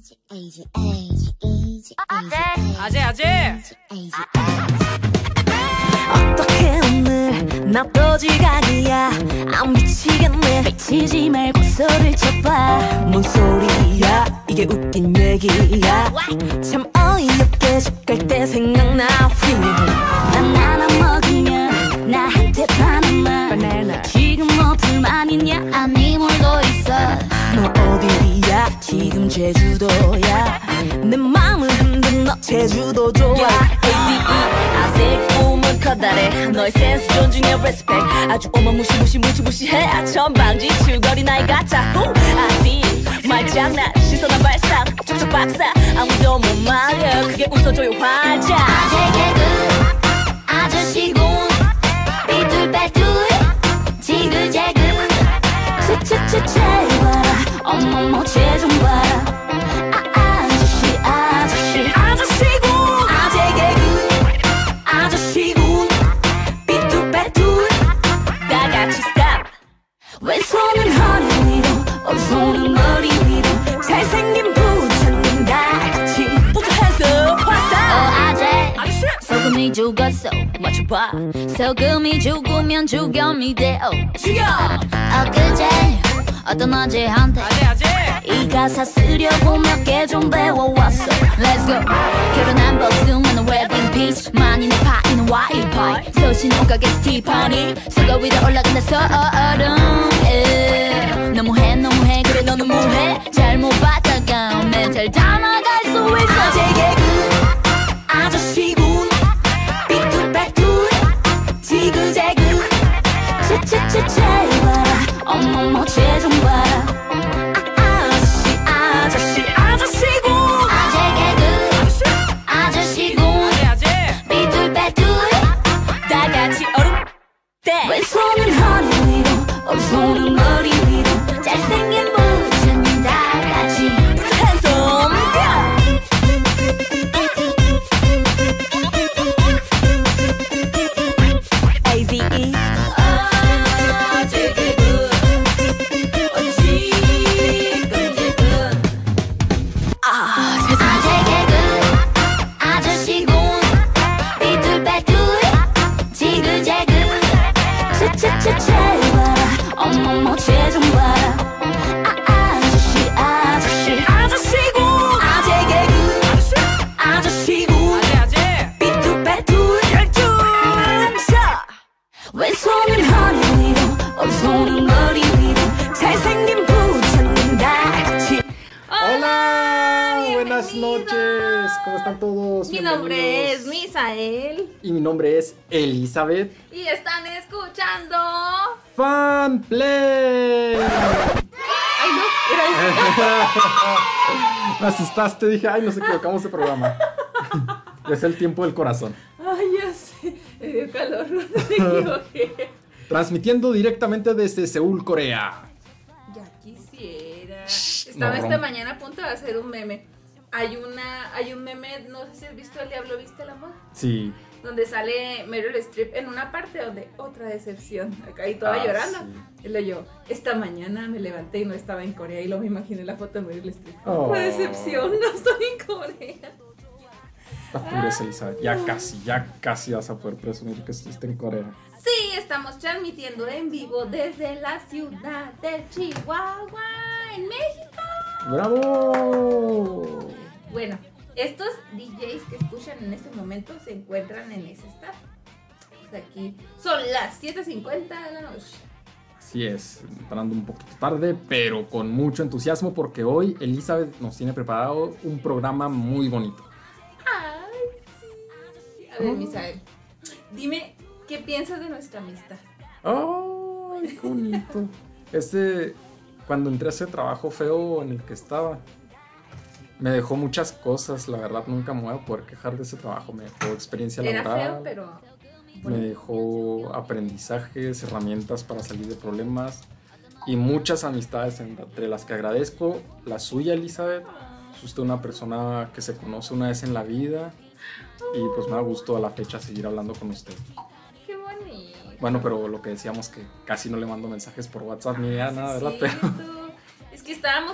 아재 어떻게 오늘 나도 지각이야 안 미치겠네 미치지 말고 소리를 쳐봐 뭔 소리야 이게 웃긴 얘기야 참 어이없게 집 갈 때 생각나 바나나 먹으면 나한테 바나나 지금 뭐 불만 있냐 아니 물도 있어 너 어디야 지금 제주도야 내 맘을 흔든 너 제주도 좋아 아직 꿈은 커다래 너의 센스 존중해 respect 아주 어마무시무시해 천방지 추거리 나이 같아 아니 말장난 시선한 발상 촉촉 박사 아무도 못 말려 그게 웃어줘요 활짝 아재 개그 아저씨군 삐뚤빼뚤 지글재글 채채채채 봐라 어머머 쟤 좀 봐라 아저씨군 아재 개그 아저씨군 삐뚤빼뚤 다 같이 stop 왼손은 허리 위로 오른손은 머리 위로 잘생긴 부처님 다 같이 put your hands up 아재 소금이 죽었어 맞춰봐 소금이 죽으면 죽염이 돼요 죽여 엊그제 어떤 아재한테 이 가사 쓰려고 몇 개 좀 배워왔어 Let's go 결혼한 복숭아는 웨딩 피치 만인의 파이는 와일파이 소신 옷가게 스티파니 수거 위로 올라간다 서얼음 너무해 그래 너는 뭐해 잘못 봤다가 멘탈 다 나갈 수 있어 아재 개그 아저씨군 삐뚤빼뚤 지글재글 채채채채 봐라 어머머 쟤 좀 봐라 왼손은 허리 위로 오른손은 머리 위로 잘생긴 부처님 다 같이 hands up AZE 아재 개그 지글재글 아재 개그 아저씨군 삐뚤빼뚤 지글재글 채채채채 봐라 어머머 쟤 좀 봐라 아저씨군 아재 개그 아저씨군 삐뚤빼뚤 열중차 왼손은 허리 위로 오른손은 머리 위로 잘생긴 부처님 다 같이 Hola, buenas noches, ¿cómo están todos? Mi nombre es Misael y mi nombre es Elizabeth. y están escuchando Fan Play. Ay no, era eso. Me asustaste, dije, ay, nos equivocamos de programa. Es el tiempo del corazón. Ay, ya sé, me dio calor, no me equivoqué. Transmitiendo directamente desde Seúl, Corea. Ya quisiera. Estaba esta mañana a punto de hacer un meme. Hay un meme, no sé si has visto El Diablo Viste la Moda. Sí. Donde sale Meryl Streep en una parte donde otra decepción. Acá y toda llorando. Sí. Y yo, esta mañana me levanté y no estaba en Corea y luego me imaginé la foto de Meryl Streep. Oh. Fue decepción, no estoy en Corea. Apures, Elizabeth. Ya casi vas a poder presumir que estuviste en Corea. Sí, estamos transmitiendo en vivo desde la ciudad de Chihuahua, en México. ¡Bravo! Bueno, estos DJs que escuchan en este momento se encuentran en ese estado. Pues aquí son las 7:50 de la noche. Así es, entrando un poquito tarde, pero con mucho entusiasmo porque hoy Elizabeth nos tiene preparado un programa muy bonito. Ay, sí. A ver, Misael, dime, ¿qué piensas de nuestra amistad? ¡Ay, qué bonito! Cuando entré a ese trabajo feo en el que estaba, me dejó muchas cosas, la verdad nunca me voy a poder quejar de ese trabajo. Me dejó experiencia laboral. Era feo, pero me dejó aprendizajes, herramientas para salir de problemas y muchas amistades entre las que agradezco la suya, Elizabeth. Es usted una persona que se conoce una vez en la vida y pues me da gusto a la fecha seguir hablando con usted. Qué bonito. Bueno, pero lo que decíamos que casi no le mando mensajes por WhatsApp ni nada, ¿verdad? Sí, Pero es que estábamos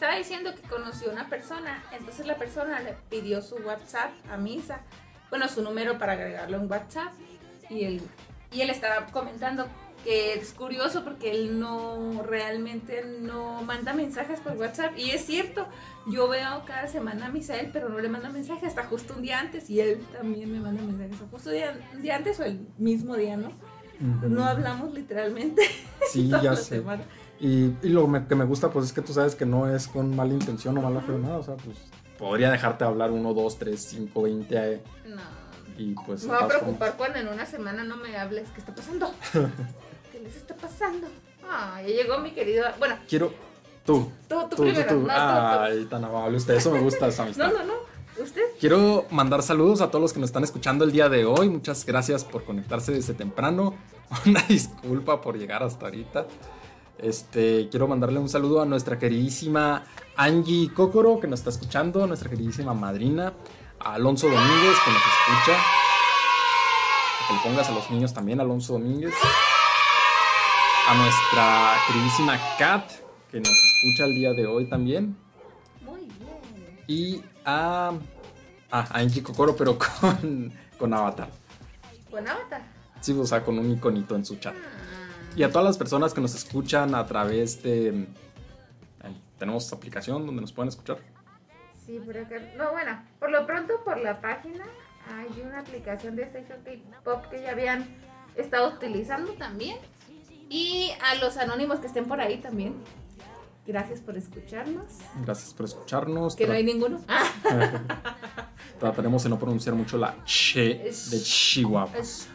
estaba diciendo que conoció a una persona, entonces la persona le pidió su WhatsApp a Misa, bueno, su número para agregarlo en WhatsApp, y él estaba comentando que es curioso porque él realmente no manda mensajes por WhatsApp, y es cierto, yo veo cada semana a Misael, pero no le manda mensajes hasta justo un día antes, y él también me manda mensajes justo un día antes o el mismo día, ¿no? No hablamos literalmente. Sí, ya sé. Y que me gusta, pues es que tú sabes que no es con mala intención o mala fe o nada, o sea, pues podría dejarte hablar 1, 2, 3, 5, 20. No. Y pues. Me va a preocupar cuando en una semana no me hables. ¿Qué está pasando? ¿Qué les está pasando? Ah, ya llegó mi querido. Bueno. Quiero. Tú primero. No, Ay, tan amable usted. Eso me gusta, esa amistad. No. ¿Usted? Quiero mandar saludos a todos los que nos están escuchando el día de hoy. Muchas gracias por conectarse desde temprano. Una disculpa por llegar hasta ahorita. Quiero mandarle un saludo a nuestra queridísima Angie Cocoro, que nos está escuchando, a nuestra queridísima madrina, a Alonso Domínguez, que nos escucha. Que le pongas a los niños también, Alonso Domínguez. A nuestra queridísima Kat, que nos escucha el día de hoy también. Muy bien. Y a Angie Cocoro, pero con avatar. ¿Con avatar? Sí, o sea, con un iconito en su chat. Y a todas las personas que nos escuchan a través de... ¿Tenemos aplicación donde nos pueden escuchar? Sí, por acá. No, bueno, por lo pronto por la página hay una aplicación de Station K-Pop que ya habían estado utilizando también. Y a los anónimos que estén por ahí también. Gracias por escucharnos. Gracias por escucharnos. Que no hay ninguno. Trataremos de no pronunciar mucho la che de Chihuahua.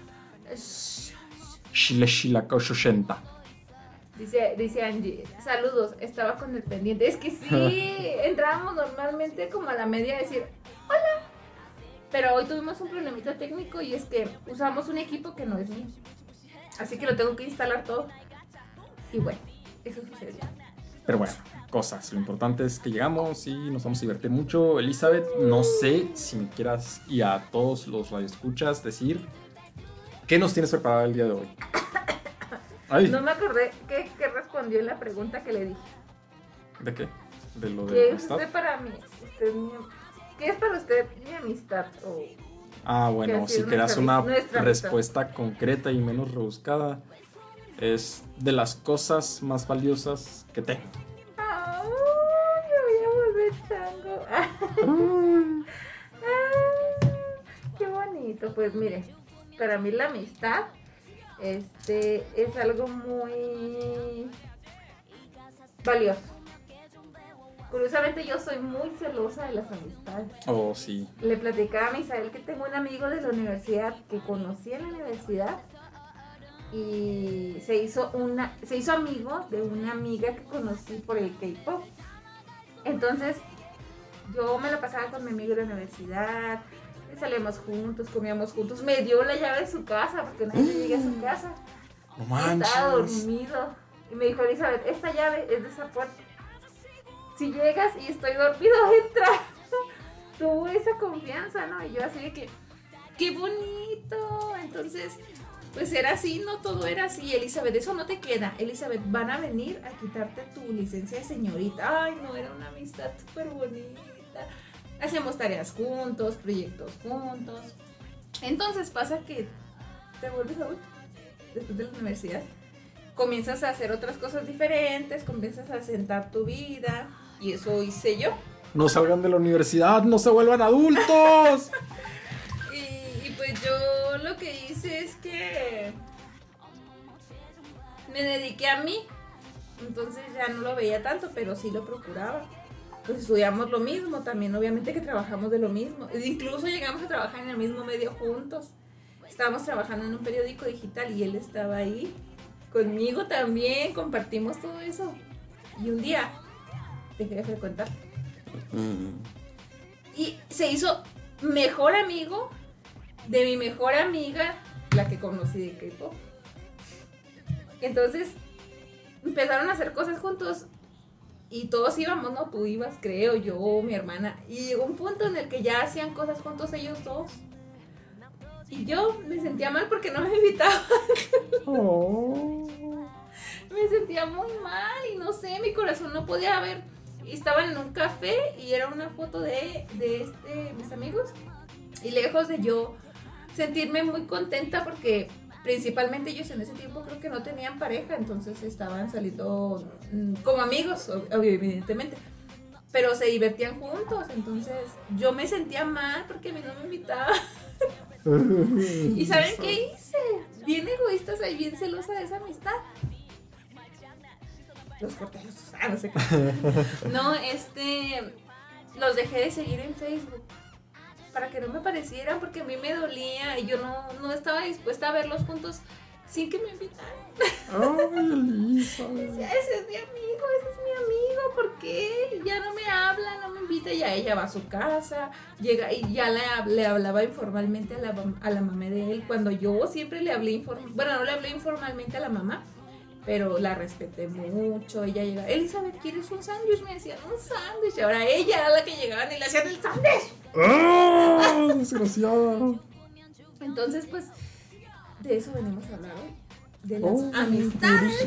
Shila 80. Dice Angie, saludos, estaba con el pendiente. Es que sí, entrábamos normalmente como a la media a decir hola. Pero hoy tuvimos un problemita técnico y es que usamos un equipo que no es mío. Así que lo tengo que instalar todo. Y bueno, eso sucedió. Pero bueno, cosas. Lo importante es que llegamos y nos vamos a divertir mucho. Elizabeth, no sé si me quieras y a todos los radioescuchas decir qué nos tienes preparado el día de hoy. Ay. No me acordé qué respondió en la pregunta que le dije. ¿De qué? ¿De lo de ¿Qué es amistad? usted para mí? ¿Qué es para usted mi amistad? Bueno, si quieras una respuesta concreta y menos rebuscada, es de las cosas más valiosas que tengo. ¡Ay, me voy a volver chango! ¡Qué bonito! Pues mire, para mí la amistad es algo muy valioso. Curiosamente yo soy muy celosa de las amistades. Oh, sí. Le platicaba a Misael que tengo un amigo de la universidad que conocí en la universidad y se hizo amigo de una amiga que conocí por el K-pop. Entonces yo me la pasaba con mi amigo de la universidad, salíamos juntos, comíamos juntos, me dio la llave de su casa porque nadie le llegué a su casa. No manches. Estaba dormido y me dijo Elizabeth, esta llave es de esa puerta. Si llegas y estoy dormido, entra. Tuvo esa confianza, ¿no? Y yo así de que, ¡qué bonito! Entonces, pues era así, no todo era así. Elizabeth, eso no te queda. Elizabeth, van a venir a quitarte tu licencia de señorita. Ay, no, era una amistad súper bonita. Hacíamos tareas juntos, proyectos juntos. Entonces pasa que te vuelves adulto después de la universidad. Comienzas a hacer otras cosas diferentes, comienzas a sentar tu vida. Y eso hice yo. No salgan de la universidad, no se vuelvan adultos. y pues yo lo que hice es que me dediqué a mí. Entonces ya no lo veía tanto, pero sí lo procuraba. Pues estudiamos lo mismo, también obviamente que trabajamos de lo mismo. Incluso llegamos a trabajar en el mismo medio juntos. Estábamos trabajando en un periódico digital y él estaba ahí conmigo también, compartimos todo eso. Y un día dejé de frecuentar. Y se hizo mejor amigo de mi mejor amiga, la que conocí de K-pop. Entonces empezaron a hacer cosas juntos y todos íbamos, ¿no? Tú ibas, creo, yo, mi hermana. Y llegó un punto en el que ya hacían cosas juntos ellos dos. Y yo me sentía mal porque no me invitaban. Oh. Me sentía muy mal y no sé, mi corazón no podía ver estaban en un café y era una foto de mis amigos. Y lejos de yo sentirme muy contenta porque principalmente ellos en ese tiempo creo que no tenían pareja, entonces estaban saliendo como amigos, evidentemente. Pero se divertían juntos, entonces yo me sentía mal porque a mí no me invitaban. ¿Y saben qué hice? Bien egoísta, soy bien celosa de esa amistad. Los corté, no sé qué. No, los dejé de seguir en Facebook para que no me aparecieran porque a mí me dolía y yo no estaba dispuesta a verlos juntos sin que me invitaran. Ay, Elisa. Decía, ese es mi amigo, ¿por qué? Ya no me habla, no me invita, ya ella va a su casa, llega y ya le hablaba informalmente a la mamá de él, cuando yo siempre le hablé bueno, no le hablé informalmente a la mamá, pero la respeté mucho. Ella llega, Elizabeth, ¿quieres un sándwich? Me decían, un sándwich, y ahora ella era la que llegaban y le hacían el sándwich. ¡Ah! Desgraciada. Entonces, pues, de eso venimos a hablar hoy. De las amistades.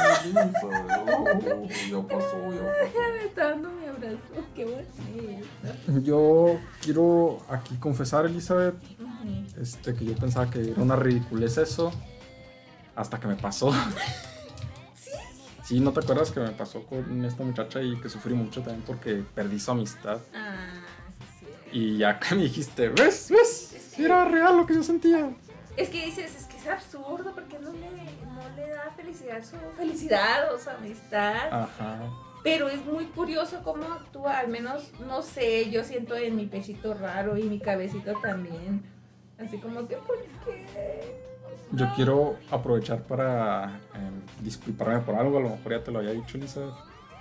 Ya pasó. Ya me está dando mi abrazo. Qué bonito. Yo quiero aquí confesar, Elizabeth, Uh-huh. que yo pensaba que era una ridiculez eso, hasta que me pasó. Sí, ¿no te acuerdas que me pasó con esta muchacha y que sufrí mucho también porque perdí su amistad? Sí. Y ya que me dijiste, ¿ves? Era real lo que yo sentía. Es que dices, es que es absurdo porque no le da felicidad o su amistad. Ajá. Pero es muy curioso cómo actúa, al menos, no sé, yo siento en mi pechito raro y mi cabecita también. Así como que, ¿por qué? Yo quiero aprovechar para disculparme por algo, a lo mejor ya te lo había dicho, Elizabeth.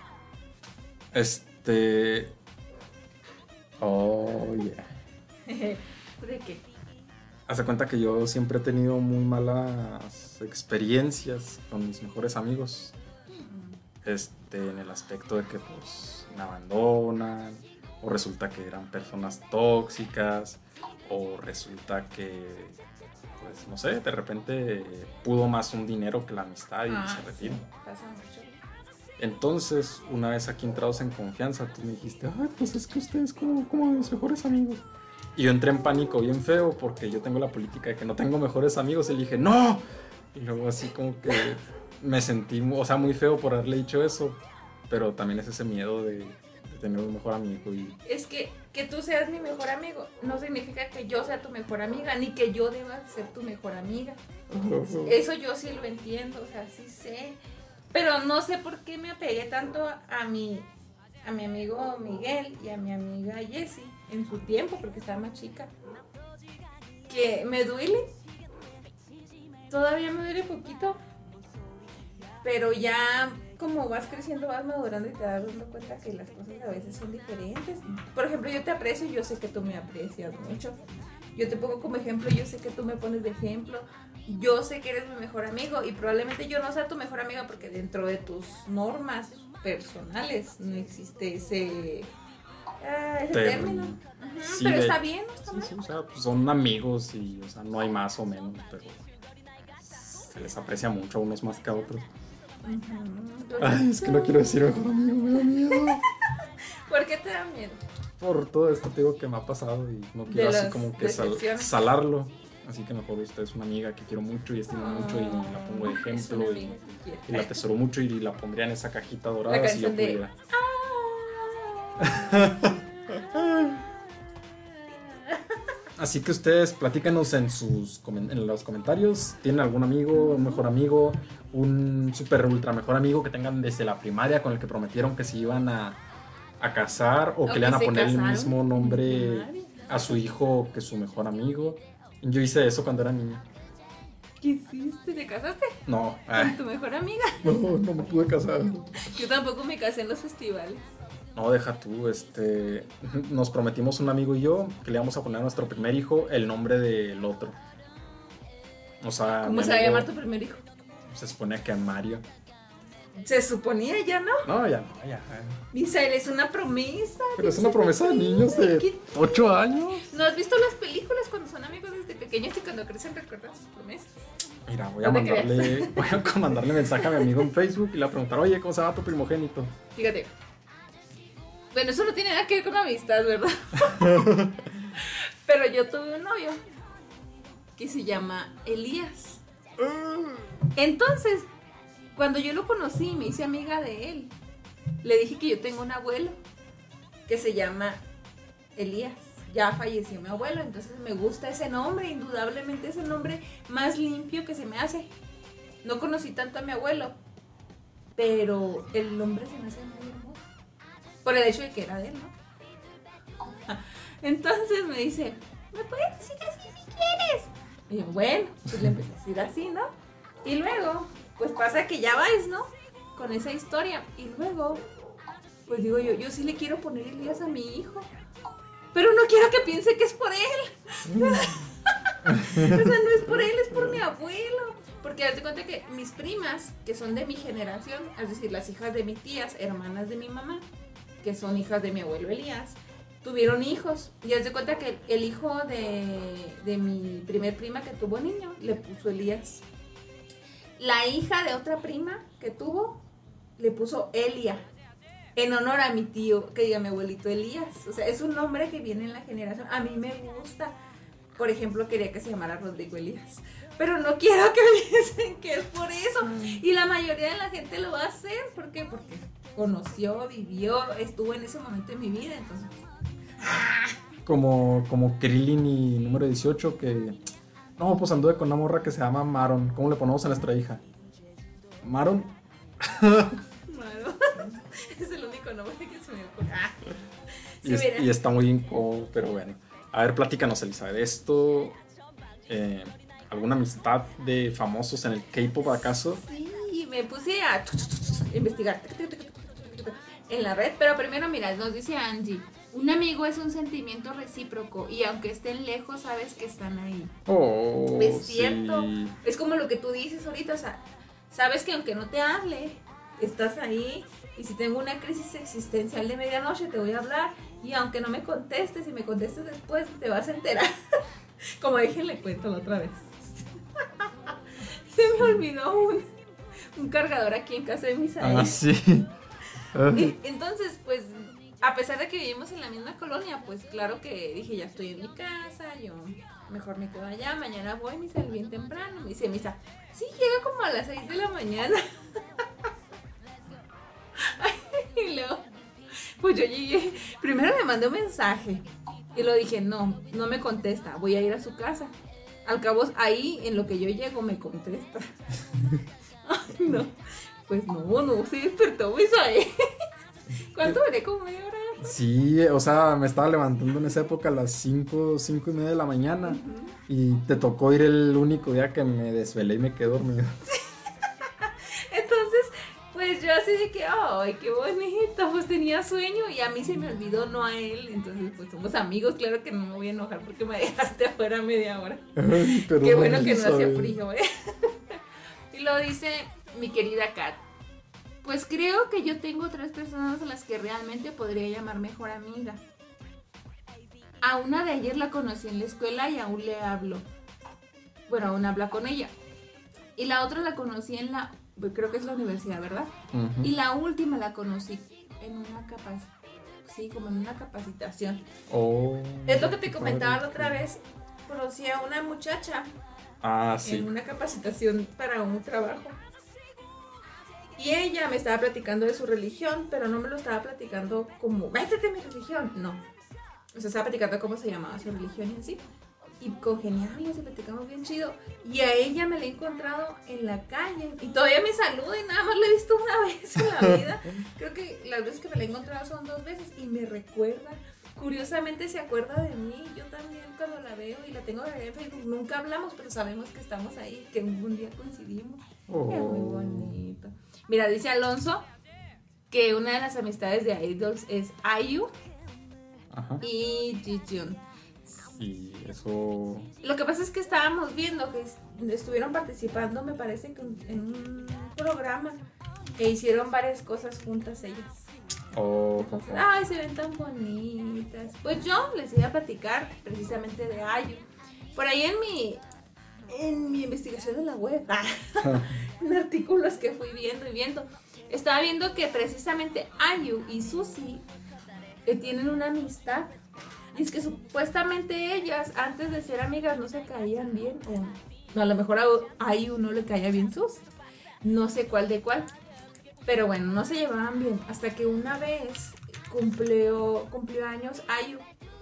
Oh, yeah. ¿De qué? Haz cuenta que yo siempre he tenido muy malas experiencias con mis mejores amigos. En el aspecto de que pues me abandonan, o resulta que eran personas tóxicas, o resulta que, pues no sé, de repente pudo más un dinero que la amistad y se retiran. Sí, pasa mucho. Entonces, una vez aquí entrados en confianza, tú me dijiste, ay, pues es que ustedes como mis mejores amigos. Y yo entré en pánico bien feo porque yo tengo la política de que no tengo mejores amigos. Y le dije, ¡no! Y luego así como que me sentí, o sea, muy feo por haberle dicho eso. Pero también es ese miedo de tener un mejor amigo. Y Es que tú seas mi mejor amigo no significa que yo sea tu mejor amiga, ni que yo deba ser tu mejor amiga. Eso yo sí lo entiendo, o sea, sí sé. Pero no sé por qué me apegué tanto a mi amigo Miguel y a mi amiga Jessie en su tiempo, porque estaba más chica. Que me duele. Todavía me duele poquito. Pero ya como vas creciendo, vas madurando y te das dando cuenta que las cosas a veces son diferentes. Por ejemplo, yo te aprecio y yo sé que tú me aprecias mucho. Yo te pongo como ejemplo, yo sé que tú me pones de ejemplo. Yo sé que eres mi mejor amigo y probablemente yo no sea tu mejor amiga porque dentro de tus normas personales no existe ese término. Sí, pero está bien, ¿no? Está mal. Sí, o sea, pues son amigos y, o sea, no hay más o menos, pero se les aprecia mucho a unos más que a otros. Ay, es que no quiero decir mejor amigo, me da miedo. ¿Por qué te da miedo? Por todo esto te digo que me ha pasado y no quiero así como que salarlo. Así que mejor usted es una amiga que quiero mucho y estimo mucho y la pongo de ejemplo y la atesoro mucho y la pondría en esa cajita dorada la si yo pudiera. Así que ustedes platícanos en los comentarios. ¿Tienen algún amigo, un mejor amigo, un super ultra mejor amigo que tengan desde la primaria con el que prometieron que se iban a casar o que le van a poner el mismo nombre a su hijo que su mejor amigo? Yo hice eso cuando era niño. ¿Qué hiciste? ¿Te casaste? No. ¿Con tu mejor amiga? No me pude casar. Yo tampoco me casé en los festivales. No, deja tú, nos prometimos un amigo y yo que le íbamos a poner a nuestro primer hijo el nombre del otro. O sea, ¿cómo se va a llamar tu primer hijo? Se supone que Mario. Se suponía, ya no. No, ya. Misael, es una promesa. Pero es una promesa de niños de 8 años. ¿No has visto las películas cuando son amigos desde pequeños y cuando crecen recuerdan sus promesas? Mira, voy a mandarle mensaje a mi amigo en Facebook y le voy a preguntar, oye, ¿cómo se llama tu primogénito? Fíjate. Bueno, eso no tiene nada que ver con amistad, ¿verdad? Pero yo tuve un novio que se llama Elías. Entonces, cuando yo lo conocí y me hice amiga de él, le dije que yo tengo un abuelo que se llama Elías. Ya falleció mi abuelo, entonces me gusta ese nombre, indudablemente es el nombre más limpio que se me hace. No conocí tanto a mi abuelo, pero el nombre se me hace muy hermoso. Por el hecho de que era de él, ¿no? Entonces me dice, ¿me puedes decir así si quieres? Y yo, bueno, pues le empecé a decir así, ¿no? Y luego, pues pasa que ya vais, ¿no? Con esa historia. Y luego, pues digo yo sí le quiero poner Elías a mi hijo. Pero no quiero que piense que es por él. O sea, no es por él, es por mi abuelo. Porque haz de cuenta que mis primas, que son de mi generación, es decir, las hijas de mis tías, hermanas de mi mamá, que son hijas de mi abuelo Elías, tuvieron hijos. Y haz de cuenta que el hijo de mi primer prima que tuvo niño, le puso Elías. La hija de otra prima que tuvo, le puso Elia. En honor a mi tío, que diga mi abuelito Elías. O sea, es un nombre que viene en la generación. A mí me gusta. Por ejemplo, quería que se llamara Rodrigo Elías. Pero no quiero que piensen que es por eso. Y la mayoría de la gente lo va a hacer. ¿Por qué? Porque conoció, vivió, estuvo en ese momento de mi vida. Entonces, Como Krillin y número 18 que... No, pues anduve con una morra que se llama Maron. ¿Cómo le ponemos a nuestra hija? ¿Maron? Maron. Es el único nombre que se me ocurre. Y está muy incómodo, pero bueno. A ver, platícanos, Elizabeth. Esto... ¿alguna amistad de famosos en el K-pop acaso? Sí, me puse a investigar en la red. Pero primero, mira, nos dice Angie. Un amigo es un sentimiento recíproco y aunque estén lejos, sabes que están ahí. Oh, es cierto. Sí. Es como lo que tú dices ahorita, o sea, sabes que aunque no te hable, estás ahí. Y si tengo una crisis existencial de medianoche, te voy a hablar. Y aunque no me contestes, si me contestes después, te vas a enterar. Como dije, le cuento la otra vez. Se me olvidó un cargador aquí en casa de Misael. Ah, sí. Y entonces, pues, a pesar de que vivimos en la misma colonia, pues claro que dije, ya estoy en mi casa, yo mejor me quedo allá, mañana voy, Misa, bien temprano. Me dice Misa, sí, llega como a las 6 de la mañana. Y luego, pues yo llegué, primero me mandé un mensaje y lo dije, no me contesta, voy a ir a su casa. Al cabo, ahí en lo que yo llego me contesta. Ay, no, pues no se despertó Misael. ¿Cuánto veré? ¿Como media hora? Sí, o sea, me estaba levantando en esa época a las 5:30 de la mañana. Uh-huh. Y te tocó ir el único día que me desvelé y me quedé dormido. Entonces, pues yo así de que, ay, qué bonito, pues tenía sueño y a mí se me olvidó, no a él. Entonces, pues somos amigos, claro que no me voy a enojar porque me dejaste afuera media hora. Ay, qué bueno que no hacía frío, Y lo dice mi querida Kat. Pues creo que yo tengo 3 personas a las que realmente podría llamar mejor amiga. A una de ellas la conocí en la escuela y aún le hablo. Bueno, aún habla con ella. Y la otra la conocí en creo que es la universidad, ¿verdad? Uh-huh. Y la última la conocí en una como en una capacitación. Oh, es lo que te comentaba la otra vez. Conocí a una muchacha sí. en una capacitación para un trabajo. Y ella me estaba platicando de su religión, pero no me lo estaba platicando como, métete en mi religión. No. O sea, estaba platicando cómo se llamaba su religión y así. Y congeniamos y platicamos bien chido. Y a ella me la he encontrado en la calle. Y todavía me saluda y nada más la he visto una vez en la vida. Creo que las veces que me la he encontrado son 2 veces. Y me recuerda. Curiosamente se acuerda de mí. Yo también cuando la veo y la tengo en Facebook. Nunca hablamos, pero sabemos que estamos ahí. Que un día coincidimos. Oh. Es muy bonito. Mira, dice Alonso que una de las amistades de Idols es IU. Ajá. Y Jijeon. Sí, eso... Lo que pasa es que estábamos viendo que estuvieron participando, me parece que en un programa e hicieron varias cosas juntas ellas. Entonces, ay, se ven tan bonitas. Pues yo les iba a platicar precisamente de IU. Por ahí en mi investigación de la web, en artículos que fui viendo, estaba viendo que precisamente IU y Suzy que tienen una amistad. Y es que supuestamente ellas, antes de ser amigas, no se caían bien. O a lo mejor ahí uno le caía bien sus. No sé cuál de cuál. Pero bueno, no se llevaban bien. Hasta que una vez cumplió años Ayu.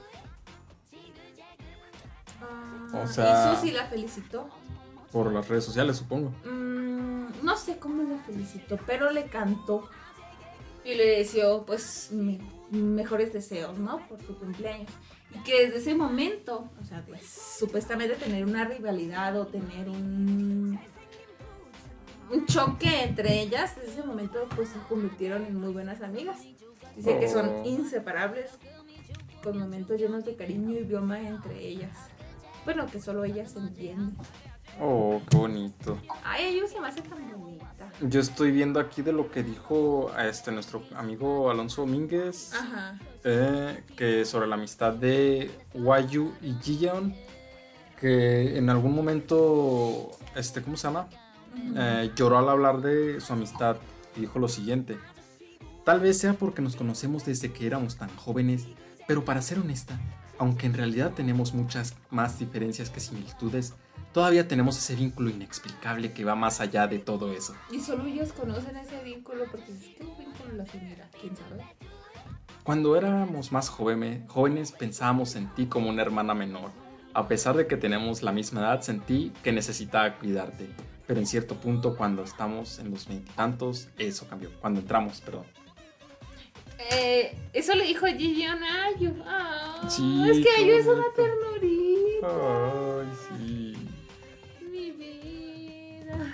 O sea, y Susi la felicitó. por las redes sociales, supongo. No sé cómo la felicitó, pero le cantó. Y le deseó, pues, mejores deseos, ¿no? Por su cumpleaños. Y que desde ese momento, o sea, pues, supuestamente tener una rivalidad o tener un choque entre ellas, desde ese momento, pues, se convirtieron en muy buenas amigas. Dice que son inseparables, con momentos llenos de cariño y broma entre ellas. Bueno, que solo ellas entienden. Oh, qué bonito. Ay, Ayu se me hace tan bonita. Yo estoy viendo aquí de lo que dijo nuestro amigo Alonso Domínguez, Ajá. que sobre la amistad de Wayu y Jiyeon, que en algún momento, ¿cómo se llama? Lloró al hablar de su amistad y dijo lo siguiente: tal vez sea porque nos conocemos desde que éramos tan jóvenes, pero para ser honesta, aunque en realidad tenemos muchas más diferencias que similitudes, todavía tenemos ese vínculo inexplicable que va más allá de todo eso. Y solo ellos conocen ese vínculo porque es que un vínculo la genera, quién sabe. Cuando éramos más jóvenes pensábamos en ti como una hermana menor. A pesar de que tenemos la misma edad, sentí que necesitaba cuidarte. Pero en cierto punto, cuando estamos en los 20 y tantos, eso cambió. Cuando entramos, perdón. Eso le dijo Jiyeon a Ayu. Sí, es que qué Ayu es una bonito. ternurita. Ay, sí. Mi vida.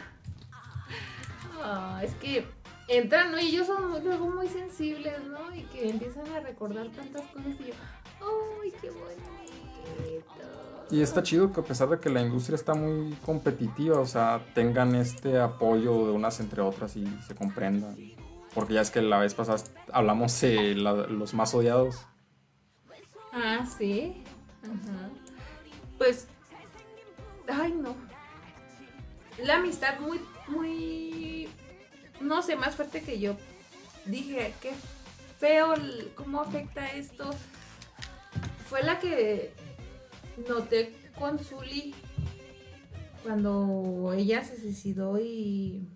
Es que entran, ¿no? Y ellos son luego muy sensibles, ¿no? Y que empiezan a recordar tantas cosas y yo, ¡ay, qué bonito! Y está chido que a pesar de que la industria está muy competitiva, o sea, tengan este apoyo de unas entre otras y se comprendan. Porque ya es que la vez pasada hablamos de los más odiados. Ah, sí. Ajá. Pues, ay, no. La amistad muy, no sé, más fuerte que yo. Dije, qué feo, cómo afecta esto. Fue la que noté con Zully cuando ella se suicidó y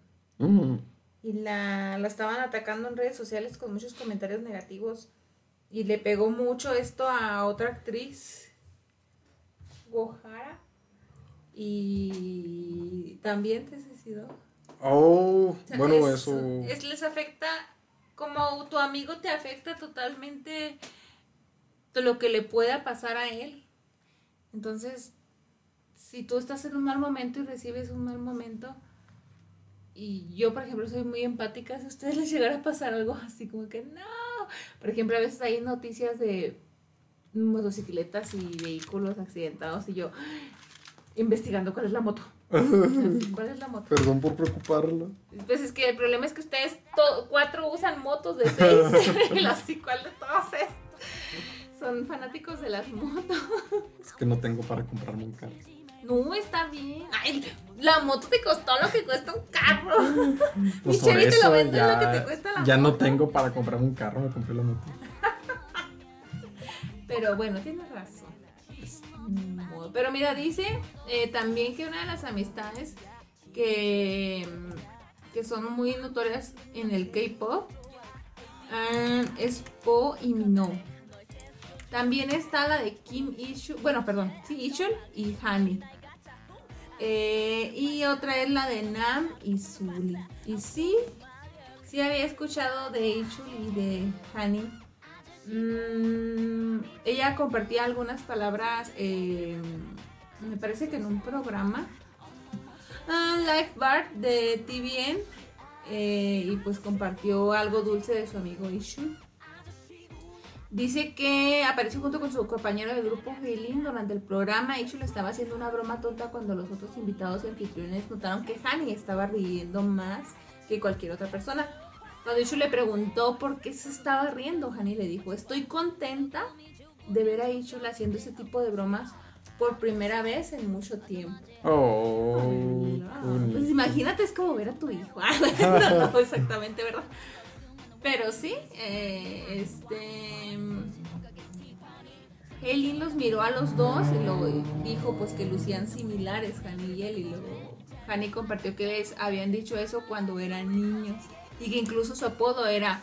la estaban atacando en redes sociales con muchos comentarios negativos. Y le pegó mucho esto a otra actriz, Gohara, y también se suicidó. Oh, O sea, bueno, eso. les afecta, como tu amigo te afecta totalmente de lo que le pueda pasar a él. Entonces, si tú estás en un mal momento y recibes un mal momento, y yo, por ejemplo, soy muy empática, si a ustedes les llegara a pasar algo así como que no. Por ejemplo, a veces hay noticias de motocicletas y vehículos accidentados y yo investigando cuál es la moto. ¿Cuál es la moto? Perdón por preocuparlo. Pues es que el problema es que ustedes 4 usan motos de 6 y los cuál de todos son fanáticos de las motos. Es que no tengo para comprarme un carro. No, está bien. Ay, la moto te costó lo que cuesta un carro. Mi Pues por Chevy te lo eso vende lo que te cuesta la ya moto. no tengo para comprarme un carro, me compré la moto. Pero bueno, tienes razón. Pero mira, dice también que una de las amistades que son muy notorias en el K-pop es Po y Minho. También está la de Kim Ichul, Ichul y Hani. Y otra es la de Nam y Zully. Y sí había escuchado de Ichul y de Hani. Ella compartía algunas palabras, me parece que en un programa, Life Bar de TVN, y pues compartió algo dulce de su amigo Ichul. Dice que apareció junto con su compañero de grupo Heilin durante el programa. Ichul estaba haciendo una broma tonta cuando los otros invitados y anfitriones notaron que Hani estaba riendo más que cualquier otra persona. Cuando Ichul le preguntó por qué se estaba riendo, Hani le dijo: estoy contenta de ver a Ichul haciendo ese tipo de bromas por primera vez en mucho tiempo. Oh, Pues imagínate, es como ver a tu hijo. No, exactamente, ¿verdad? Pero sí, Helen los miró a los dos y luego dijo pues que lucían similares, Hani y él, y luego Hani compartió que les habían dicho eso cuando eran niños y que incluso su apodo era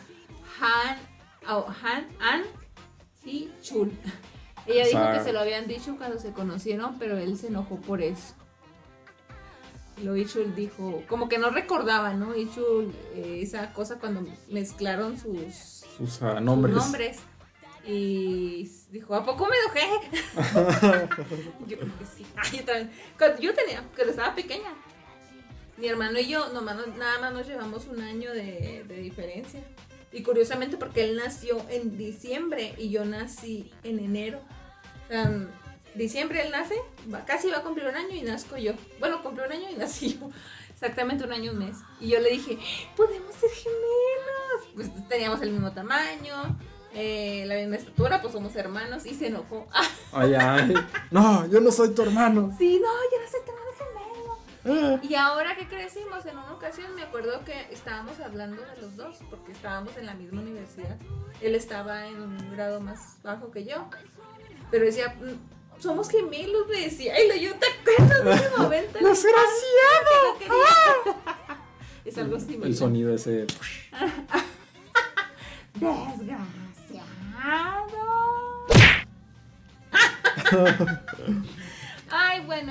Han y Chul. Ella dijo que se lo habían dicho cuando se conocieron, pero él se enojó por eso. Y luego Ichul dijo, como que no recordaba, ¿no? Ichul, esa cosa cuando mezclaron sus nombres. Y dijo, ¿a poco me enojé? Yo creo que sí. Yo también. Cuando estaba pequeña, mi hermano y yo nada más nos llevamos un año de diferencia. Y curiosamente porque él nació en diciembre y yo nací en enero. Diciembre él nace, casi va a cumplir un año y nazco yo. Bueno, cumplió un año y nací yo. Exactamente un año y un mes. Y yo le dije, podemos ser gemelos. Pues teníamos el mismo tamaño, la misma estatura, pues somos hermanos. Y se enojó. Ay, no, yo no soy tu hermano. Sí, no, yo no soy tu hermano gemelo. Y ahora que crecimos, en una ocasión me acuerdo que estábamos hablando de los dos, porque estábamos en la misma universidad. Él estaba en un grado más bajo que yo. Pero decía, somos gemelos, me decía. Y yo, ¿te acuerdas de ese momento? ¡Desgraciado! Es algo similar. El sonido ese. Desgraciado. Ay, bueno,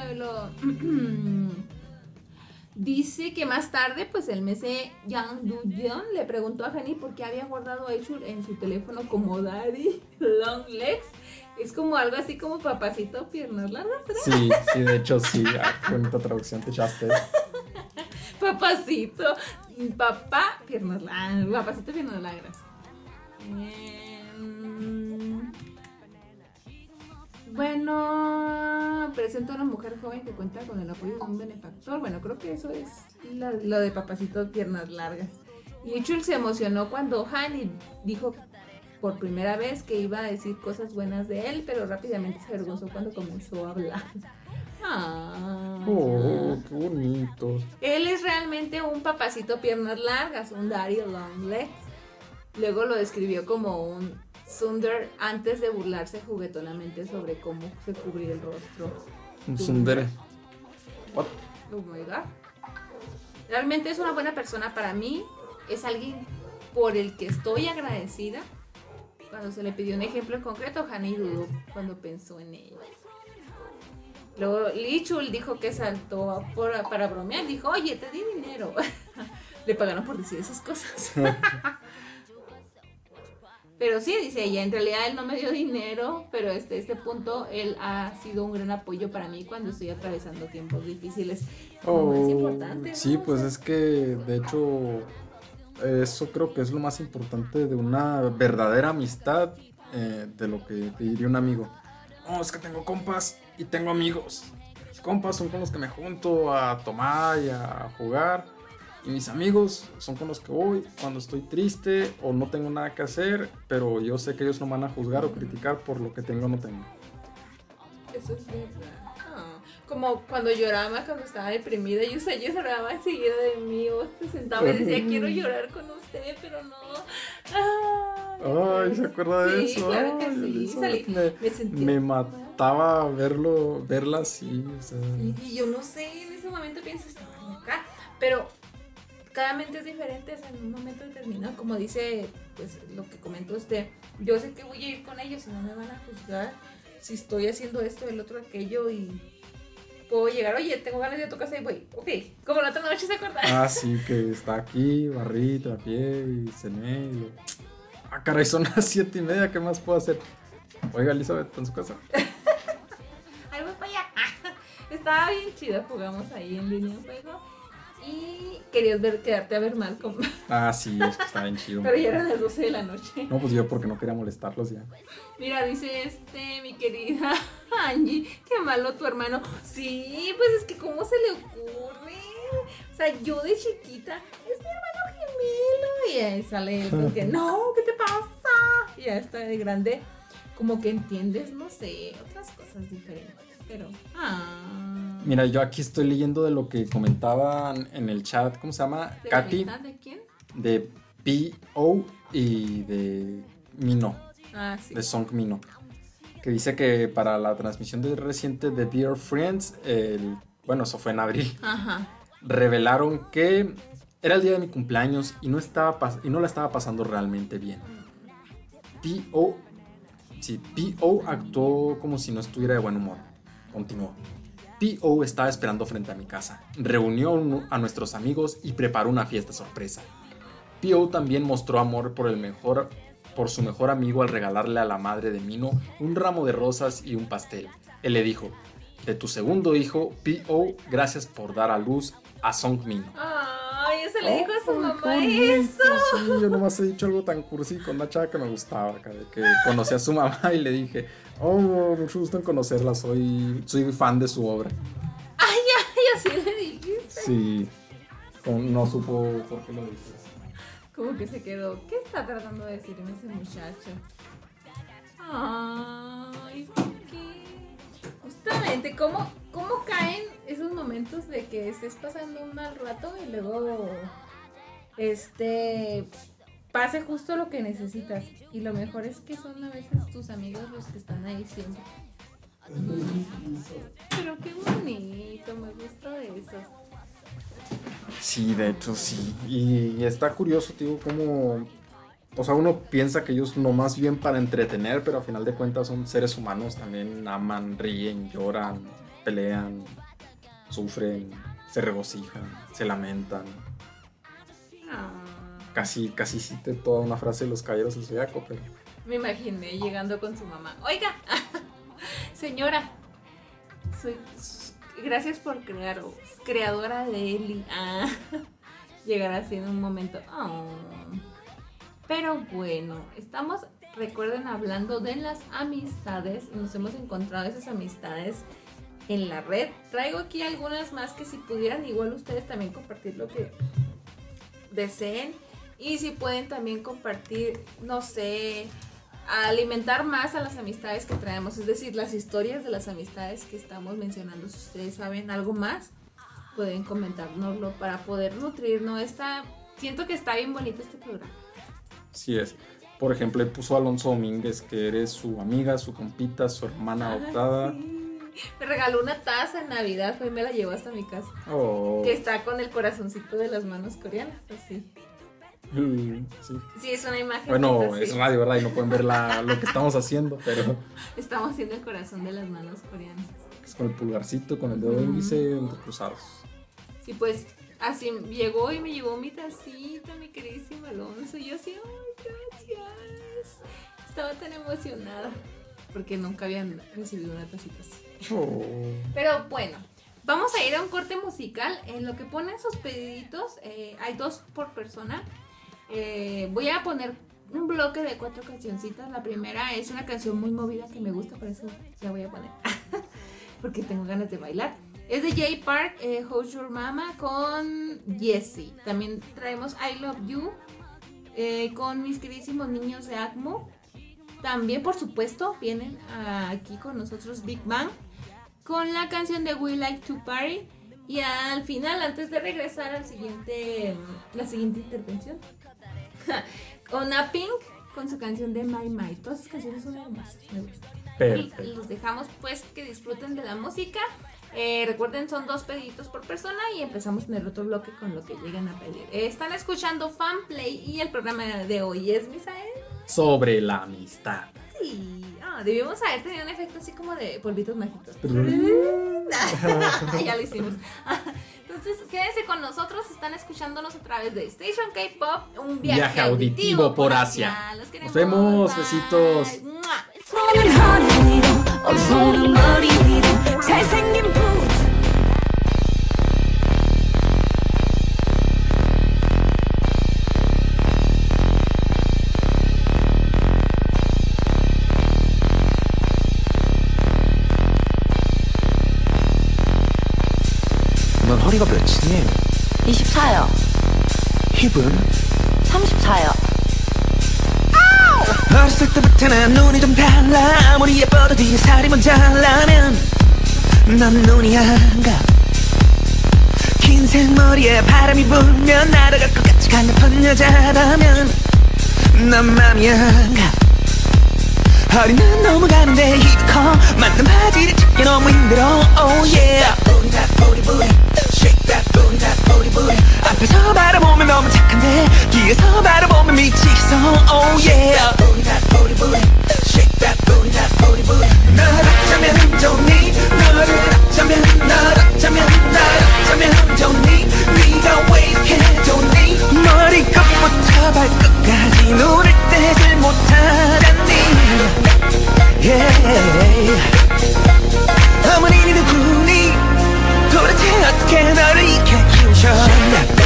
dice que más tarde, pues el mesé Yang Du-yeon le preguntó a Hani por qué había guardado a Ichul en su teléfono como Daddy Long Legs. Es como algo así como papacito piernas largas, ¿verdad? Sí, de hecho sí. Bonita traducción te echaste. Papacito piernas largas. Bueno, presenta a una mujer joven que cuenta con el apoyo de un benefactor. Bueno, creo que eso es lo de papacito piernas largas. Y Ichul se emocionó cuando Hani dijo por primera vez que iba a decir cosas buenas de él, pero rápidamente se avergonzó cuando comenzó a hablar. Oh, qué bonito. Él es realmente un papacito piernas largas, un daddy long legs. Luego lo describió como un tsundere antes de burlarse juguetonamente sobre cómo se cubría el rostro. Un tsundere. What? Oh my god. Realmente es una buena persona para mí. Es alguien por el que estoy agradecida. Cuando se le pidió un ejemplo en concreto, Hani dudó cuando pensó en ella. Luego Lee Chul dijo que saltó para bromear. Dijo, oye, te di dinero. Le pagaron por decir esas cosas. Pero sí, dice ella, en realidad él no me dio dinero, pero este punto él ha sido un gran apoyo para mí cuando estoy atravesando tiempos difíciles. Es importante, ¿no? Sí, pues es que de hecho eso creo que es lo más importante de una verdadera amistad, de lo que te diría un amigo. No, es que tengo compas y tengo amigos. Mis compas son con los que me junto a tomar y a jugar. Y mis amigos son con los que voy cuando estoy triste o no tengo nada que hacer, pero yo sé que ellos no van a juzgar o criticar por lo que tengo o no tengo. Eso es verdad. Como cuando lloraba, cuando estaba deprimida, yo lloraba enseguida de mí, o se sentaba y decía, quiero llorar con usted, pero no. Ay, ¿se acuerda de eso? Claro que Ay, sí. Me mataba verla así, o sea. Y yo no sé, en ese momento pienso, estaba loca, pero cada mente es diferente, o sea, en un momento determinado, como dice, pues lo que comentó usted, yo sé que voy a ir con ellos y no me van a juzgar si estoy haciendo esto, el otro, aquello, y puedo llegar, oye, tengo ganas de ir a tu casa y voy, ok, como la otra noche, ¿se acuerda? Ah, sí, que está aquí, barrí, trapié y cené. Caray, son las 7:30, ¿qué más puedo hacer? Oiga, Elizabeth, ¿está en su casa? Ahí voy para allá. Estaba bien chido, jugamos ahí en línea un juego. Y querías quedarte a ver Malcolm. Ah, sí, es que está bien chido. Pero ya eran las 12 de la noche. No, pues yo porque no quería molestarlos ya. Mira, dice mi querida Angie, qué malo tu hermano. Sí, pues es que cómo se le ocurre. O sea, yo de chiquita, es mi hermano gemelo. Y ahí sale él con que, no, ¿qué te pasa? Y ya está de grande, como que entiendes, no sé, otras cosas diferentes. Pero, Mira, yo aquí estoy leyendo de lo que comentaban en el chat. ¿Cómo se llama? ¿De Katy. la amistad de quién? De PO y de Mino, Ah, sí. de Song Mino, que dice que para la transmisión del reciente de Dear Friends, bueno, eso fue en abril, Ajá. revelaron que era el día de mi cumpleaños y no la estaba pasando realmente bien. P.O. actuó como si no estuviera de buen humor. Continuó. P.O. estaba esperando frente a mi casa. Reunió a nuestros amigos y preparó una fiesta sorpresa. P.O. también mostró amor por su mejor amigo al regalarle a la madre de Mino un ramo de rosas y un pastel. Él le dijo: de tu segundo hijo, P.O., gracias por dar a luz a Song Mino. Ay, ese le dijo a su mamá qué eso. bonito, sí, yo nomás he dicho algo tan cursi con una chava que me gustaba, acá, de que conocí a su mamá y le dije: oh, mucho gusto en conocerla, soy fan de su obra. Ay, así le dijiste. Sí, no supo por qué lo dices. Como que se quedó. ¿Qué está tratando de decirme ese muchacho? Ay, ¿por qué? Justamente, ¿cómo caen esos momentos de que estés pasando un mal rato y luego pase justo lo que necesitas? Y lo mejor es que son a veces tus amigos los que están ahí siempre. Pero qué bonito, me gusta eso. Sí, de hecho sí. Y está curioso, tío, cómo... O sea, uno piensa que ellos nomás viven para entretener, pero a final de cuentas son seres humanos, también aman, ríen, lloran, pelean, sufren, se regocijan, se lamentan. Casi cité toda una frase de los Caballeros del Zodiaco, pero... Me imaginé llegando con su mamá. Oiga, señora, gracias por creadora de Eli. Llegar así en un momento. Pero bueno, recuerden, hablando de las amistades. Nos hemos encontrado esas amistades en la red. Traigo aquí algunas más que si pudieran igual ustedes también compartir lo que deseen. Y si pueden también compartir, no sé, alimentar más a las amistades que traemos. Es decir, las historias de las amistades que estamos mencionando. Si ustedes saben algo más, pueden comentárnoslo para poder nutrirnos. Siento que está bien bonito este programa. Sí es. Por ejemplo, él puso a Alonso Domínguez, que eres su amiga, su compita, su hermana adoptada. Sí. Me regaló una taza en Navidad, fue y me la llevó hasta mi casa. Oh. Que está con el corazoncito de las manos coreanas, así. Sí. Sí, es una imagen. Bueno, es radio, ¿verdad? Y no pueden ver lo que estamos haciendo, pero... Estamos haciendo el corazón de las manos coreanas. Es con el pulgarcito, con el dedo índice entrecruzados. Sí, pues así llegó y me llevó mi tacita, mi queridísimo Alonso. Y yo así, ay, gracias. Estaba tan emocionada porque nunca habían recibido una tacita así. Oh. Pero bueno, vamos a ir a un corte musical. En lo que ponen sus pediditos, hay 2 por persona. Voy a poner un bloque de 4 cancioncitas. La primera es una canción muy movida que me gusta, por eso la voy a poner. Porque tengo ganas de bailar. Es de Jay Park, How's Your Mama con Jessie. También traemos I Love You con mis queridísimos niños de ACMO. También, por supuesto, vienen aquí con nosotros Big Bang con la canción de We Like to Party. Y al final, antes de regresar la siguiente intervención, Ona Pink con su canción de My My. Todas esas canciones son hermosas, me gustan. Perfecto. Y los dejamos pues que disfruten de la música. Recuerden, son 2 pediditos por persona y empezamos en el otro bloque con lo que lleguen a pedir. Están escuchando Fanplay y el programa de hoy es, Misael, sobre la amistad. Sí, debimos haber tenido un efecto así como de polvitos mágicos. Ya lo hicimos. Entonces, quédense con nosotros, están escuchándonos a través de Station K-Pop, un viaje auditivo por Asia. Los queremos. Nos vemos, Bye. besitos. ¡Mua! 손은 하늘 위로 어두운 머리 위로 잘생긴 부 넌 허리가 몇이니? 24요. 힙은? 34요. 어렸을 때부터 난 눈이 좀 달라. 아무리 예뻐도 뒤에 살이 먼저 잘라면 넌 눈이 안 가. 긴 생머리에 바람이 불면 날아갈 것 같이 가냘픈 여자라면 난 맘이야 허리는 넘어가는데 힙 커 맞는 바지를 찾기 너무 힘들어 oh yeah Shake that booty, that booty, booty. 앞에서 바라보면 너무 착한데 뒤에서 바라보면 미치겠어 oh yeah That booty, booty. Shake that booty, that booty, booty. 널 어쩌면 좋니 너를 어쩌면 널 어쩌면 날 어쩌면 좋니 네가 왜 이렇게 좋니 머리끝부터 발끝까지 눈을 떼질 못하잖니 yeah. 어머니 누구니 도대체 어떻게 너를 이렇게 키우셨냐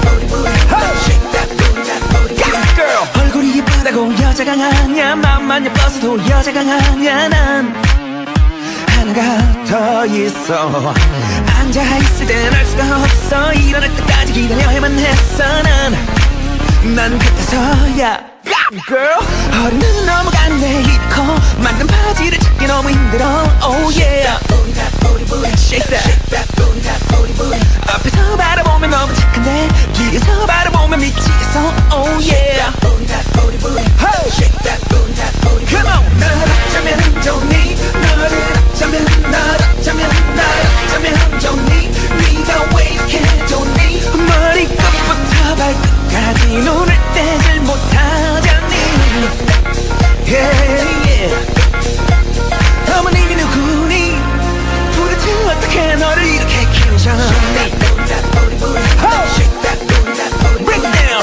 얼굴이 예쁘다고 여자가 아냐 맘만 예뻐서도 여자가 아냐 난 하나가 더 있어 앉아있을 땐 알 수가 없어 일어날 때까지 기다려야만 했어 난 그때서야 Girl 허리는 넘어가는데 힙 커 만든 바지를 찾기 너무 힘들어 Oh yeah Shake that 앞에서 바라보면 너무 착한데 뒤에서 바라보면 미치겠어 Oh yeah Hey Come on 널 어쩌면 좋니 너를 어쩌면 널 어쩌면 날 어쩌면 좋니 네가 왜 이렇게 좋니 머리끝부터 발끝까지 눈을 떼질 못하잖니 Yeah yeah 어머님이 누구니 도대체 어떻게 너를 이렇게 키우셨니 Break it down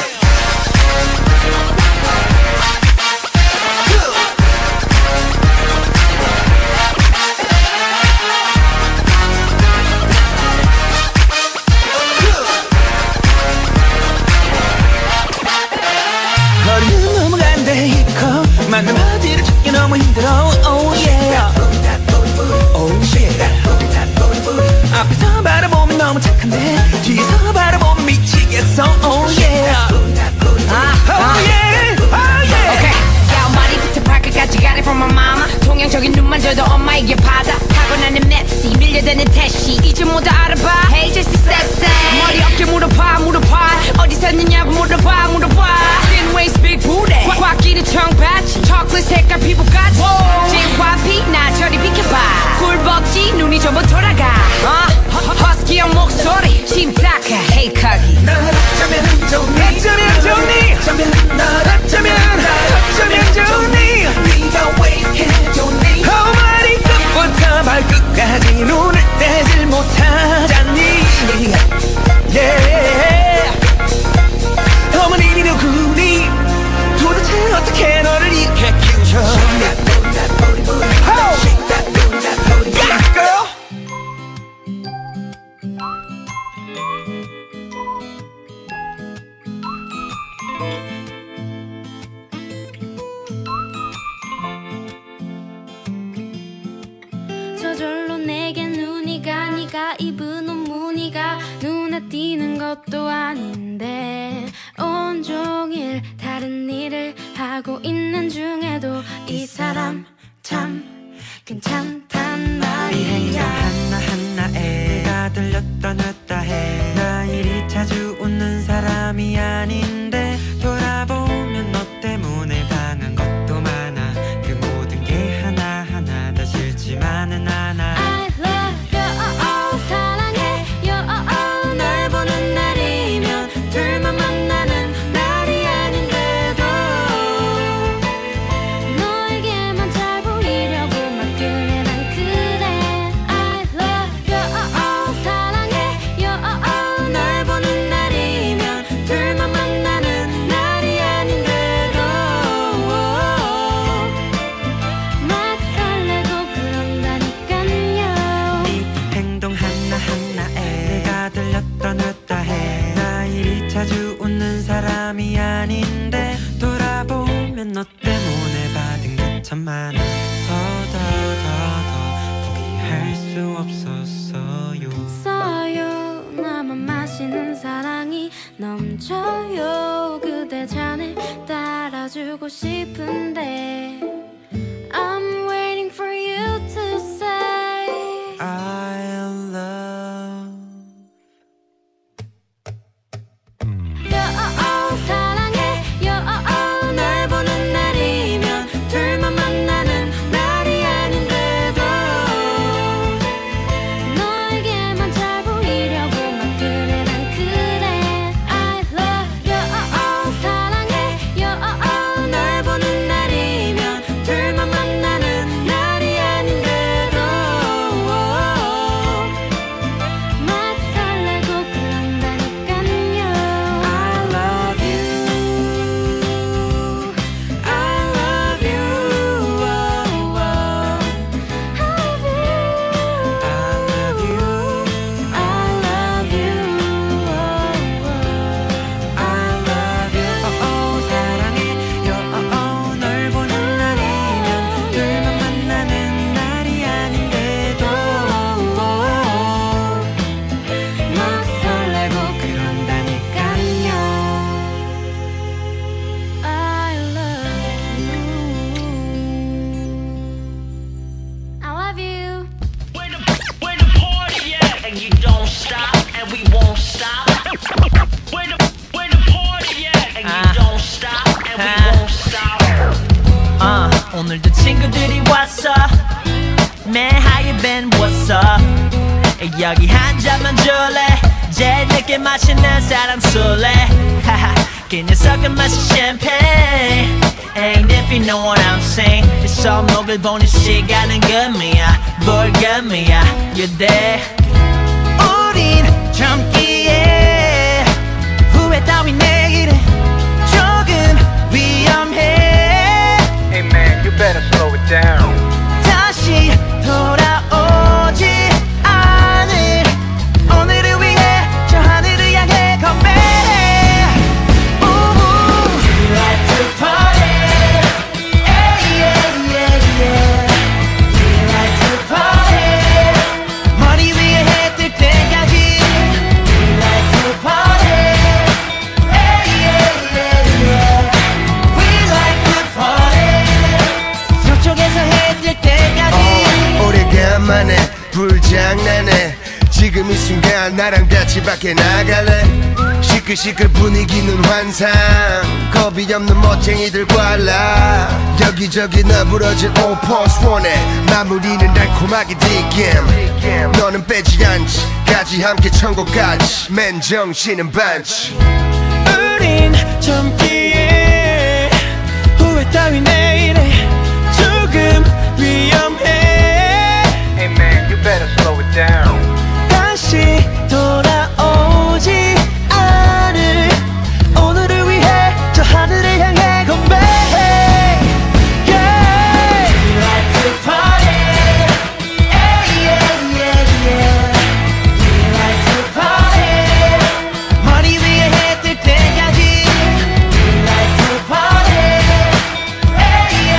허리는 넘어간대 이거 맞는 바지를 찾기 너무 힘들어 Oh yeah Oh yeah 앞에서 바라보면 너무 착한데 뒤에서 바라보면 미치겠어 Oh yeah Oh yeah Oh yeah Okay 야 머리부터 발끝까지 got it from my mama 동양적인 눈만 줘도 엄마에게 받아 타고나는 맵시 밀려드는 태시 이제 모두 알아봐 Hey just sexy 머리 어깨 물어봐 어디서 있느냐고 물어봐 Thin waist big booty 꽉 끼는 청바지 초콜릿 색깔 피부까지 진화피 나 저리 비켜봐 꿀벅지 눈이 전부 돌아가 허스키한 목소리 심탁해 Hey 거기 널 어쩌면 좋니 어쩌면 널 어쩌면 좋니 네가 왜 이렇게 좋니 머리끝부터 발끝까지 눈을 떼질 못하잖니 Yeah 어머님이 누구니 도대체 어떻게 너를 이렇게 키우셨니 Yeah girl 저절로 내게 눈이 가 네가 입은 옷 무늬가 눈에 띄는 것도 아닌데 온종일 다른 일을 하고 있는 중에도 이 사람 참 괜찮단 이 행동 말이야 하나하나에 내가 들렸다 놨다 해 나 이리 자주 웃는 사람이 아닌데 돌아보면 너 때문에 당한 것도 많아 그 모든 게 하나하나 다 싫지만은 않아 I love you 사랑해요 널 보는 날이면 둘만 만나는 날이 아닌데도 너에게만 잘 보이려고 막 그래 난 그래 I love you 사랑해요 널 보는 날이면 둘만 만나는 날이 아닌데도 막 설레고 그런다니깐요 이 행동 하나하나에 내가 들렸다 놨다 해 나 이리 자주 웃는 사람이 아닌데 돌아보면 너 때문에 받은 게 참 많아 더 포기할 수 없었어요 써요 나만 마시는 사랑이 넘쳐요 그대 잔을 따라주고 싶은데 I'm waiting for you to say I love 사랑해요 널 and you don't stop, and we won't stop. Where the party at? And you don't stop, and we won't stop. 오늘도 친구들이 왔어. Man, how you been? What's up? 여기 한 잔만 줄래? 제일 늦게 마시는 사람 술래? 그 녀석은 마시 champagne. Ain't if you know what I'm saying. 이 손목을 보는 시간은 금이야. 뭘 금이야? You're there. 우린 젊기에 후회 따위 내일은 조금 위험해. Hey man, you better slow it down. 다시 돌아오지 않을 오늘을 위해 저 하늘을 향해 건배해. We like to party. Yeah, yeah, yeah, yeah. We like to party. 머리 위에 해 뜰 때까지. We like to party. Yeah, yeah, yeah, yeah. We like to party. 서쪽에서 해 뜰 때까지. 오래간만에 불장난해. 지금 이 순간 나랑 같이 밖에 나갈래. 시끌시끌 분위기는 환상. 겁이 없는 멋쟁이들 관라. 여기저기 너부러진 all post 원해. 마무리는 달콤하게 디겜. 너는 빼지 않지. 까지 함께 천국까지. 맨 정신은 반치. 우린 젊기에 후회 따위 내일에 조금 위험해. Hey man, you better slow it down. 다시 돌아오지 않을 오늘을 위해 저 하늘을 향해 건배해. Yeah. We like to party. Yeah, yeah, yeah, yeah. We like to party. 머리 위에 해 뜰 때까지. We like to party. Yeah,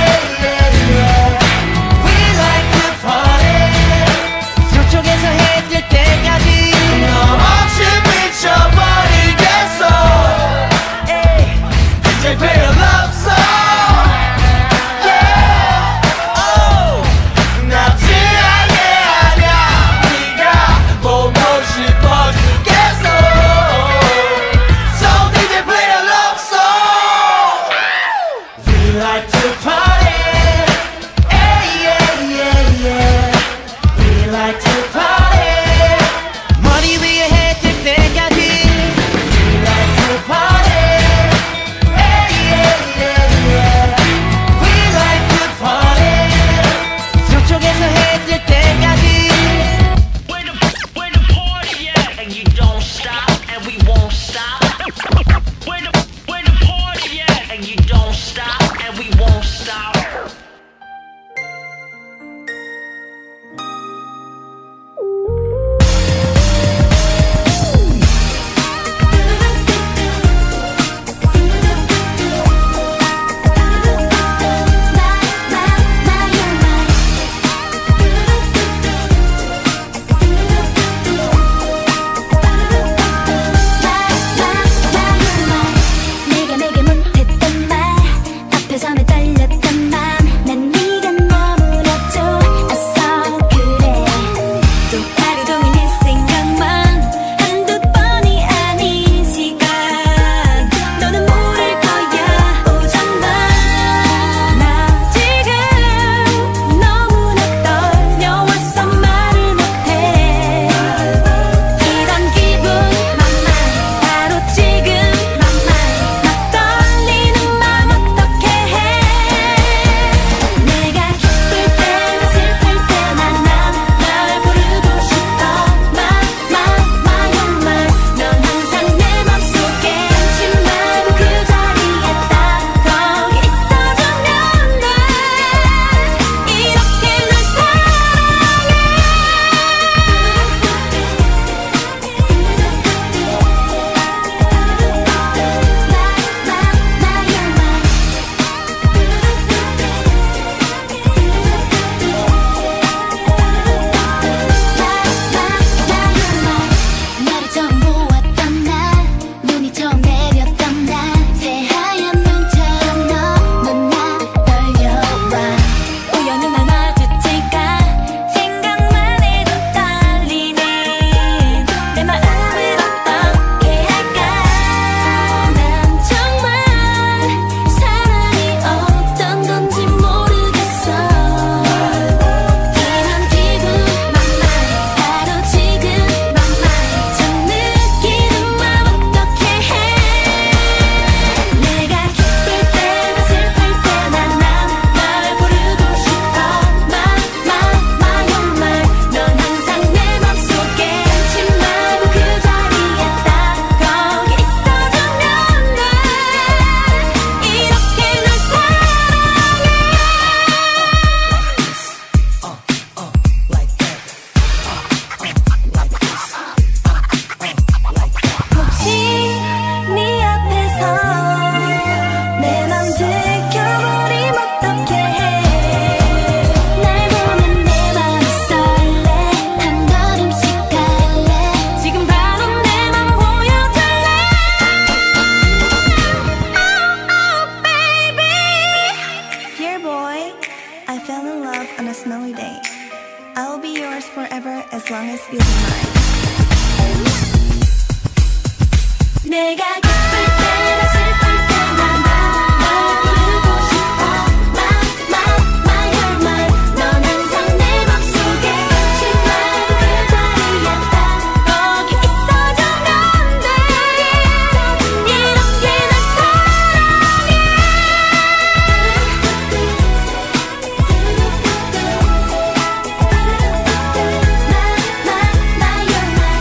love on a snowy day. I'll be yours forever as long as you'll be mine. 내가 기쁠 때나 슬플 때나 널 부르고 싶어 My you're mine 넌 항상 내 맘속에 지만 그 자리에 딱 거기 있어주면 돼 이렇게 날 사랑해 My you're mine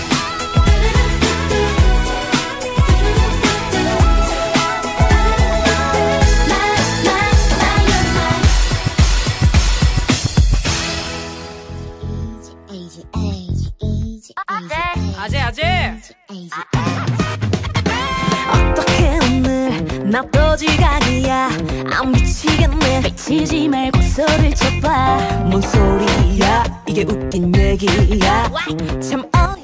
아재 어떻게 오늘 나도 지각이야 안 미치겠네 미치지 말고 소리를 쳐봐 뭔 소리야 이게 웃긴 얘기야 참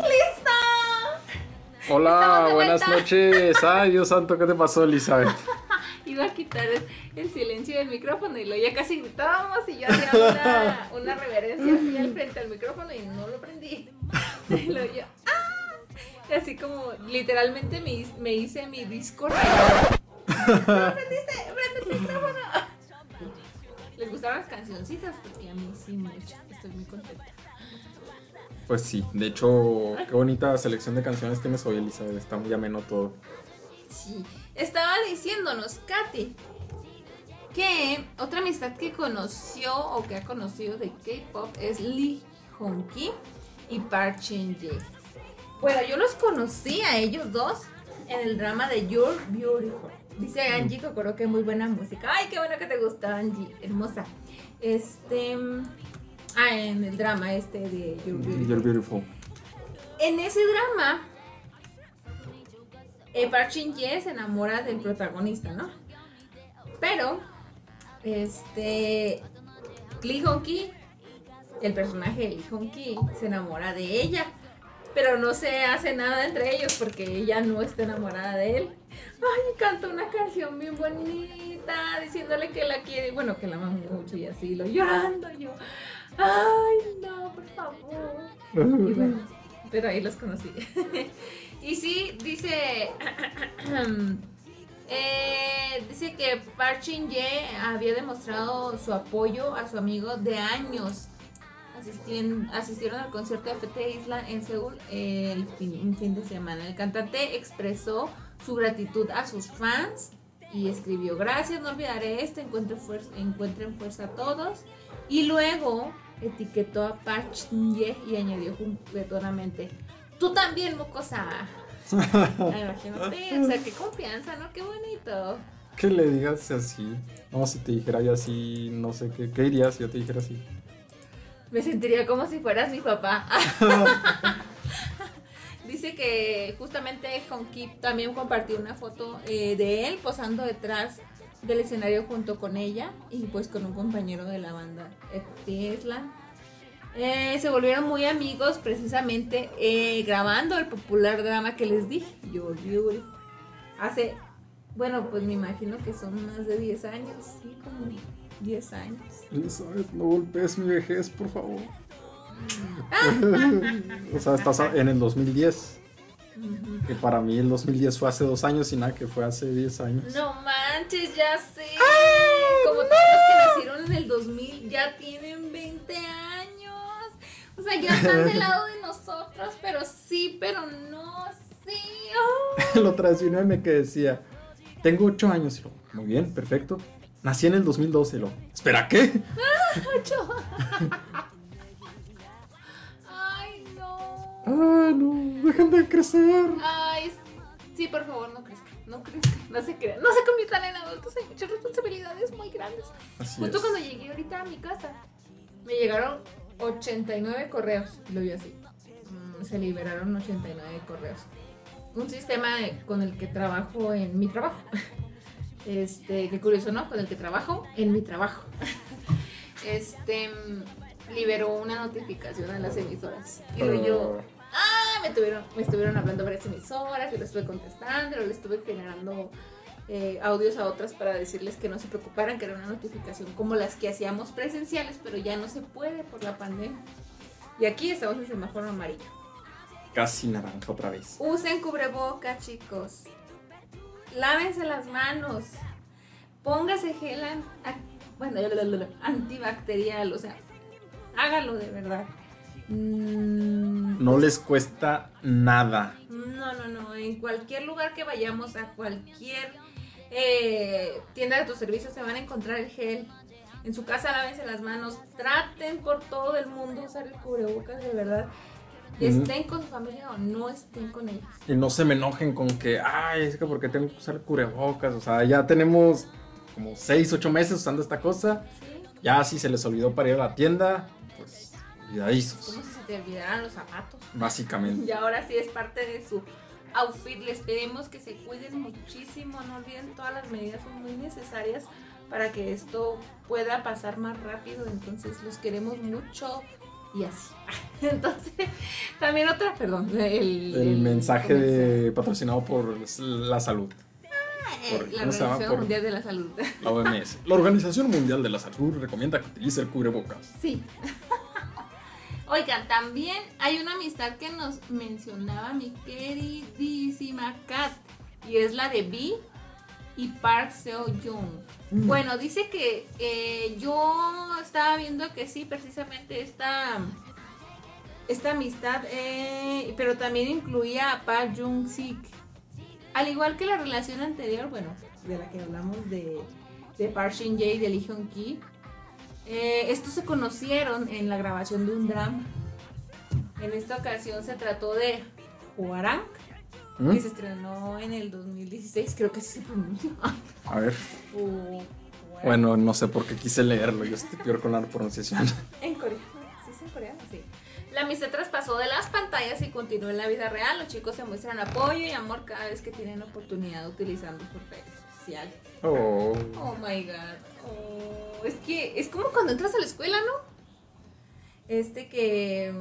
Hola, buenas noches. Ay, Dios santo, ¿qué te pasó, Elizabeth? Iba a quitar el silencio del micrófono y lo ya casi gritábamos y yo hacía una reverencia así al frente al micrófono y no lo prendí. Y lo yo, ¡ah! Y así como literalmente me hice mi disco rayado. ¿No prendiste? ¡Prende el micrófono! ¿Les gustaron las cancioncitas? Porque a mí sí mucho. Estoy muy contenta. Pues sí, de hecho, qué bonita selección de canciones tienes hoy, Elizabeth. Está muy ameno todo. Sí, estaba diciéndonos Katy que otra amistad que conoció o que ha conocido de K-pop es Lee Hong-ki y Park Shin-ye. Bueno, yo los conocí a ellos dos en el drama de You're Beautiful. Dice Angie que creo que muy buena música. Ay, qué bueno que te gusta, Angie, hermosa. En el drama de You're Beautiful. You're Beautiful. En ese drama Park Shin-ye se enamora del protagonista, ¿no? Pero Lee Hong-ki, el personaje de Lee Hong-ki, se enamora de ella, pero no se hace nada entre ellos porque ella no está enamorada de él. Ay, canta una canción bien bonita diciéndole que la quiere, bueno, que la ama mucho y así, lo llorando yo. Ay, no, por favor. Y bueno, pero ahí los conocí. Y sí, dice dice que Park Shin-ye había demostrado su apoyo a su amigo de años. Asistieron al concierto de FT Island en Seúl un fin de semana. El cantante expresó su gratitud a sus fans y escribió: gracias, no olvidaré esto, encuentren fuerza todos. Y luego etiquetó a Park Shin-ye y añadió juguetonamente: tú también, mocosa. Imagínate, o sea, qué confianza, ¿no? Qué bonito. Que le digas así. No, si te dijera yo así, no sé qué dirías si yo te dijera así. Me sentiría como si fueras mi papá. Dice que justamente Hong-ki también compartió una foto de él posando detrás del escenario junto con ella y pues con un compañero de la banda Tesla. Se volvieron muy amigos precisamente grabando el popular drama que les dije, You're Beautiful. Bueno, pues me imagino que son más de 10 años, sí, como 10 años. Elizabeth, no golpees mi vejez, por favor. O sea, estás en el 2010. Que para mí el 2010 fue hace 2 años y nada, que fue hace 10 años. No manches, ya sé. Como todos los que nacieron en el 2000 ya tienen 20 años. O sea, ya están del lado de nosotros, pero sí, pero no, sí. Oh. Lo otra vez vi un meme que decía: tengo 8 años. Y lo, muy bien, perfecto. Nací en el 2012. Y lo, ¿espera qué? 8. Ay, no. Ah, no, dejen de crecer. Ay, sí, por favor, no crezca. No se crean, no se conviertan en adultos, hay muchas responsabilidades muy grandes. Así Justo es. cuando llegué ahorita a mi casa, me llegaron 89 correos. Lo vi así. Se liberaron 89 correos. Un sistema con el que trabajo en mi trabajo. Qué curioso, ¿no? Con el que trabajo en mi trabajo. Liberó una notificación a las emisoras. Y yo, me estuvieron hablando varias emisoras, yo le estuve contestando, le estuve generando audios a otras para decirles que no se preocuparan, que era una notificación como las que hacíamos presenciales, pero ya no se puede por la pandemia. Y aquí estamos en semáforo amarillo. Casi naranja otra vez. Usen cubrebocas, chicos. Lávense las manos. Póngase gel antibacterial, o sea, hágalo de verdad. No les cuesta nada. No, en cualquier lugar que vayamos, a cualquier tienda de autoservicio se van a encontrar el gel. En su casa lávense las manos, traten por todo el mundo usar el cubrebocas de verdad. Estén con su familia o no estén con ellos. Y no se me enojen con que, ay, es que porque tengo que usar cubrebocas. O sea, ya tenemos como 6-8 meses usando esta cosa. ¿Sí? Ya si se les olvidó para ir a la tienda, pues olvidadizos. Como si se te olvidaran los zapatos. Básicamente. Y ahora sí es parte de su outfit. Les pedimos que se cuiden muchísimo. No olviden, todas las medidas son muy necesarias para que esto pueda pasar más rápido. Entonces los queremos mucho. Y así. Entonces, también otra, perdón. El mensaje patrocinado por la salud. La Organización Mundial de la Salud. La OMS. La Organización Mundial de la Salud recomienda que utilice el cubrebocas. Sí. Oigan, también hay una amistad que nos mencionaba mi queridísima Kat. Y es la de Vi y Park Seo-joon. Bueno, dice que yo estaba viendo que sí, precisamente esta amistad, pero también incluía a Park Jung-sik. Al igual que la relación anterior, bueno, de la que hablamos de Park Shin-jae y de Lee Hyun-ki, estos se conocieron en la grabación de un drama. En esta ocasión se trató de Hwarang, que se estrenó en el 2016, creo que así se pronuncia. A ver. Bueno, no sé por qué quise leerlo, yo estoy peor con la pronunciación. En coreano, sí es en coreano, sí. La amistad traspasó de las pantallas y continuó en la vida real. Los chicos se muestran apoyo y amor cada vez que tienen oportunidad utilizando sus redes sociales. Oh my god. Oh, es que es como cuando entras a la escuela, ¿no? Que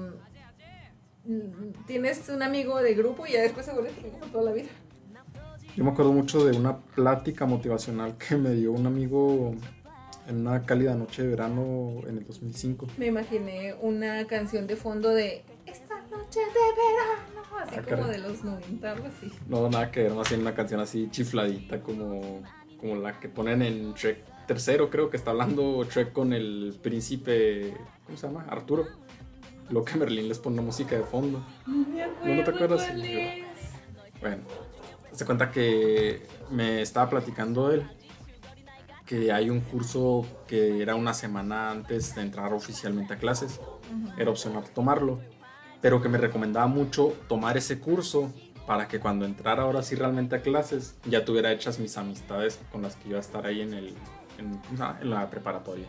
tienes un amigo de grupo y ya después se vuelve tu amigo por toda la vida. Yo me acuerdo mucho de una plática motivacional que me dio un amigo en una cálida noche de verano en el 2005. Me imaginé una canción de fondo de esta noche de verano, así como de los 90, algo así. No, nada que ver, más bien una canción así chifladita como la que ponen en Shrek tercero, creo que está hablando Shrek con el príncipe, ¿cómo se llama? Arturo. Lo que Merlín les pone música de fondo. ¿No te acuerdas? Bueno, se cuenta que me estaba platicando él que hay un curso que era una semana antes de entrar oficialmente a clases. Era opcional tomarlo, pero que me recomendaba mucho tomar ese curso para que cuando entrara ahora sí realmente a clases ya tuviera hechas mis amistades con las que iba a estar ahí en la preparatoria.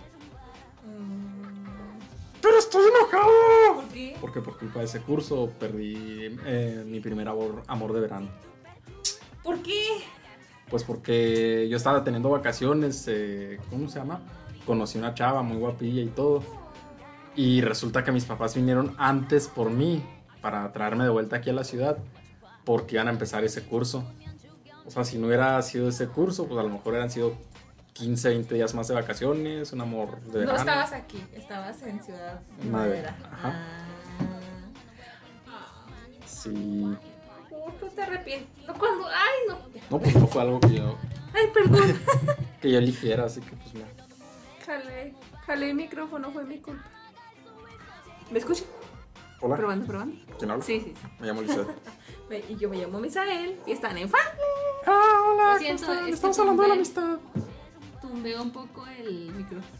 ¡Pero estoy enojado! ¿Por qué? Porque por culpa de ese curso perdí mi primer amor de verano. ¿Por qué? Pues porque yo estaba teniendo vacaciones, ¿cómo se llama? Conocí una chava muy guapilla y todo. Y resulta que mis papás vinieron antes por mí para traerme de vuelta aquí a la ciudad porque iban a empezar ese curso. O sea, si no hubiera sido ese curso, pues a lo mejor hubieran sido 15, 20 días más de vacaciones, un amor de verano. No estabas aquí, estabas en Ciudad Madera. Ajá. Sí. ¿Tú te arrepientes? No, cuando... ¡Ay, no! No, pues no fue algo que yo... ¡Ay, perdón! que yo eligiera, así que pues no. Jalé el micrófono, fue mi culpa. ¿Me escuchan? Hola. Probando. ¿Quién habla? Sí. Me llamo Lizeth. Y yo me llamo Misael y están en Family. Hola. Lo siento, estamos hablando de la amistad. Tumbé un poco el micrófono.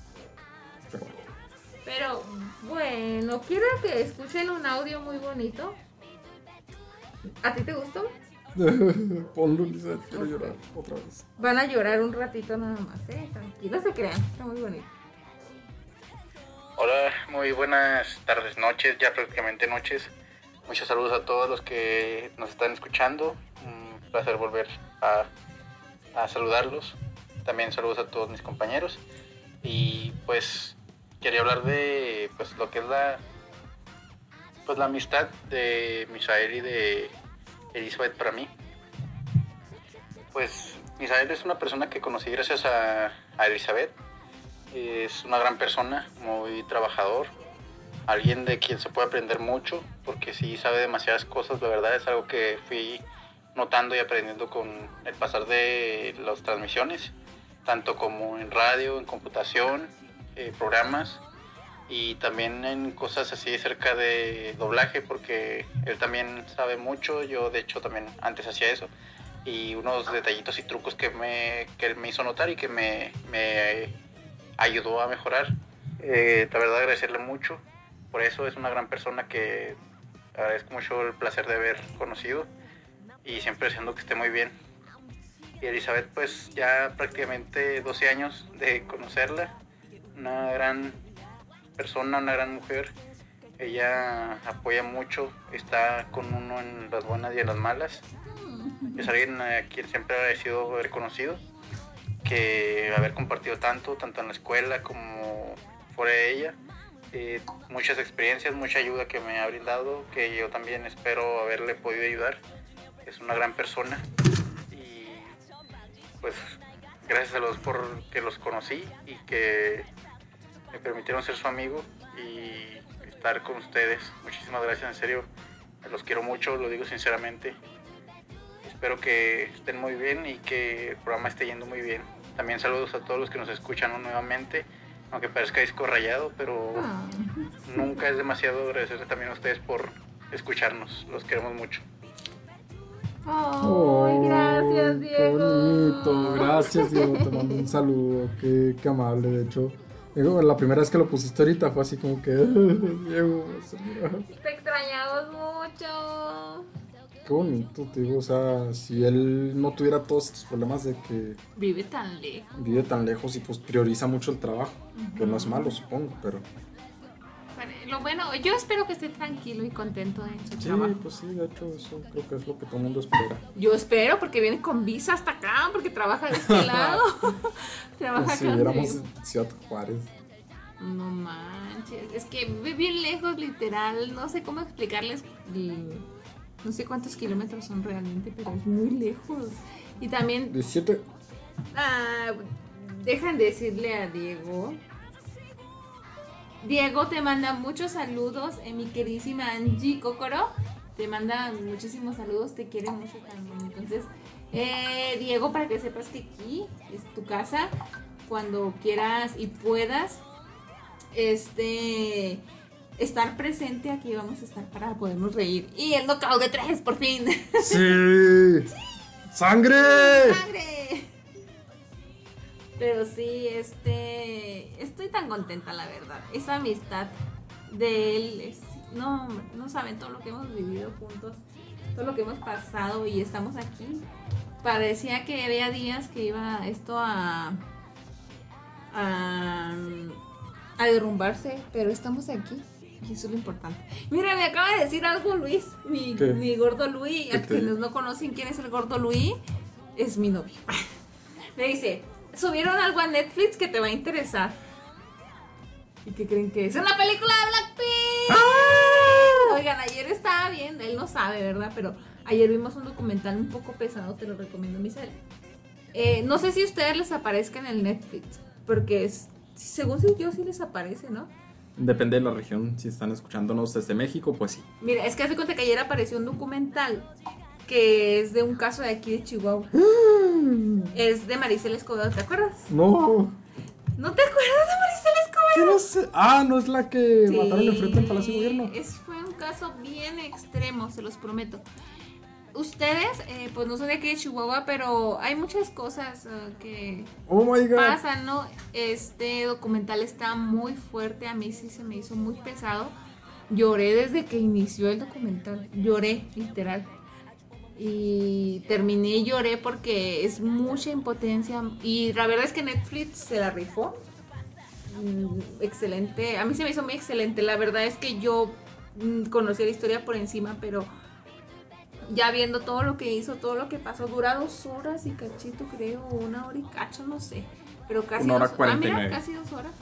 Pero bueno, quiero que escuchen un audio muy bonito. ¿A ti te gustó? Ponlo, Lizeth, quiero llorar otra vez. Van a llorar un ratito nada más, tranquilos, se crean, está muy bonito. Hola, muy buenas tardes, noches, ya prácticamente noches. Muchos saludos a todos los que nos están escuchando. Un placer volver a saludarlos. También saludos a todos mis compañeros. Y pues quería hablar de pues lo que es la amistad de Misael y de Elizabeth para mí. Pues Misael es una persona que conocí gracias a Elizabeth. Es una gran persona, muy trabajador, alguien de quien se puede aprender mucho, porque sí sabe demasiadas cosas, la verdad es algo que fui notando y aprendiendo con el pasar de las transmisiones, tanto como en radio, en computación, programas, y también en cosas así acerca de doblaje, porque él también sabe mucho. Yo de hecho también antes hacía eso, y unos detallitos y trucos que él me hizo notar y que me ayudó a mejorar. La verdad agradecerle mucho por eso. Es una gran persona que agradezco mucho el placer de haber conocido, y siempre deseando que esté muy bien. Y Elizabeth, pues ya prácticamente 12 años de conocerla, una gran persona, una gran mujer. Ella apoya mucho, está con uno en las buenas y en las malas. Es alguien a quien siempre he sido haber conocido, que haber compartido tanto en la escuela como fuera de ella. Muchas experiencias, mucha ayuda que me ha brindado, que yo también espero haberle podido ayudar. Es una gran persona, y pues gracias a los por que los conocí y que me permitieron ser su amigo y estar con ustedes. Muchísimas gracias, en serio, los quiero mucho, lo digo sinceramente. Espero que estén muy bien y que el programa esté yendo muy bien. También saludos a todos los que nos escuchan nuevamente, aunque parezca disco rayado, pero nunca es demasiado agradecerles también a ustedes por escucharnos. Los queremos mucho. Oh, gracias, Diego. Qué bonito, gracias, Diego. Te mando un saludo, qué amable. De hecho, Diego, la primera vez que lo pusiste ahorita fue así como que Diego, te extrañamos mucho. qué bonito, te digo. O sea, si él no tuviera todos estos problemas de que vive tan lejos y pues prioriza mucho el trabajo, que no es malo, supongo, pero lo bueno, yo espero que esté tranquilo y contento en su trabajo. Sí, pues sí, de hecho eso creo que es lo que todo el mundo espera. Yo espero, porque viene con visa hasta acá, porque trabaja de este lado. Trabaja pues si acá. éramos en Ciudad Juárez. No manches, es que vive bien lejos, literal, no sé cómo explicarles, no sé cuántos kilómetros son realmente, pero es muy lejos. Y también 17. Dejan de decirle a Diego te manda muchos saludos, mi queridísima Angie Kokoro te manda muchísimos saludos, te quiere mucho también. Entonces, Diego, para que sepas que aquí es tu casa, cuando quieras y puedas estar presente, aquí vamos a estar para podernos reír. Y el knockout de 3, por fin. ¡Sí! ¡Sangre! ¡Sangre! Pero sí, estoy tan contenta, la verdad. Esa amistad de él, no saben todo lo que hemos vivido juntos, todo lo que hemos pasado, y estamos aquí. Parecía que había días que iba esto a derrumbarse, pero estamos aquí. Y eso es lo importante. Mira, me acaba de decir algo Luis, mi gordo Luis. A quienes no conocen quién es el gordo Luis, es mi novio. Me dice, subieron algo a Netflix que te va a interesar. ¿Y qué creen que es? ¡Una película de Blackpink! ¡Ah! Oigan, ayer estaba viendo, él no sabe, ¿verdad? Pero ayer vimos un documental un poco pesado, te lo recomiendo, Misael. No sé si a ustedes les aparezca en el Netflix, porque según yo sí les aparece, ¿no? Depende de la región, si están escuchándonos desde México, pues sí. Mira, es que hace cuenta que ayer apareció un documental que es de un caso de aquí de Chihuahua. Es de Maricela Escobedo, ¿te acuerdas? No. ¿No te acuerdas de Maricela Escobedo? No sé. ¿No es la que mataron enfrente del Palacio de Gobierno? Fue un caso bien extremo, se los prometo. Ustedes, pues no son de aquí de Chihuahua, pero hay muchas cosas que pasan, ¿no? Este documental está muy fuerte, a mí sí se me hizo muy pesado. Lloré desde que inició el documental, lloré, literal. Y terminé y lloré porque es mucha impotencia. Y la verdad es que Netflix se la rifó. Excelente, a mí se me hizo muy excelente. La verdad es que yo conocí la historia por encima, pero ya viendo todo lo que hizo, todo lo que pasó, dura 2 horas y cachito, creo, 1 hora y cacho, no sé, pero casi 1 hora 49. Mira, casi 2 horas.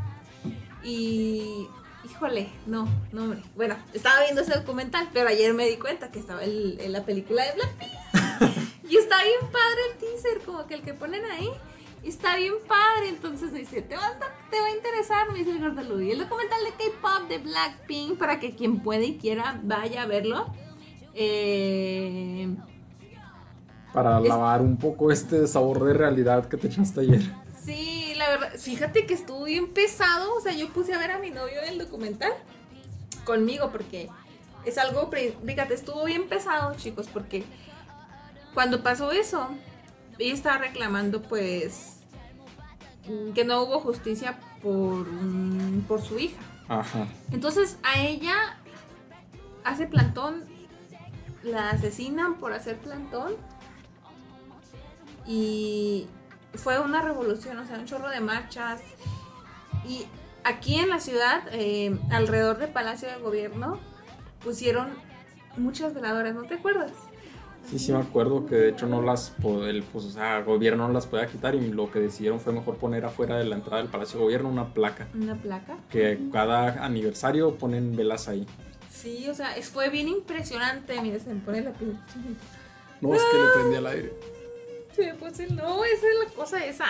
Y híjole, no, hombre. Bueno, estaba viendo ese documental, pero ayer me di cuenta que estaba en la película de Blackpink. Y está bien padre el teaser, como que el que ponen ahí. Está bien padre, entonces me dice, te va a interesar, me dice el gordo Luis. El documental de K-pop de Blackpink, para que quien puede y quiera vaya a verlo. Para lavar un poco este sabor de realidad que te echaste ayer. Sí, la verdad, fíjate que estuvo bien pesado. O sea, yo puse a ver a mi novio el documental conmigo porque es algo, fíjate, estuvo bien pesado, chicos, porque cuando pasó eso, ella estaba reclamando pues que no hubo justicia por su hija. Ajá. Entonces a ella hace plantón, la asesinan por hacer plantón y fue una revolución, o sea, un chorro de marchas. Y aquí en la ciudad, alrededor del Palacio de Gobierno, pusieron muchas veladoras, ¿no te acuerdas? Sí, me acuerdo que de hecho no las, el gobierno no las podía quitar y lo que decidieron fue mejor poner afuera de la entrada del Palacio de Gobierno una placa. ¿Una placa? Que cada aniversario ponen velas ahí. Sí, o sea, fue bien impresionante. Mira, se me pone la piel. No, es que le prendí al aire. Se me puso no, esa es la cosa esa.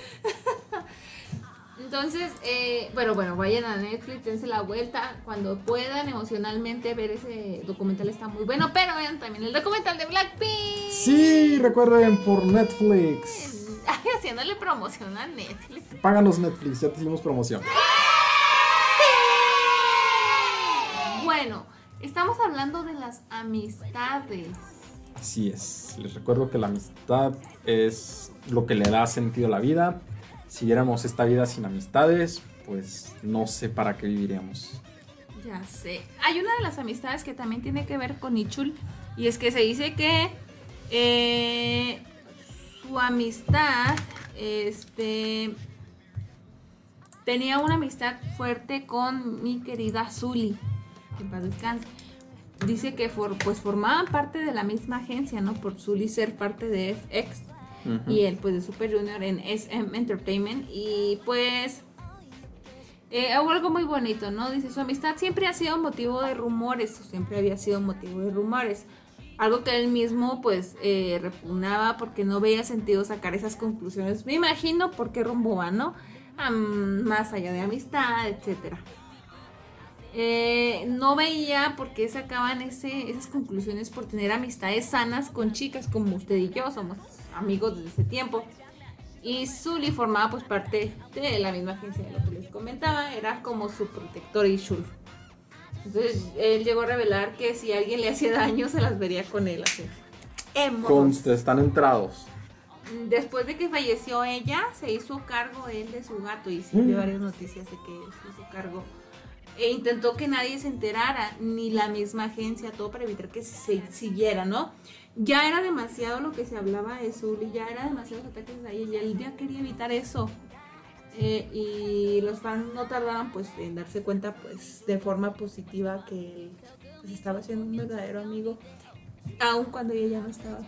Entonces, bueno, vayan a Netflix, dense la vuelta cuando puedan emocionalmente ver ese documental, está muy bueno, pero vean también el documental de Blackpink. Sí, recuerden por Netflix. Haciéndole promoción a Netflix. Páganos Netflix, ya te hicimos promoción. Bueno, estamos hablando de las amistades. Así es, les recuerdo que la amistad es lo que le da sentido a la vida. Si viéramos esta vida sin amistades, pues no sé para qué viviríamos. Ya sé. Hay una de las amistades que también tiene que ver con Ichul. Y es que se dice que su amistad tenía una amistad fuerte con mi querida Zully. Que en paz descanse. Dice que formaban parte de la misma agencia, ¿no? Por Zully ser parte de FX. Y él pues de Super Junior en SM Entertainment. Y pues hubo algo muy bonito, ¿no? Dice, su amistad siempre ha sido motivo de rumores, o siempre había sido motivo de rumores. Algo que él mismo pues repugnaba porque no veía sentido sacar esas conclusiones. Me imagino por qué rumbo va, ¿no? Más allá de amistad, etcétera. No veía por qué sacaban esas conclusiones por tener amistades sanas con chicas como usted y yo, somos amigos desde ese tiempo. Y Zully formaba pues parte de la misma agencia de lo que les comentaba, era como su protector Ichul. Entonces él llegó a revelar que si alguien le hacía daño se las vería con él así. Conste, están entrados. Después de que falleció ella, se hizo cargo él de su gato y sí vi varias noticias de que se hizo cargo. E intentó que nadie se enterara, ni la misma agencia, todo para evitar que se siguiera, ¿no? Ya era demasiado lo que se hablaba de Zully, ya era demasiados ataques a ella, y él ya quería evitar eso. Y los fans no tardaron pues en darse cuenta pues de forma positiva que él pues, estaba siendo un verdadero amigo, aun cuando ella ya no estaba.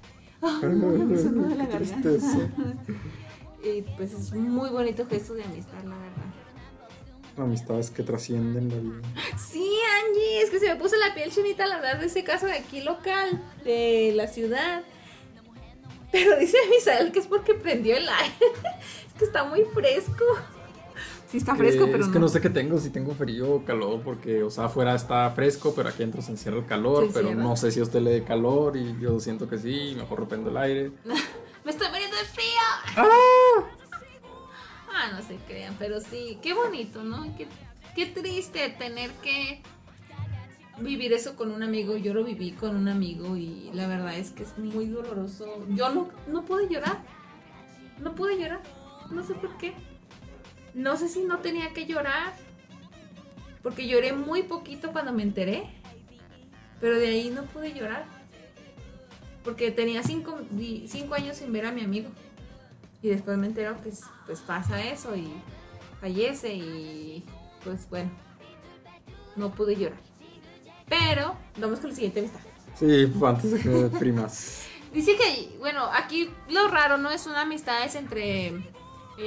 Qué tristeza. Y pues es un muy bonito gesto de amistad, la verdad. Amistades que trascienden la vida. Sí, Angie, es que se me puso la piel chinita al hablar de ese caso de aquí local, de la ciudad. Pero dice Misael que es porque prendió el aire. Es que está muy fresco. Sí está fresco, pero es que no sé qué tengo, si tengo frío o calor, porque, o sea, afuera está fresco, pero aquí adentro se encierra el calor, pero no sé si a usted le dé calor y yo siento que sí, mejor reprendo el aire. ¡Me estoy muriendo de frío! ¡Ah! No se crean, pero sí, qué bonito, ¿no? Qué triste tener que vivir eso con un amigo. Yo lo viví con un amigo y la verdad es que es muy doloroso. Yo no pude llorar. No pude llorar. No sé por qué. No sé si no tenía que llorar. Porque lloré muy poquito cuando me enteré. Pero de ahí no pude llorar. Porque tenía 5 años sin ver a mi amigo. Y después me entero que pues pasa eso y fallece y pues bueno, no pude llorar. Pero vamos con la siguiente amistad. Sí, antes de que me deprimas. Dice que, bueno, aquí lo raro no es una amistad, es entre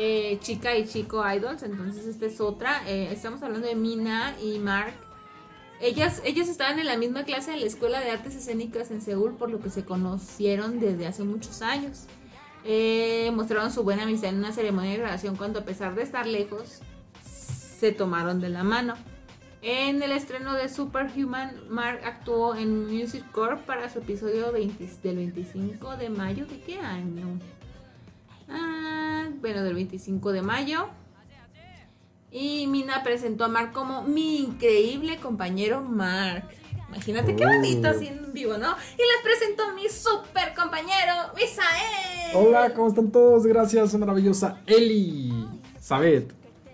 chica y chico idols. Entonces esta es otra. Estamos hablando de Mina y Mark. Ellas estaban en la misma clase en la Escuela de Artes Escénicas en Seúl, por lo que se conocieron desde hace muchos años. Mostraron su buena amistad en una ceremonia de graduación cuando, a pesar de estar lejos, se tomaron de la mano. En el estreno de Superhuman, Mark actuó en Music Core para su episodio del 25 de mayo. ¿De qué año? Bueno, del 25 de mayo. Y Mina presentó a Mark como mi increíble compañero Mark. Imagínate qué bonito así en vivo, ¿no? Y les presento a mi super compañero, Misael. Hola, ¿cómo están todos? Gracias, maravillosa Elizabeth.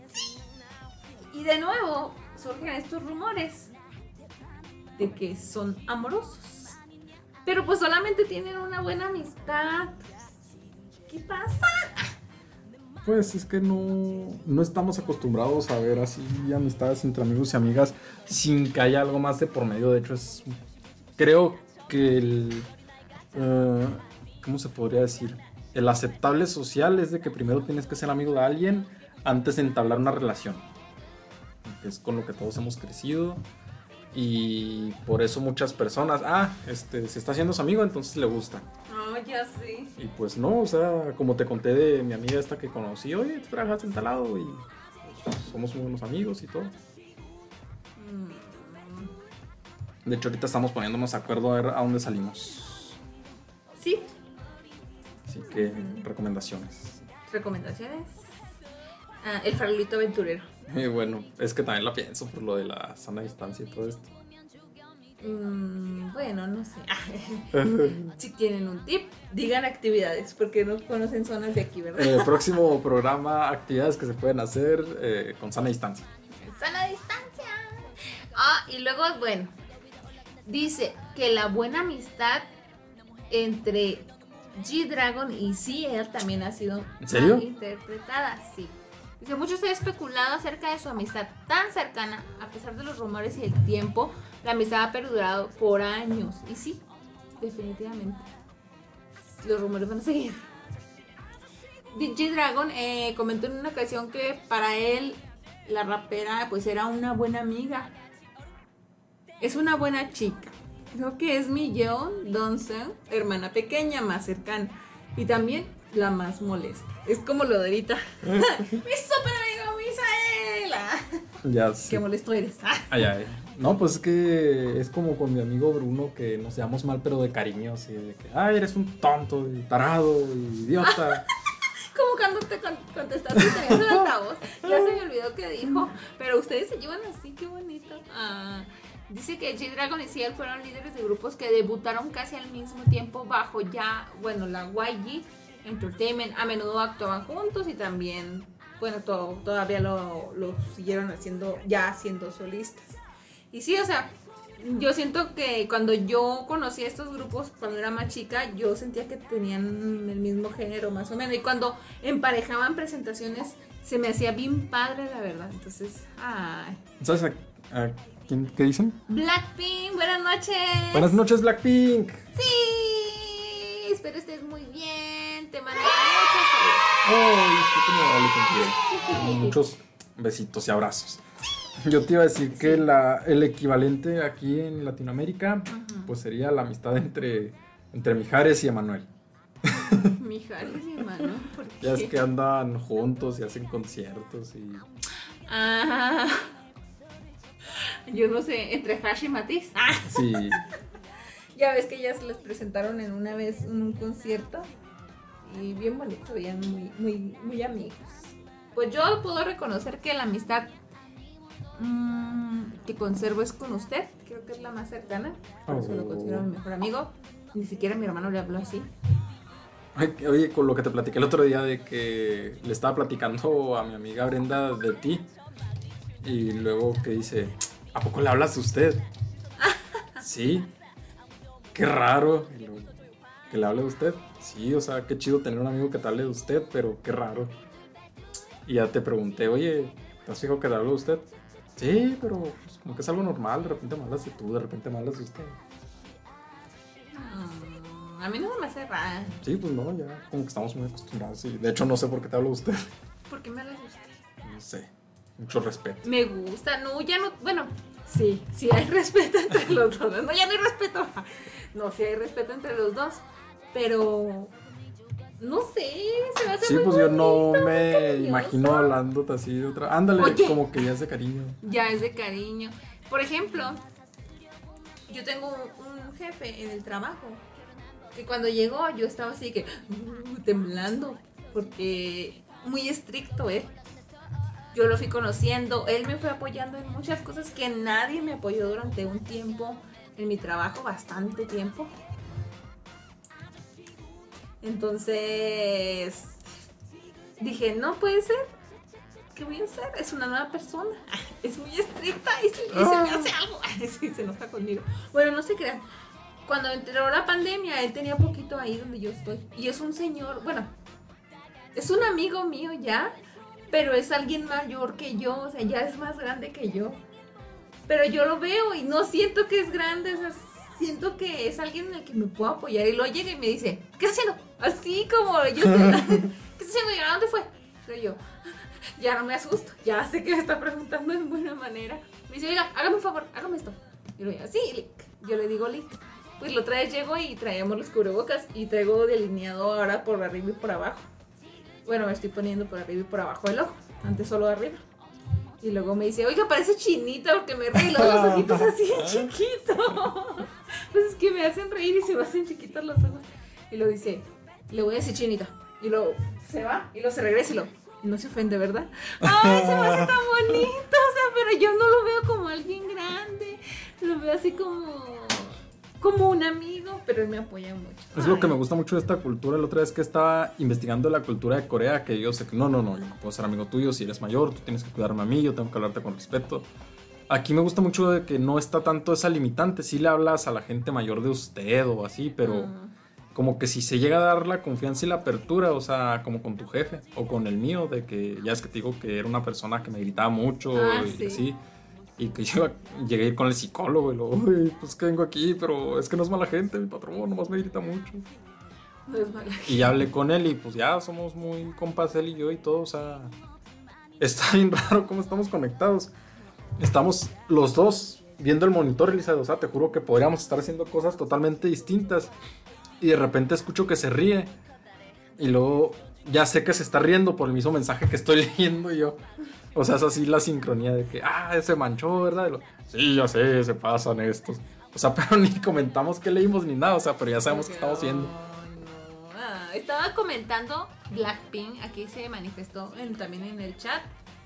Y de nuevo surgen estos rumores de que son amorosos. Pero pues solamente tienen una buena amistad. ¿Qué pasa? Pues es que no estamos acostumbrados a ver así amistades entre amigos y amigas sin que haya algo más de por medio. De hecho, creo que ¿cómo se podría decir? El aceptable social es de que primero tienes que ser amigo de alguien antes de entablar una relación. Es con lo que todos hemos crecido. Y por eso muchas personas, se está haciendo su amigo, entonces le gusta. Ya sí. Y pues no, o sea, como te conté de mi amiga esta que conocí, oye, tú trabajas en tal lado y pues, somos muy buenos amigos y todo. De hecho, ahorita estamos poniéndonos de acuerdo a ver a dónde salimos. Sí. Así que, recomendaciones. ¿Recomendaciones? El farolito aventurero. Bueno, es que también la pienso por lo de la sana distancia y todo esto. Bueno, no sé. Si tienen un tip, digan actividades, porque no conocen zonas de aquí, ¿verdad? El próximo programa, actividades que se pueden hacer con sana distancia. Sana distancia. Y luego, bueno, dice que la buena amistad entre G-Dragon y CL también ha sido mal interpretada, sí. Dice, mucho se ha especulado acerca de su amistad tan cercana. A pesar de los rumores y el tiempo, la amistad ha perdurado por años. Y sí, definitivamente los rumores van a seguir. G-Dragon comentó en una ocasión que para él la rapera pues era una buena amiga. Es una buena chica. Creo que es mi Yeon Donsun, hermana pequeña más cercana. Y también la más molesta. Es como lo de ahorita. Mi super amigo Misaela. Ya sé. Qué molesto eres. Ay. No, pues es que es como con mi amigo Bruno, que nos llevamos mal pero de cariño, así de que, eres un tonto, y tarado, y idiota. Como cuando te contestaste y tenías el altavoz. Ya se me olvidó qué dijo. Pero ustedes se llevan así, qué bonito. Dice que G-Dragon y CL fueron líderes de grupos que debutaron casi al mismo tiempo bajo la YG Entertainment. A menudo actuaban juntos y también, todavía lo siguieron haciendo, ya siendo solistas. Y sí, o sea, yo siento que cuando yo conocí a estos grupos, cuando era más chica, yo sentía que tenían el mismo género, más o menos. Y cuando emparejaban presentaciones, se me hacía bien padre, la verdad. Entonces, ¿Sabes qué dicen? Blackpink, buenas noches. Buenas noches, Blackpink. Sí, espero estés muy bien. Te mando muchos besitos y abrazos. Yo te iba a decir que el equivalente aquí en Latinoamérica, pues sería la amistad entre Mijares y Emanuel. Mijares y Emanuel, ¿por qué? Ya es que andan juntos y hacen conciertos y... Yo no sé, entre Hash y Matiz. Sí. Ya ves que ya se les presentaron en una vez en un concierto y bien bonito, se veían muy, muy amigos. Pues yo puedo reconocer que la amistad que conservo es con usted. Creo que es la más cercana. Por eso lo considero mi mejor amigo. Ni siquiera mi hermano le habló así. Oye, con lo que te platiqué el otro día de que le estaba platicando a mi amiga Brenda de ti. Y luego que dice, ¿a poco le hablas de usted? Sí. Qué raro. Y luego, ¿que le hable de usted? Sí, o sea, qué chido tener un amigo que te hable de usted, pero qué raro. Y ya te pregunté, oye, ¿te has fijado que le hablo de usted? Sí, pero pues, como que es algo normal, de repente me hablas de tú, de repente me hablas de usted. A mí no se me hace raro. Sí, pues no, ya como que estamos muy acostumbrados. Y de hecho no sé por qué te hablo de usted. ¿Por qué me hablas de usted? No sé, mucho respeto. Me gusta, no, ya no, bueno, Sí, sí hay respeto entre los dos. No, ya no hay respeto. No, sí hay respeto entre los dos. Pero no sé, se me hace Sí, muy pues yo bonito, no me cariñoso. imagino hablándote así de otra. Ándale, Oye. como que ya es de cariño. Ya es de cariño. Por ejemplo, yo tengo un jefe en el trabajo que cuando llegó yo estaba así que temblando porque muy estricto él. Yo lo fui conociendo, él me fue apoyando en muchas cosas que nadie me apoyó durante un tiempo en mi trabajo, bastante tiempo. Entonces dije, no puede ser. ¿Qué voy a hacer? Es una nueva persona. Es muy estricta y se me hace algo. Sí, se enoja conmigo. Bueno, no se crean. Cuando entró la pandemia, él tenía poquito ahí donde yo estoy. Y es un señor, bueno, es un amigo mío ya, pero es alguien mayor que yo, o sea, ya es más grande que yo. Pero yo lo veo y no siento que es grande, o sea, siento que es alguien en el que me puedo apoyar. Y luego llega y me dice, ¿qué estás haciendo? Así como yo sé, ¿qué estás haciendo? ¿Y a dónde fue? Pero yo, ya no me asusto, ya sé que me está preguntando en buena manera. Me dice, oiga, hágame un favor, hágame esto. Y yo le digo, sí, Lick. Yo le digo, Lick. Pues la otra vez llego y traemos los cubrebocas y traigo delineado ahora por arriba y por abajo. Bueno, me estoy poniendo por arriba y por abajo el ojo, antes solo arriba. Y luego me dice, oiga, parece chinita porque me reí los ojitos así chiquitos. Pues es que me hacen reír y se me hacen chiquitos los ojos. Y luego dice, le voy a decir chinita. Y luego se va y luego se regresa y luego, no se ofende, ¿verdad? Ay, se me hace tan bonito, o sea, pero yo no lo veo como alguien grande. Lo veo así como un amigo, pero él me apoya mucho. Es lo que me gusta mucho de esta cultura. La otra vez que estaba investigando la cultura de Corea, que yo sé que no, yo no puedo ser amigo tuyo si eres mayor, tú tienes que cuidarme a mí, yo tengo que hablarte con respeto. Aquí me gusta mucho de que no está tanto esa limitante, sí le hablas a la gente mayor de usted o así, pero como que si se llega a dar la confianza y la apertura, o sea, como con tu jefe o con el mío, de que ya es que te digo que era una persona que me gritaba mucho y sí. así. Y que yo llegué a ir con el psicólogo y luego, uy, pues que vengo aquí, pero es que no es mala gente, mi patrón, nomás me grita mucho. No es mala gente. Y ya hablé con él y pues ya somos muy compas él y yo y todo, o sea, está bien raro cómo estamos conectados. Estamos los dos viendo el monitor, Elizabeth, o sea, te juro que podríamos estar haciendo cosas totalmente distintas. Y de repente escucho que se ríe y luego ya sé que se está riendo por el mismo mensaje que estoy leyendo y yo... O sea, es así la sincronía de que, se manchó, ¿verdad? Sí, ya sé, se pasan estos. O sea, pero ni comentamos qué leímos ni nada, o sea, pero ya sabemos qué estamos viendo. No. Estaba comentando Blackpink, aquí se manifestó también en el chat,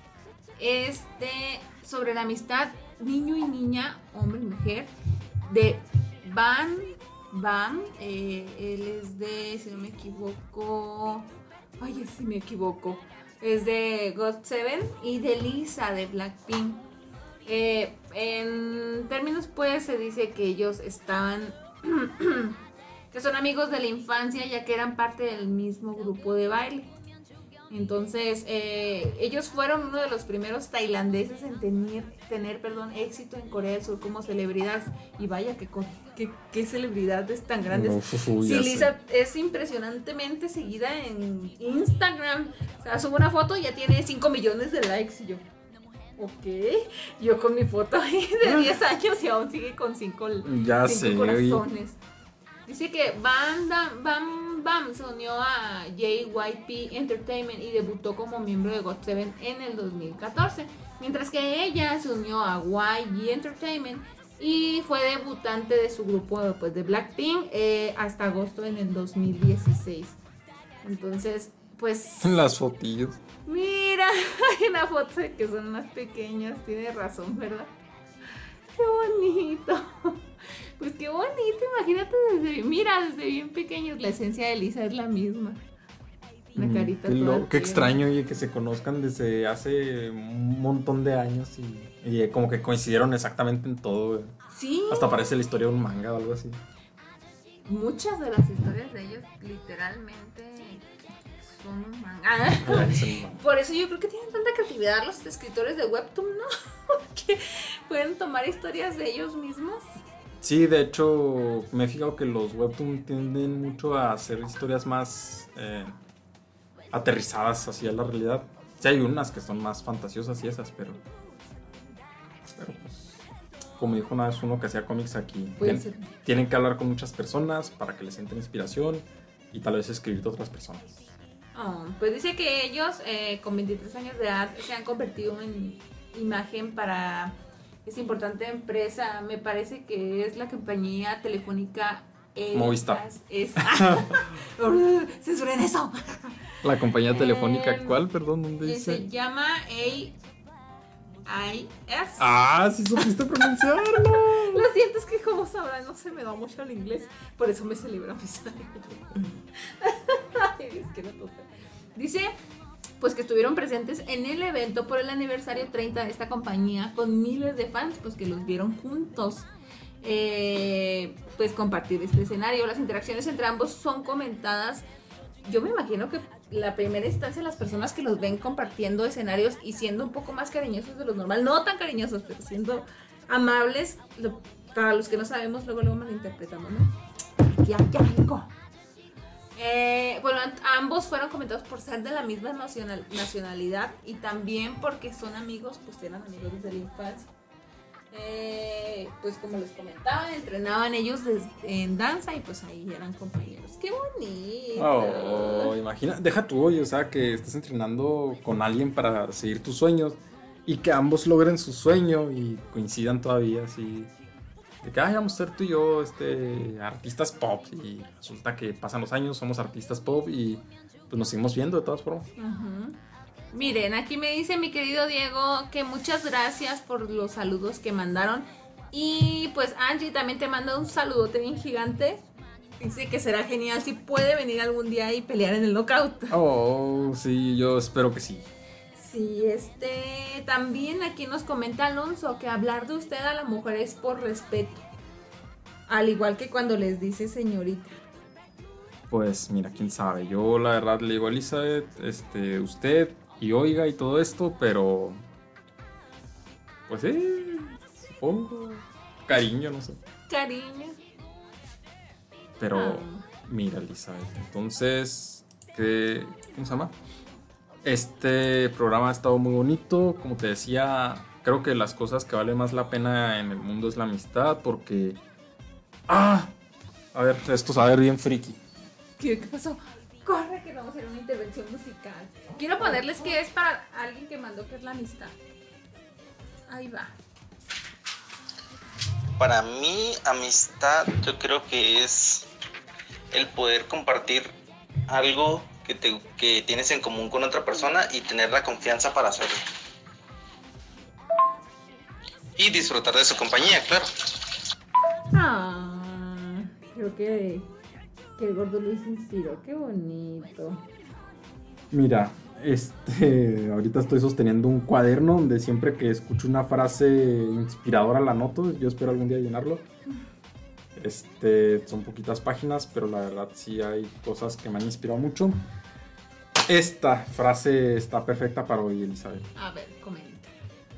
sobre la amistad niño y niña, hombre y mujer, de Bam. Él es de, si no me equivoco, si me equivoco. Es de GOT7 y de Lisa de Blackpink. En términos pues se dice que ellos estaban que son amigos de la infancia, ya que eran parte del mismo grupo de baile. Entonces ellos fueron uno de los primeros tailandeses en tener éxito en Corea del Sur como celebridades. Y vaya qué celebridades tan grandes. No, sí, Lisa es impresionantemente seguida en Instagram. O sea, subo una foto y ya tiene 5 millones de likes. Y yo, ok, yo con mi foto ahí de 10 años y aún sigue con 5 corazones. Dice que Bam se unió a JYP Entertainment y debutó como miembro de GOT7 en el 2014, mientras que ella se unió a YG Entertainment y fue debutante de su grupo pues, de Blackpink hasta agosto en el 2016. Entonces, pues... Las fotillos. Mira, hay una foto de que son más pequeñas, tiene razón, ¿verdad? ¡Qué bonito! Pues qué bonito, imagínate desde bien pequeños, la esencia de Lisa es la misma. Una carita toda qué extraño, oye, que se conozcan desde hace un montón de años y como que coincidieron exactamente en todo. Sí. Hasta parece la historia de un manga o algo así. Muchas de las historias de ellos literalmente son un manga. Por eso yo creo que tienen tanta creatividad los escritores de Webtoon, ¿no? Que pueden tomar historias de ellos mismos. Sí, de hecho, me he fijado que los webtoon tienden mucho a hacer historias más aterrizadas hacia la realidad. Sí, hay unas que son más fantasiosas y esas, pero pues, como dijo una vez uno que hacía cómics aquí, tienen que hablar con muchas personas para que les entre inspiración y tal vez escribir de otras personas. Pues dice que ellos con 23 años de edad se han convertido en imagen para esa importante empresa. Me parece que es la compañía telefónica Movistar. Censuren eso. La compañía telefónica, ¿cuál? Perdón, ¿dónde dice? Se llama AIS. Sí supiste pronunciarlo. Lo siento, es que como sabrán, no se me da mucho el inglés. Por eso me celebra mi Dice, pues que estuvieron presentes en el evento por el aniversario 30 de esta compañía con miles de fans, pues que los vieron juntos. Pues compartir este escenario. Las interacciones entre ambos son comentadas. Yo me imagino que la primera instancia las personas que los ven compartiendo escenarios y siendo un poco más cariñosos de lo normal, no tan cariñosos, pero siendo amables, para los que no sabemos, luego malinterpretamos, ¿no? Bueno, ambos fueron comentados por ser de la misma nacionalidad y también porque son amigos, pues eran amigos desde la infancia. Pues como les comentaba, entrenaban ellos en danza y pues ahí eran compañeros. ¡Qué bonito! Imagina, deja tú, oye, o sea, que estés entrenando con alguien para seguir tus sueños y que ambos logren su sueño y coincidan todavía así. De que vamos a ser tú y yo artistas pop y resulta que pasan los años, somos artistas pop y pues nos seguimos viendo de todas formas. Miren, aquí me dice mi querido Diego que muchas gracias por los saludos que mandaron. Y pues Angie también te manda un saludote bien gigante. Dice que será genial si puede venir algún día y pelear en el knockout. Sí, yo espero que sí. Sí, también aquí nos comenta Alonso que hablar de usted a la mujer es por respeto. Al igual que cuando les dice señorita. Pues mira, quién sabe. Yo la verdad le digo a Elizabeth, usted y oiga y todo esto, pero pues supongo cariño, no sé. Cariño. Pero mira, Elizabeth, entonces, ¿cómo se llama? Este programa ha estado muy bonito, como te decía, creo que las cosas que valen más la pena en el mundo es la amistad, porque a ver, esto se va a ver bien friki. ¿Qué pasó? Corre que vamos a hacer una intervención musical. Quiero ponerles que es para alguien que mandó que es la amistad. Ahí va. Para mí, amistad, yo creo que es el poder compartir algo que tienes en común con otra persona y tener la confianza para hacerlo. Y disfrutar de su compañía, claro. Creo que el gordo Luis inspiró. Qué bonito. Mira, ahorita estoy sosteniendo un cuaderno donde siempre que escucho una frase inspiradora la anoto. Yo espero algún día llenarlo. Son poquitas páginas, pero la verdad sí hay cosas que me han inspirado mucho. Esta frase está perfecta para hoy, Elizabeth. A ver, comenta.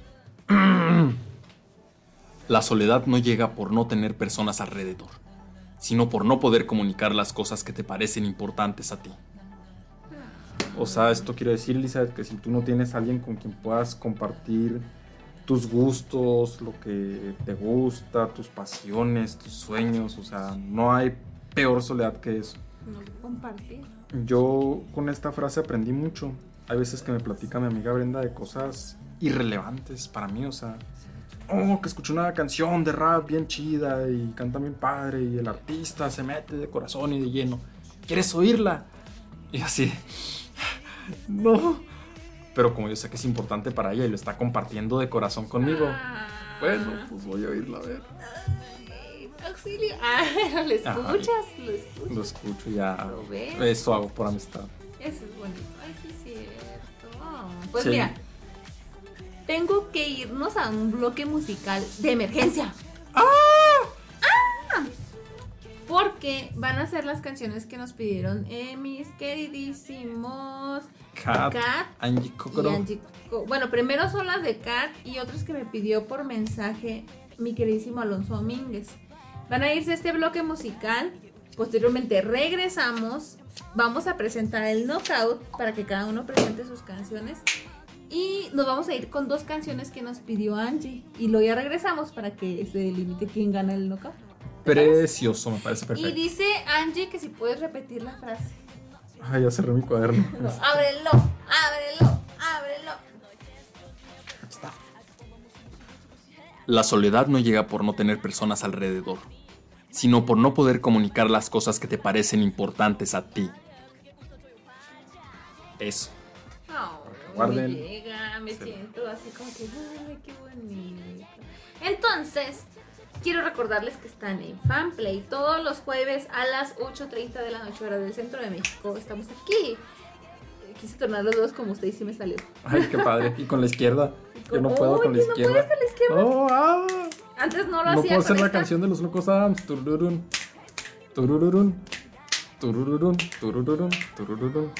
La soledad no llega por no tener personas alrededor, sino por no poder comunicar las cosas que te parecen importantes a ti. O sea, esto quiere decir, Elizabeth, que si tú no tienes a alguien con quien puedas compartir tus gustos, lo que te gusta, tus pasiones, tus sueños, o sea, no hay peor soledad que eso. No compartir. Yo con esta frase aprendí mucho. Hay veces que me platica mi amiga Brenda de cosas irrelevantes para mí, o sea, que escuché una canción de rap bien chida y canta bien padre y el artista se mete de corazón y de lleno. ¿Quieres oírla? Y así, no. Pero como yo sé que es importante para ella y lo está compartiendo de corazón conmigo, bueno, pues voy a oírla a ver. Auxilio. ¿Lo escuchas? Lo escucho, ya. ¿Lo ves? Eso hago por amistad. Eso es bonito. Ay, sí es cierto. Pues sí. Mira, tengo que irnos a un bloque musical de emergencia. Porque van a ser las canciones que nos pidieron mis queridísimos Kat, Angie Kokoro. Bueno, primero son las de Kat y otras que me pidió por mensaje mi queridísimo Alonso Domínguez. Van a irse a este bloque musical. Posteriormente regresamos. Vamos a presentar el knockout para que cada uno presente sus canciones. Y nos vamos a ir con 2 canciones que nos pidió Angie. Y luego ya regresamos para que se delimite quién gana el knockout. Precioso, me parece perfecto. Y dice Angie que si puedes repetir la frase. Ay, ya cerré mi cuaderno. No, ábrelo, ábrelo, ábrelo. Está. La soledad no llega por no tener personas alrededor, sino por no poder comunicar las cosas que te parecen importantes a ti. Eso. Me llega, me siento así como que, ay, qué bonito. Entonces, quiero recordarles que están en Fanplay todos los jueves a las 8:30 de la noche, hora del centro de México. Estamos aquí. Quise tornar los dos como usted y sí me salió. Ay, qué padre. Y con la izquierda. Yo no puedo con la izquierda. ¿No puedes con la izquierda? Oh, ah. Antes no lo No hacía. puedo hacer con la esta. canción de los Locos Adams. Turururun. Turururun. Turururun. Turururun. Turururun.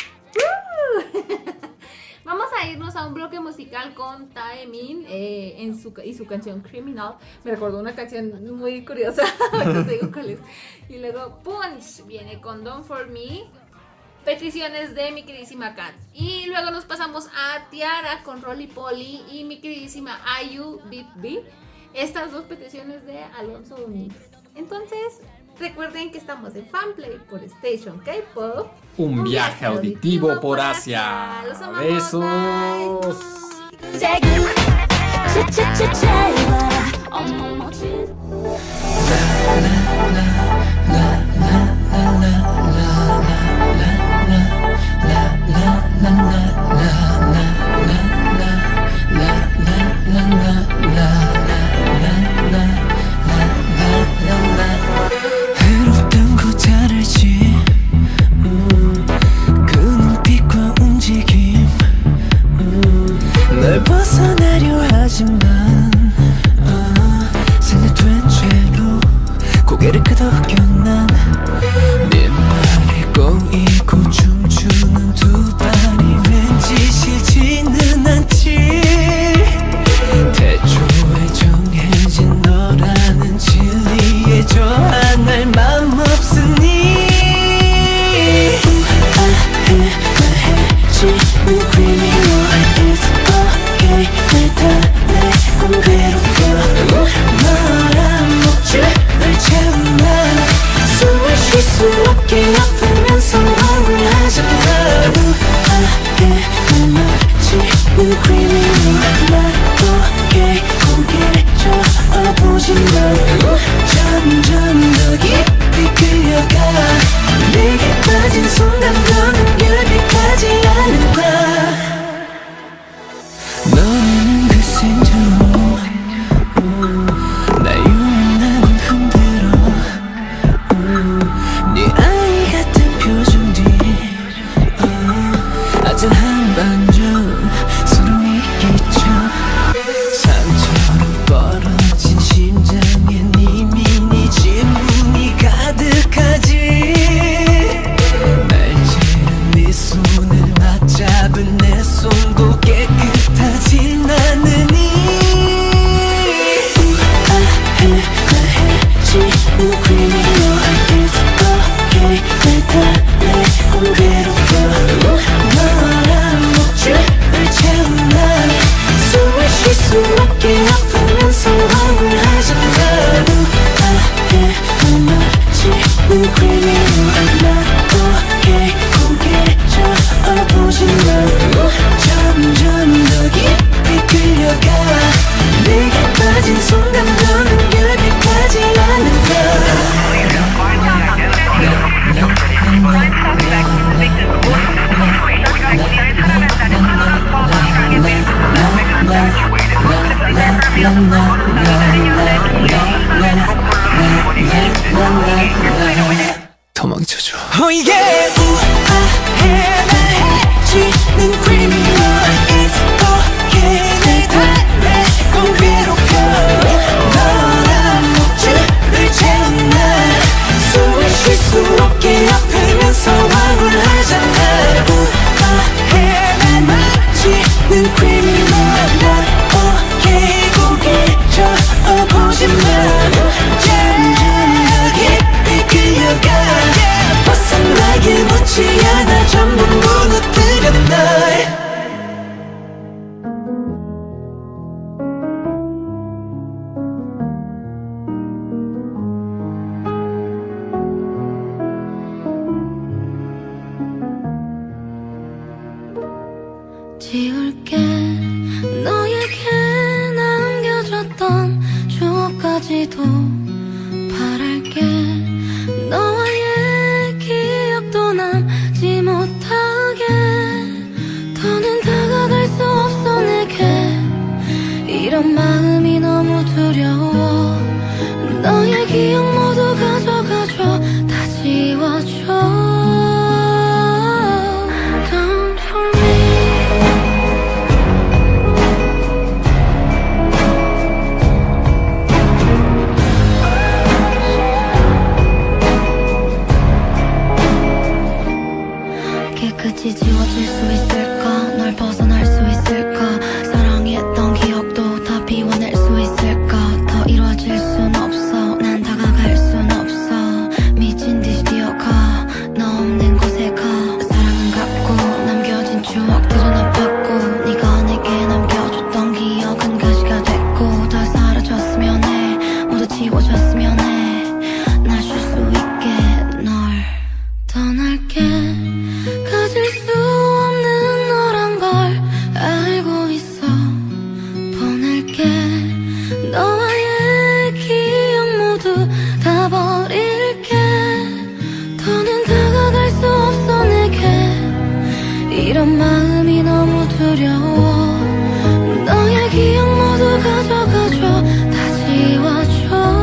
Vamos a irnos a un bloque musical con Taemin y su canción Criminal. Me recordó una canción muy curiosa. No te digo cuál es. Y luego Punch viene con Don't For Me. Peticiones de mi queridísima Kat. Y luego nos pasamos a Tiara con Rolly Polly y mi queridísima Ayu Beat B. Estas 2 peticiones de Alonso Domínguez. Entonces, recuerden que estamos en Fanplay por Station K-Pop. Un viaje auditivo por Asia. Los amamos. Besos. 흐르던 그 다르지 그 눈빛과 움직임 널 벗어나려 하지만 세뇌된 채로 고개를 끄덕여 난 네 말에 꼬이고 춤추는 두 발이 왠지 싫지는 않지 태초에 정해진 너라는 진리에 저항할 맘 없으니 우아해 말해지는 criminal It's okay 내 탓에 넌 괴로워 너란 목줄을 채우나 숨을 쉴 수 없게 아프면서 억울하잖아 우아해 말해지는 criminal 나도 고개를 저어보지만 점점 더 깊이 끌려가 내게 빠진 순간 너는 열리까지 않는 거야 너는 그 생두로 날 유난히 흔들어 네 아이 같은 표정 뒤 아직 한반전 소름이 끼쳐 상처로 벌어진 심장엔 이미 네 지문이 가득하지 날지른 네 손을 맞잡은 내 손도 깨끗하진 않으니 우아해 말해지는 criminal It's okay 내 탓에 넌 괴로워 너란 목줄을 채우나 숨을 쉴 수 없게 아프면서 억울하잖아 우아해 말해지는 criminal 나도 고개를 저어보지만 점점 더 깊이 끌려가 내게 빠진 순간 너는 여기까지 않는 거야 도망쳐줘 Oh yeah 우아해 말해지는 criminal It's okay 내 탓에 넌 괴롭혀 너란 목줄을 채우나 숨을 쉴 수 없게 아프면서 억울하잖아 우아해 말해지는 criminal 나도 고개를 저어보지만 점점 더 깊이 끌려가 벗어나기 지워지도 바랄게. 너와의 기억도 남지 못하게. 더는 다가갈 수 없어 내게. 이런 마음이 너무 두려워. 너의 기억 모두 가져가줘. 다 지워줘. 깨끗이 지워질 수 있을까? 널 벗어날 수 있을까? 사랑했던 기억도 다 비워낼 수 있을까? 더 이루어질 순 없어. 난 다가갈 순 없어. 미친 듯이 뛰어가. 너 없는 곳에 가. 사랑은 갖고 남겨진 추억들은 아팠고. 네가 내게 남겨줬던 기억은 가시가 됐고. 다 사라졌으면 해. 모두 지워졌으면 해. 날 쉴 수 있게 널 떠날게. 가질 수 없는 너란 걸 알고 있어. 보낼게. 너와의 기억 모두 다 버릴게. 더는 다가갈 수 없어 내게. 이런 마음이 너무 두려워. 너의 기억 모두 가져가줘. 다 지워줘.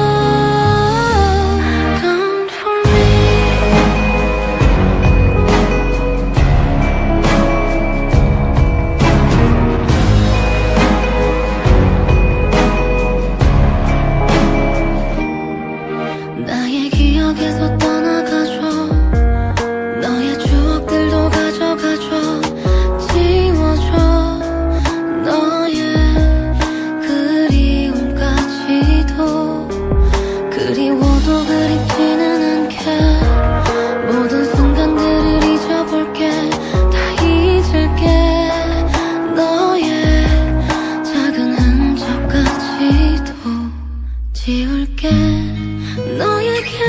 나의 기억에서 떠나가줘. 너의 추억들도 가져가줘. 지워줘. 너의 그리움까지도. 그리워도 그립지는 않게. 모든 순간들을 잊어볼게. 다 잊을게. 너의 작은 흔적까지도 지울게. 너에게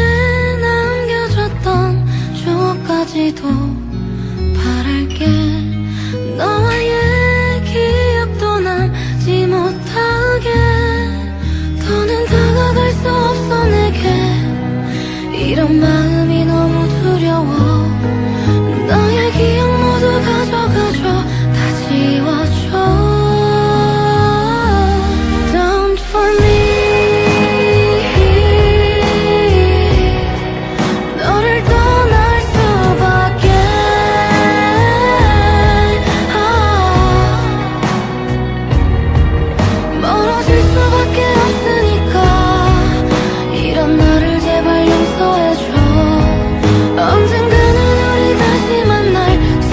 남겨줬던 추억까지도 바랄게. 너와의 기억도 남지 못하게. 더는 다가갈 수 없어 내게. 이런 마음이 너무 두려워. 너의 기억 모두 가져가줘. 다 지워줘. Don't for me. 너를 떠날 수밖에. 멀어질 수밖에 없으니까. 이런 나를 제발 용서해줘. 언젠가는 우리 다시 만날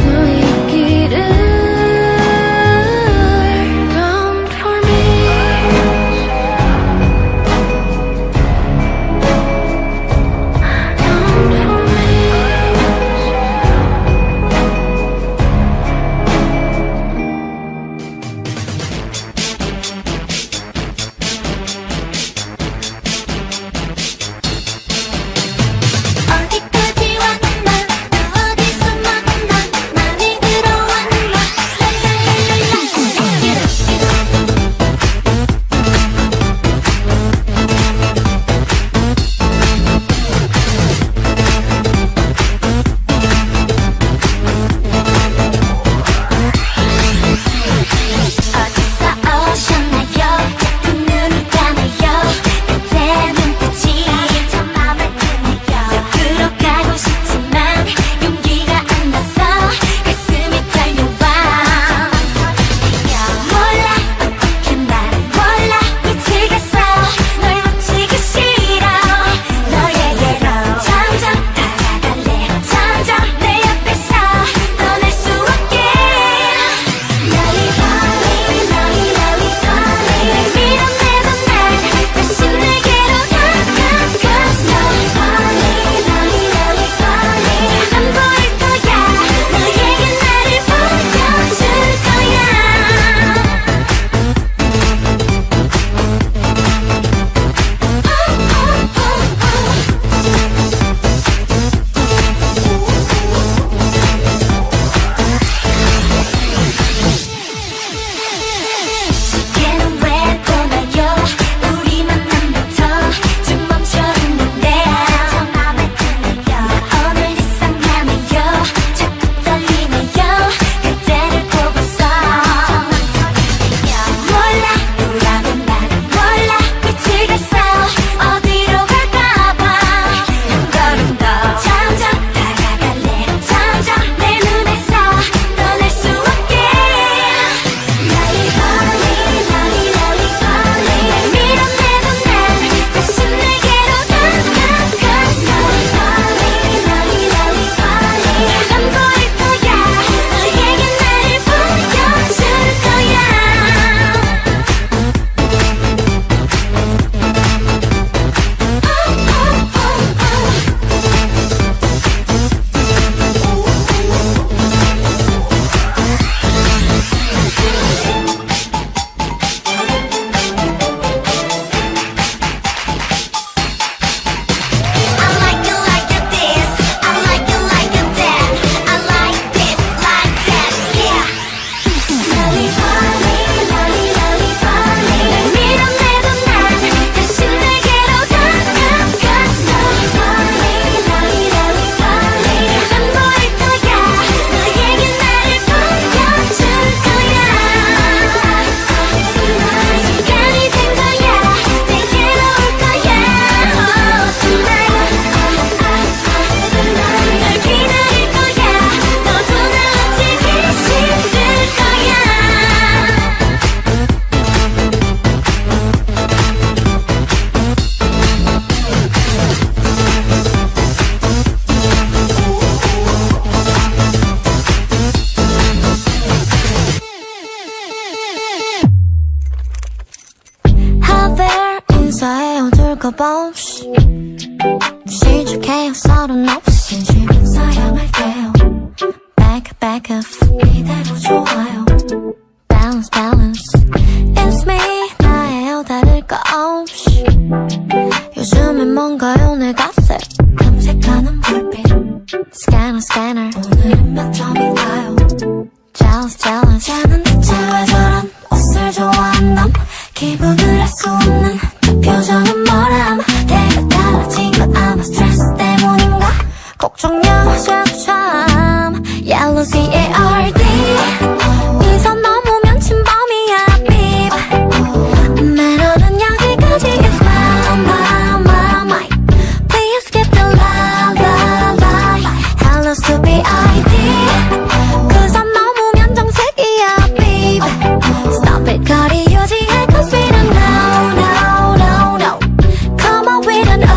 두고보시 시작해요 서른 없이 지금 사양할게요 Back off 이대로 좋아요 Balance It's me 나예요 다를 거 없이 요즘엔 뭔가요 내 갓색 탐색하는 불빛 Scanner 오늘은 몇 점인가요 Jealous 쟤는 대체 왜 저런 옷을 좋아한담 기분을 알 수 없는 저 표정은 뭐람 내가 달라진 건 아마 스트레스 때문인가 걱정여자도 참 Yellow C-A-R-D 이 선 넘으면 침범이야 babe 매너는 여기까지 is my Please skip the lie Hello stupid ID 그 선 넘으면 정색이야 babe Stop it 거리 유지해 cause we don't know Come on with an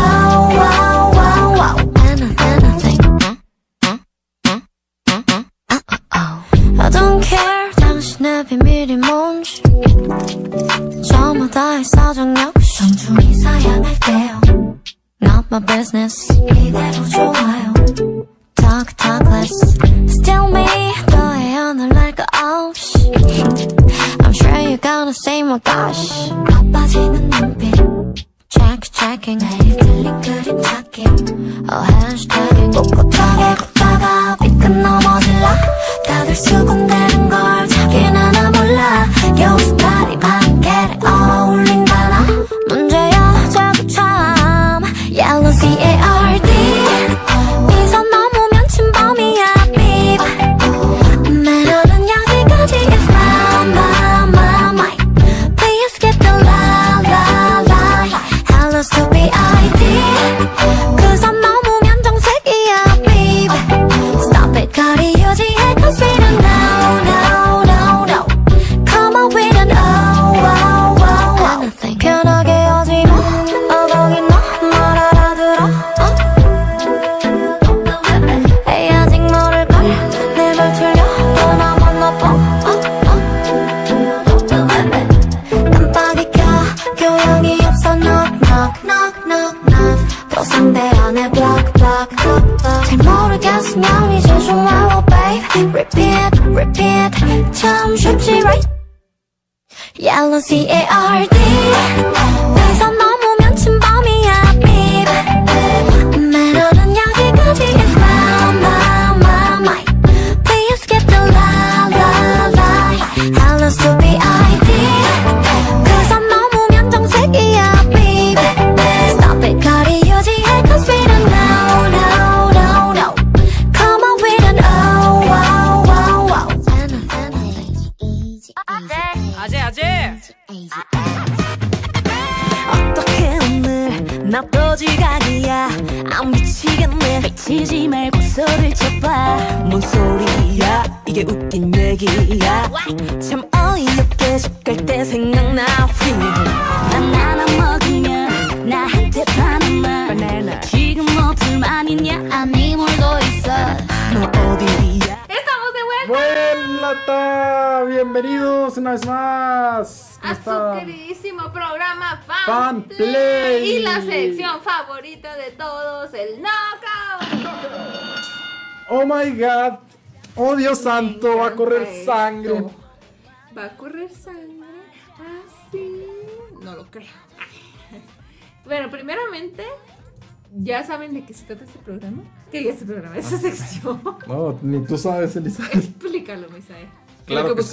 I don't care 당신의 비밀이 뭔지 저마다의 사정 역시 정중히 사양할게요 Not my business 이대로 좋아요 Talk less Still me 너의 오늘 날 거 없이 I'm sure you're gonna say my gosh 바빠지는 눈빛 Checking 매일 들린 그림 찾기 Hashtagging 꿋꿋하게 걷다가 삐끗 넘어질라 다들 수군대는 걸 자기는 하나 몰라 여기서 다리 반개를 어울린다나 문제야 자꾸 참 Yellow C-A-R-D 이 선 넘으면 침범이야 babe 매너는 여기까지 is my Please skip the lie Hello stupid ID 그 선 넘으면 정색이야 babe Stop it 거리 유지해 cause we don't know Come on with an anything 편하게 하지마 어벙이 너 말 알아들어 에이 아직 모를걸 내 말 틀려 또 나만 나빠 깜빡이 켜 교양이 없어 knock 또 상대 안에 block 잘 모르겠으면 이제 좀 와워 babe Repeat 참 쉽지 right Yellow C-A-R-D 이 선 넘으면 침범이야 babe 매너는 여기까지 is my Please skip the lie Hello stupid ID 그 선 넘으면 정색이야 babe Stop it 거리 유지해 cause we don't know Come on with an 어떻게 오늘 나도 지각이야 안 미치겠네 미치지 말고 소리를 쳐봐 뭔 소리야 이게 웃긴 얘기야 참 어이없게 집 갈 때 생각나 난 하나 먹으면 나한테 파는 말 지금 뭐 불만이냐 아니 뭘도 있어 너 어디야 Estamos de vuelta ¡Buena! Bienvenidos una vez más. a su queridísimo programa Fan Play y la sección favorita de todos, el Knockout. Oh my god. Oh Dios santo, va a correr sangre. ¿Va a correr sangre? Así. No lo creo. Bueno, primeramente, ¿ya saben de qué se trata este programa? ¿Qué es este programa? Esa sección. No, ni tú sabes, Elizabeth. Explícalo, Misael. Claro que sí.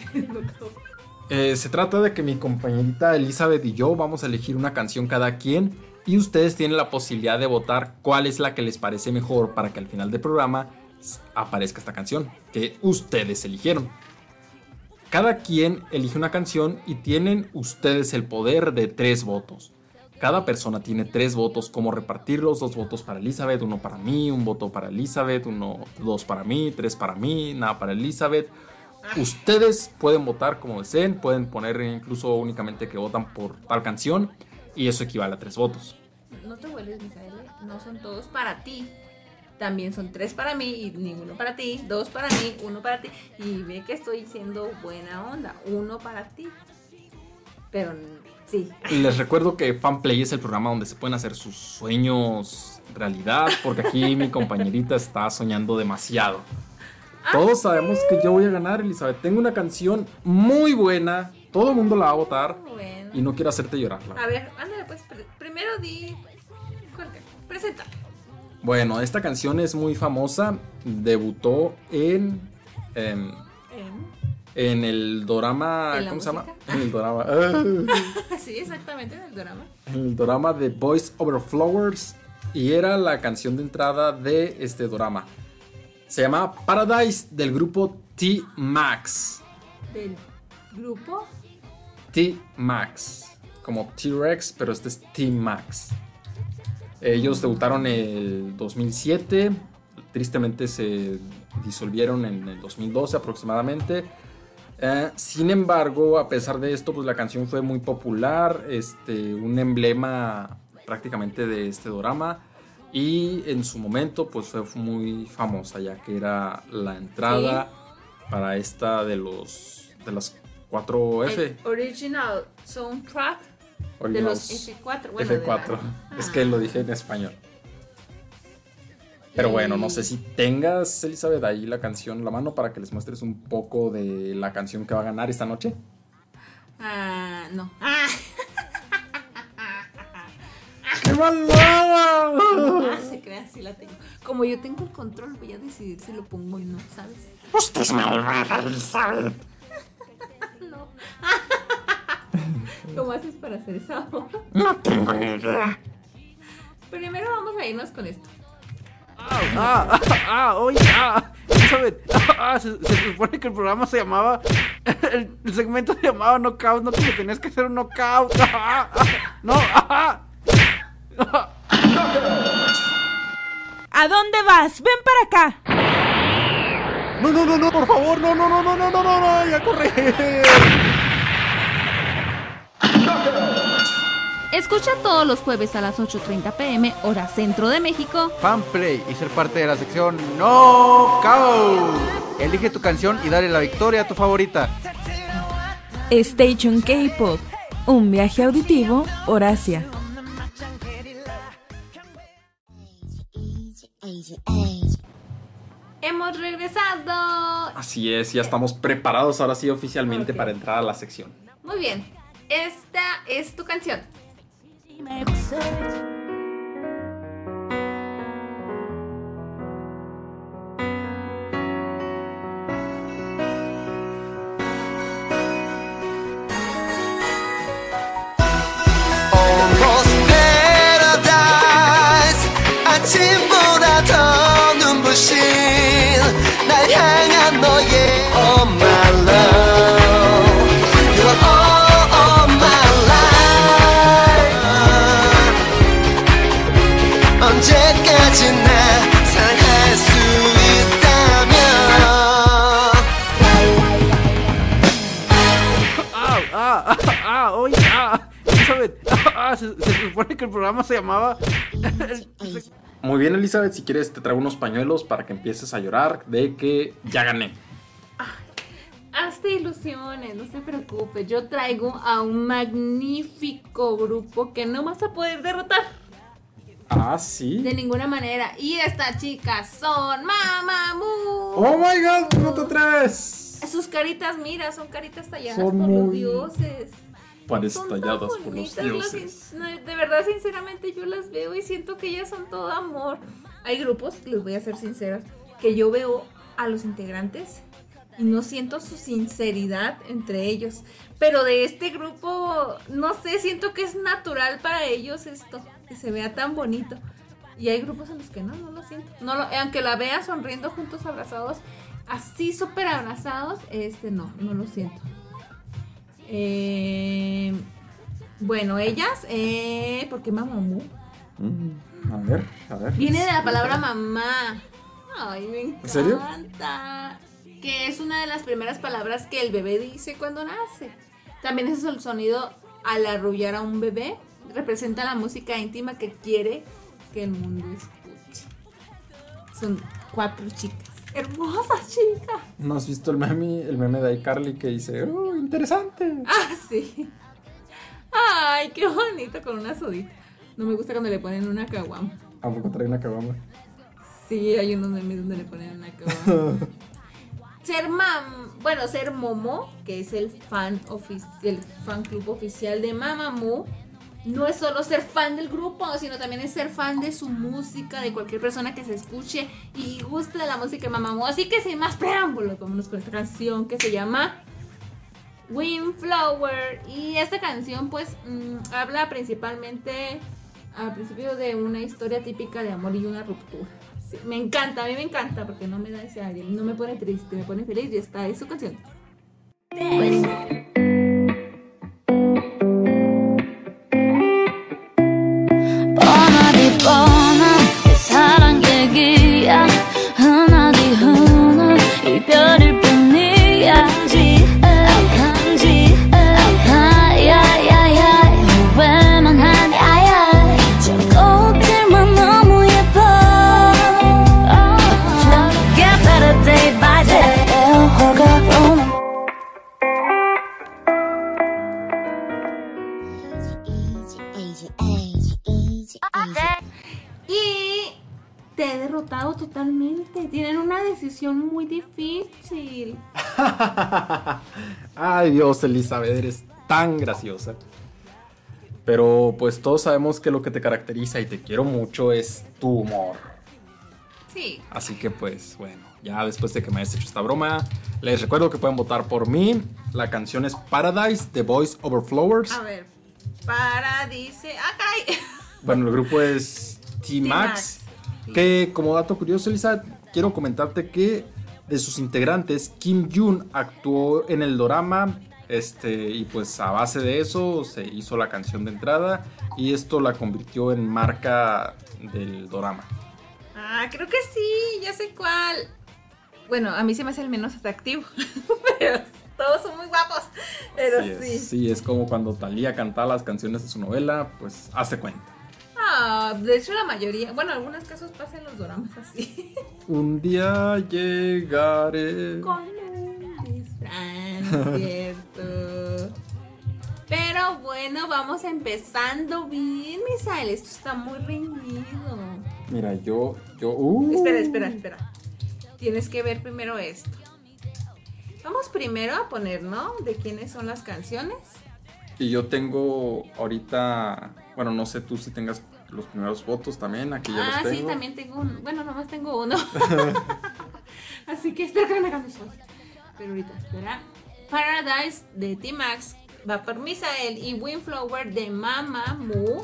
Se trata de que mi compañerita Elizabeth y yo vamos a elegir una canción cada quien y ustedes tienen la posibilidad de votar cuál es la que les parece mejor para que al final del programa aparezca esta canción que ustedes eligieron. Cada quien elige una canción y tienen ustedes el poder de 3 votos. Cada persona tiene 3 votos, cómo repartirlos: 2 votos para Elizabeth, 1 para mí, 1 voto para Elizabeth, 2 para mí, 3 para mí, nada para Elizabeth. Ustedes pueden votar como deseen, pueden poner incluso únicamente que votan por tal canción y eso equivale a 3 votos. No te vuelves, Misael, no son todos para ti. También son 3 para mí y ninguno para ti, 2 para mí, 1 para ti. Y ve que estoy siendo buena onda, 1 para ti. Pero Sí. Les recuerdo que Fanplay es el programa donde se pueden hacer sus sueños realidad, porque aquí mi compañerita está soñando demasiado. Todos sabemos que yo voy a ganar, Elizabeth. Tengo una canción muy buena, todo el mundo la va a votar Bueno. y no quiero hacerte llorar. A ver, ándale pues, primero di... Presenta. Bueno, esta canción es muy famosa, debutó en el dorama, ¿cómo se llama? En el dorama. Sí, exactamente, en el dorama. En el dorama de Boys Over Flowers y era la canción de entrada de este dorama. Se llama Paradise del grupo T-Max. ¿Del grupo? T-Max. Como T-Rex, pero este es T-Max. Ellos debutaron en el 2007. Tristemente se disolvieron en el 2012 aproximadamente. Sin embargo, a pesar de esto, pues la canción fue muy popular. Un emblema prácticamente de este dorama. Y en su momento pues fue muy famosa, ya que era la entrada para esta de las 4F. El original soundtrack de los F4. Bueno, F4. Es que lo dije en español. Pero bueno, no sé si tengas, Elizabeth, ahí la canción en la mano para que les muestres un poco de la canción que va a ganar esta noche. No. ¡Qué malvada! Se crea, sí la tengo. Como yo tengo el control, voy a decidir si lo pongo o no, ¿sabes? Usted es malvada, Elizabeth. No. ¿Cómo haces para hacer esa voz? No tengo ni idea. Primero vamos a irnos con esto. Oye, Elizabeth, se supone que el programa se llamaba, el segmento se llamaba Knockout, no que me tenías que hacer un knockout. ¿A dónde vas? Ven para acá. No, por favor, no, ya corre. Escucha todos los jueves a las 8:30 p.m. hora Centro de México. Fanplay y ser parte de la sección Knockout. Elige tu canción y dale la victoria a tu favorita. Station K-Pop, un viaje auditivo por Asia. Hemos regresado. Así es, ya estamos preparados ahora sí oficialmente para entrar a la sección. Muy bien, esta es tu canción. Almost paradise 아침보다 더 눈부신 날 향한 너의 Oh my love You are all my life 언제까지나 사랑할 수 있다면 Oye, Elizabeth, se supone que el programa se llamaba... Muy bien, Elizabeth, si quieres te traigo unos pañuelos para que empieces a llorar de que ya gané. Hazte ilusiones, no se preocupe. Yo traigo a un magnífico grupo que no vas a poder derrotar. Ah, sí. De ninguna manera. Y estas chicas son Mamamoo. Oh my god, no te atreves. Sus caritas, mira, son caritas talladas Son por muy- los dioses. Parecen talladas por los Bonitas, dioses. de verdad, sinceramente, yo las veo y siento que ellas son todo amor. Hay grupos, les voy a ser sincera, que yo veo a los integrantes y no siento su sinceridad entre ellos. Pero de este grupo, no sé, siento que es natural para ellos esto, que se vea tan bonito. Y hay grupos en los que no lo siento. Aunque la vea sonriendo juntos, abrazados, así súper abrazados, no lo siento. Bueno, ellas, ¿por qué Mamamoo? A ver. Viene de la palabra mamá. Ay, me encanta. ¿En serio? Que es una de las primeras palabras que el bebé dice cuando nace. También ese es el sonido al arrullar a un bebé. Representa la música íntima que quiere que el mundo escuche. Son 4 chicas. Hermosas chicas. ¿No has visto el meme de iCarly que dice, interesante? Ah, sí. Ay, qué bonito con una sodita. No me gusta cuando le ponen una caguama. ¿A poco trae una caguama? Sí, hay unos memes donde le ponen una caguama. Ser Momo, que es el fan club oficial de Mamamoo, no es solo ser fan del grupo, sino también es ser fan de su música, de cualquier persona que se escuche y guste de la música de Mamamoo. Así que sin más preámbulos, vámonos con esta canción que se llama Windflower. Y esta canción pues habla principalmente al principio de una historia típica de amor y una ruptura. Sí, me encanta, a mí me encanta porque no me da ese aire, no me pone triste, me pone feliz y esta es su canción. 뻔하디 뻔한 내 사랑 얘기야 흔하디 흔한 이별일 뿐이야 야야야야 후회만 하니 아야 저 꽃들만 너무 예뻐 Get better day by day 애호가 오는 Y te he derrotado totalmente. Tienen una decisión muy difícil. Ay, Dios, Elizabeth, eres tan graciosa. Pero pues todos sabemos que lo que te caracteriza y te quiero mucho es tu humor. Sí. Así que pues bueno, ya después de que me hayas hecho esta broma, les recuerdo que pueden votar por mí. La canción es Paradise, The Voice Over Flowers. A ver, dice... ¡Ah, caray! Bueno, el grupo es T-Max. Que como dato curioso, Elisa, quiero comentarte que de sus integrantes, Kim Yoon actuó en el dorama. Y pues a base de eso se hizo la canción de entrada. Y esto la convirtió en marca del dorama. Ah, creo que sí, ya sé cuál. Bueno, a mí se me hace el menos atractivo. Pero todos son muy guapos. Pero sí. Sí, es como cuando Thalía cantaba las canciones de su novela, pues hace cuenta. Ah, de hecho la mayoría, bueno, en algunos casos pasan los doramas así. Un día llegaré con un disfraz, ¿cierto? Pero bueno, vamos empezando bien, Misael. Esto está muy reñido. Mira, yo... Espera. Tienes que ver primero esto. Vamos primero a poner, ¿no? De quiénes son las canciones. Y yo tengo ahorita... Bueno, no sé tú si tengas los primeros votos también. Aquí ya los tengo. Sí, también tengo uno. Bueno, nomás tengo uno. Así que espera que me cambies hoy. Pero ahorita, espera. Paradise de T-Max va por Misael. Y Windflower de Mamamoo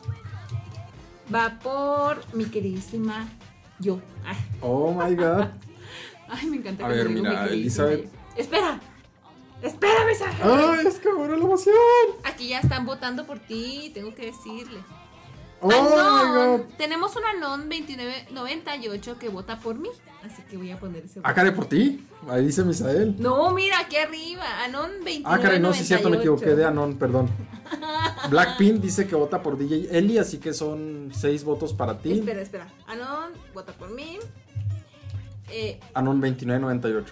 va por mi queridísima yo. Ay. Oh my god. Ay, me encanta. A ver, mira, Elizabeth. Espera, Misael. Ay, es que ahora la emoción. Aquí ya están votando por ti, tengo que decirle. Oh my god. Tenemos un Anon 2998 que vota por mí. Así que voy a poner ese voto. Ah, caray, por ti. Ahí dice Misael. No, mira, aquí arriba. Anon 2998. Ah, caray, no, sí es cierto, me equivoqué de Anon, perdón. Blackpink dice que vota por DJ Eli, así que son 6 votos para ti. Espera. Anon vota por mí. Anon 2998.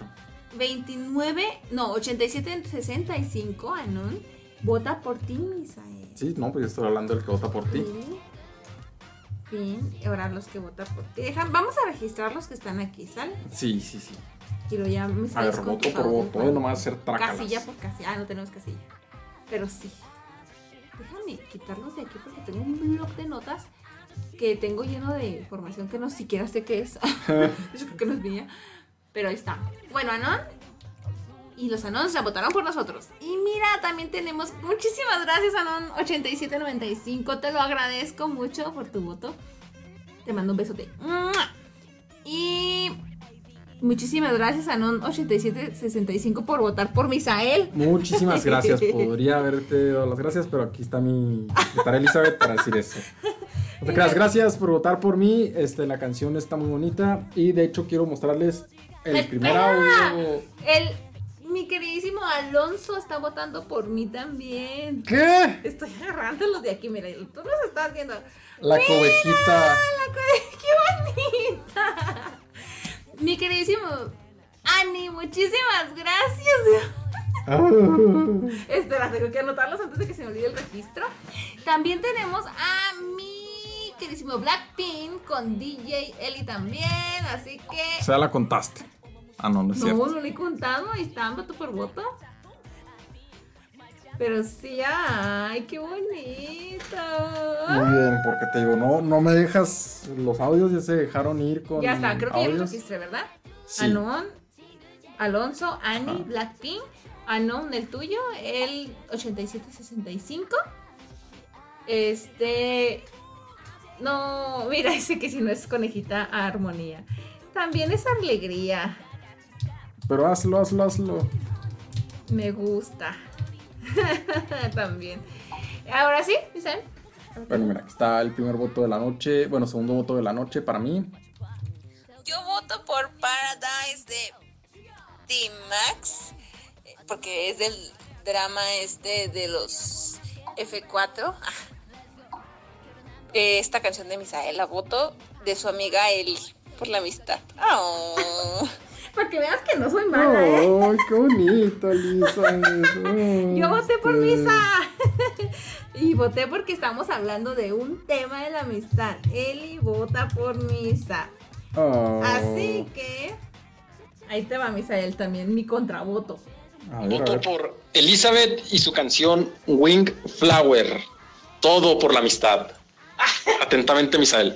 8765, Anon vota por ti, Misael. Sí, no, pues yo estoy hablando del que vota por ti. Bien, ahora los que votan por ti. Vamos a registrar los que están aquí, ¿sale? Sí. Y lo ya me a ver, voto por voto, nomás hacer trácalas. Casilla por casilla. Ah, no tenemos casilla. Pero sí. Déjame quitarlos de aquí porque tengo un blog de notas que tengo lleno de información que no siquiera sé qué es. Yo creo que no es mía. Pero ahí está. Bueno, Anon. Y los Anons ya votaron por nosotros. Y mira, también tenemos... Muchísimas gracias, Anon 8795. Te lo agradezco mucho por tu voto. Te mando un besote. Y... muchísimas gracias, Anon 8765, por votar por Misael. Muchísimas gracias. Podría haberte dado las gracias, pero aquí está mi guitarra Elizabeth para decir eso. No te creas, gracias por votar por mí. La canción está muy bonita. Y de hecho quiero mostrarles el primer audio. Mi queridísimo Alonso está votando por mí también. ¿Qué? Estoy agarrando los de aquí, mira, tú los estás viendo. La cobejita. ¡Qué bonita! Mi queridísimo Ani, muchísimas gracias. Espera, tengo que anotarlos antes de que se me olvide el registro. También tenemos a mi queridísimo Blackpink con DJ Eli también, así que... O sea, la contaste. Ah, no, no es cierto. No le he contado, ahí están voto por voto. Pero sí, ay, qué bonito. Muy bien, porque te digo, no me dejas. Los audios ya se dejaron ir con. Ya está, creo que ya los audios. registré, ¿verdad? Sí. Anon, Alonso, Annie, Blackpink. Anon, el tuyo, el 8765. No, mira, ese que si no es conejita a armonía. También es alegría. Pero hazlo. Me gusta. También. Ahora sí, Misael. Bueno, mira, aquí está el primer voto de la noche. Bueno, segundo voto de la noche para mí. Yo voto por Paradise de T-Max, porque es del drama de los F4. Esta canción de Misael la voto de su amiga Eli, por la amistad. Oh. Para que veas que no soy mala, ¡Ay, qué bonito, Lisa! Yo voté por Misa. Y voté porque estamos hablando de un tema de la amistad. Eli vota por Misa. Oh. Así que ahí te va, Misael, también mi contravoto. Voto por Elizabeth y su canción Wing Flower. Todo por la amistad. Atentamente, Misael.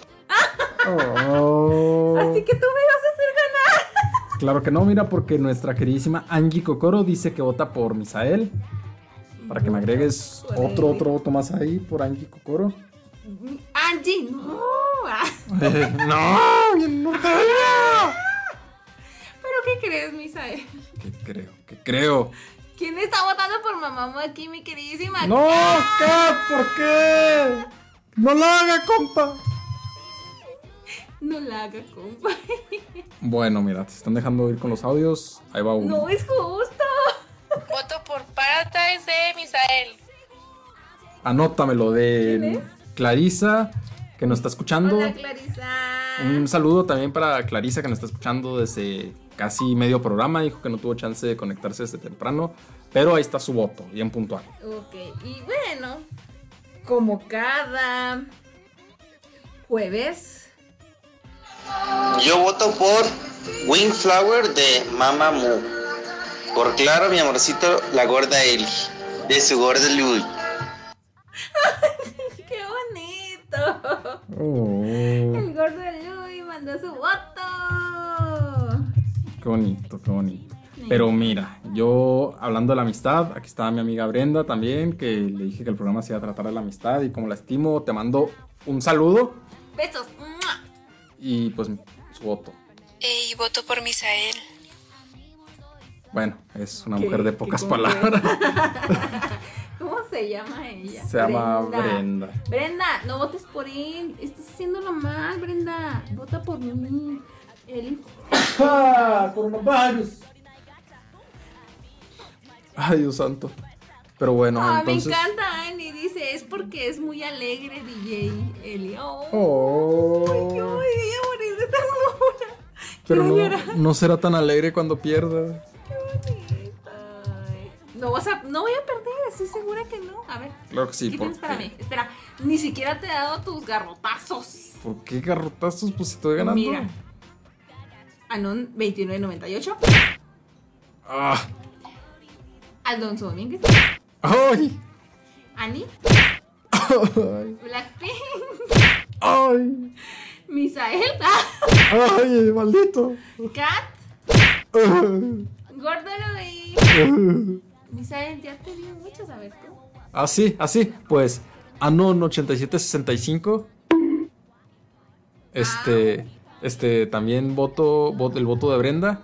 Oh. Así que tú me vas a hacer ganar. Claro que no, mira, porque nuestra queridísima Angie Kokoro dice que vota por Misael. Para que me agregues otro voto más ahí por Angie Kokoro. Angie, no. No, bien norteña. ¿Pero qué crees, Misael? ¿Qué creo? ¿Quién está votando por mamá aquí, mi queridísima? No, Kat, ¿por qué? No lo haga, compa. No la haga, compa. Bueno, mira, te están dejando ir con los audios. Ahí va uno. No es justo. Voto por Paradise de Misael. Anótamelo de Clarisa, que nos está escuchando. Hola, Clarisa. Un saludo también para Clarisa, que nos está escuchando desde casi medio programa. Dijo que no tuvo chance de conectarse desde temprano, pero ahí está su voto, bien puntual. Ok, y bueno, como cada jueves, Yo voto por Wing Flower de Mamamoo. Por claro, mi amorcito, la gorda Eli, de su gorda Louis. ¡qué bonito! El gordo de Louis mandó su voto. Qué bonito, qué bonito. Pero mira, yo hablando de la amistad, aquí está mi amiga Brenda también, que le dije que el programa se iba a tratar de la amistad y como la estimo, te mando un saludo Besos. y pues su voto. Y voto por Misael. Bueno, es una mujer de pocas palabras. ¿Cómo se llama ella? Se llama Brenda. Brenda, no votes por él. Estás haciéndolo mal, Brenda. Vota por mí. Eli. ¡Coronavirus! Ay, Dios santo. Pero bueno, entonces... Me encanta, Annie. Dice, es porque es muy alegre, DJ Eli. Oh. Ay, yo voy a morir de ternura. Pero Quiero llorar. no será tan alegre cuando pierda. No voy a perder, estoy segura que no. A ver. Claro que sí, ¿Qué tienes porque- para mí? Espera, ni siquiera te he dado tus garrotazos. ¿Por qué garrotazos? Pues si estoy ganando. Mira. Anon 29.98. Ah. Alonso Domínguez. ¡Ay! Ani. ¡Ay! Blackpink. ¡Ay! Misael. ¡Ay, maldito! Kat. Ay. Gordolo y Misael, ya te dio muchos, a ver tú. Así, pues Anon 8765. También el voto de Brenda.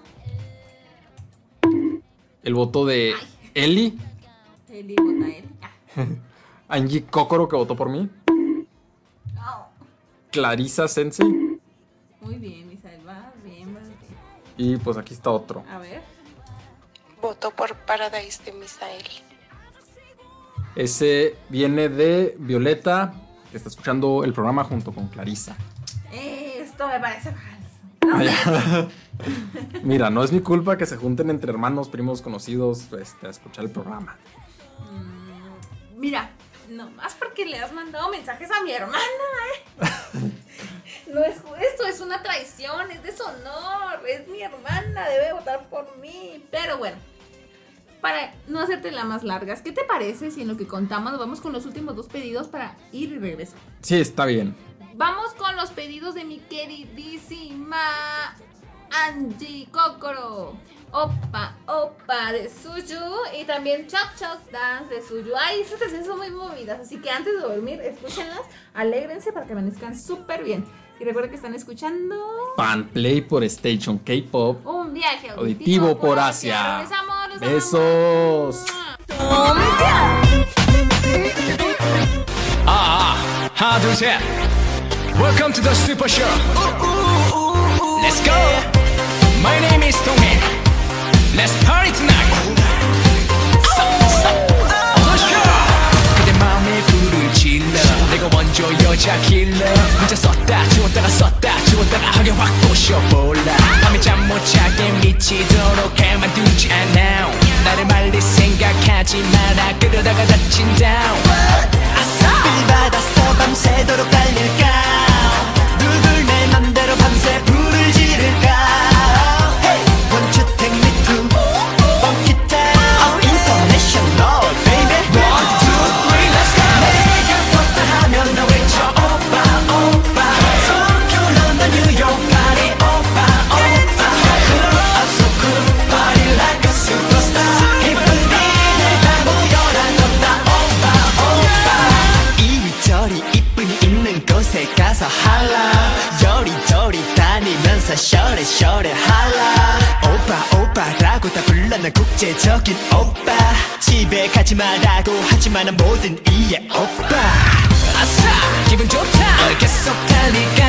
El voto de Eli. Eli vota Eli. Angie Kokoro, que votó por mí. Clarisa Sensei. Muy bien, Misael, vas bien. Y pues aquí está otro. A ver. Voto por Paradise de Misael. Ese viene de Violeta, que está escuchando el programa junto con Clarisa. Esto me parece falso. Mira, no es mi culpa que se junten entre hermanos, primos, conocidos, a escuchar el programa. Mira, nomás porque le has mandado mensajes a mi hermana, No es esto, es una traición, es deshonor, es mi hermana, debe votar por mí. Pero bueno, para no hacerte la más largas, ¿qué te parece si en lo que contamos nos vamos con los últimos 2 pedidos para ir y regresar? Sí, está bien. Vamos con los pedidos de mi queridísima Angie Kokoro. Opa, opa de Suyu. Y también Chop Chop Dance de Suyu. Ay, esas canciones son muy movidas. Así que antes de dormir, escúchenlas. Alégrense para que amanezcan súper bien. Y recuerden que están escuchando Fanplay por Station K-Pop. Un viaje auditivo por Asia. Regresamos, los besos. 하나 둘 셋 Welcome to the Super Show. Let's go. My name is Tonghae. Let's party tonight. 그대 마음에 불을 질러 내가 먼저 여자 킬러 문자 썼다 지웠다가 썼다 지웠다가 하게 확 부셔볼라 밤에 잠 못 자게 미치도록 가만두지 않아 나를 말릴 생각하지 마라 그러다가 다친다 빌 받았어 밤새도록 달릴까 누굴 내 맘대로 밤새 불을 지를까 Hey, won't you take me to funky town International baby 1, 2, 3, let's go 내가 떴다 하면 나 외쳐 오빠 오빠 도쿄 런던 뉴욕 파리 오빠 오빠 I'm so cool party like a superstar 이쁜 니들 다 모여라 떴다 오빠 오빠 이리저리 이쁜이 있는 곳에 가서 할라 요리조리 다니면서 셔레셔레 할라 오빠 오빠라고 다 불러 난 국제적인 오빠 집에 가지 말라고 하지만 난 뭐든 이해 오빠 아싸 기분 좋다 계속 달릴까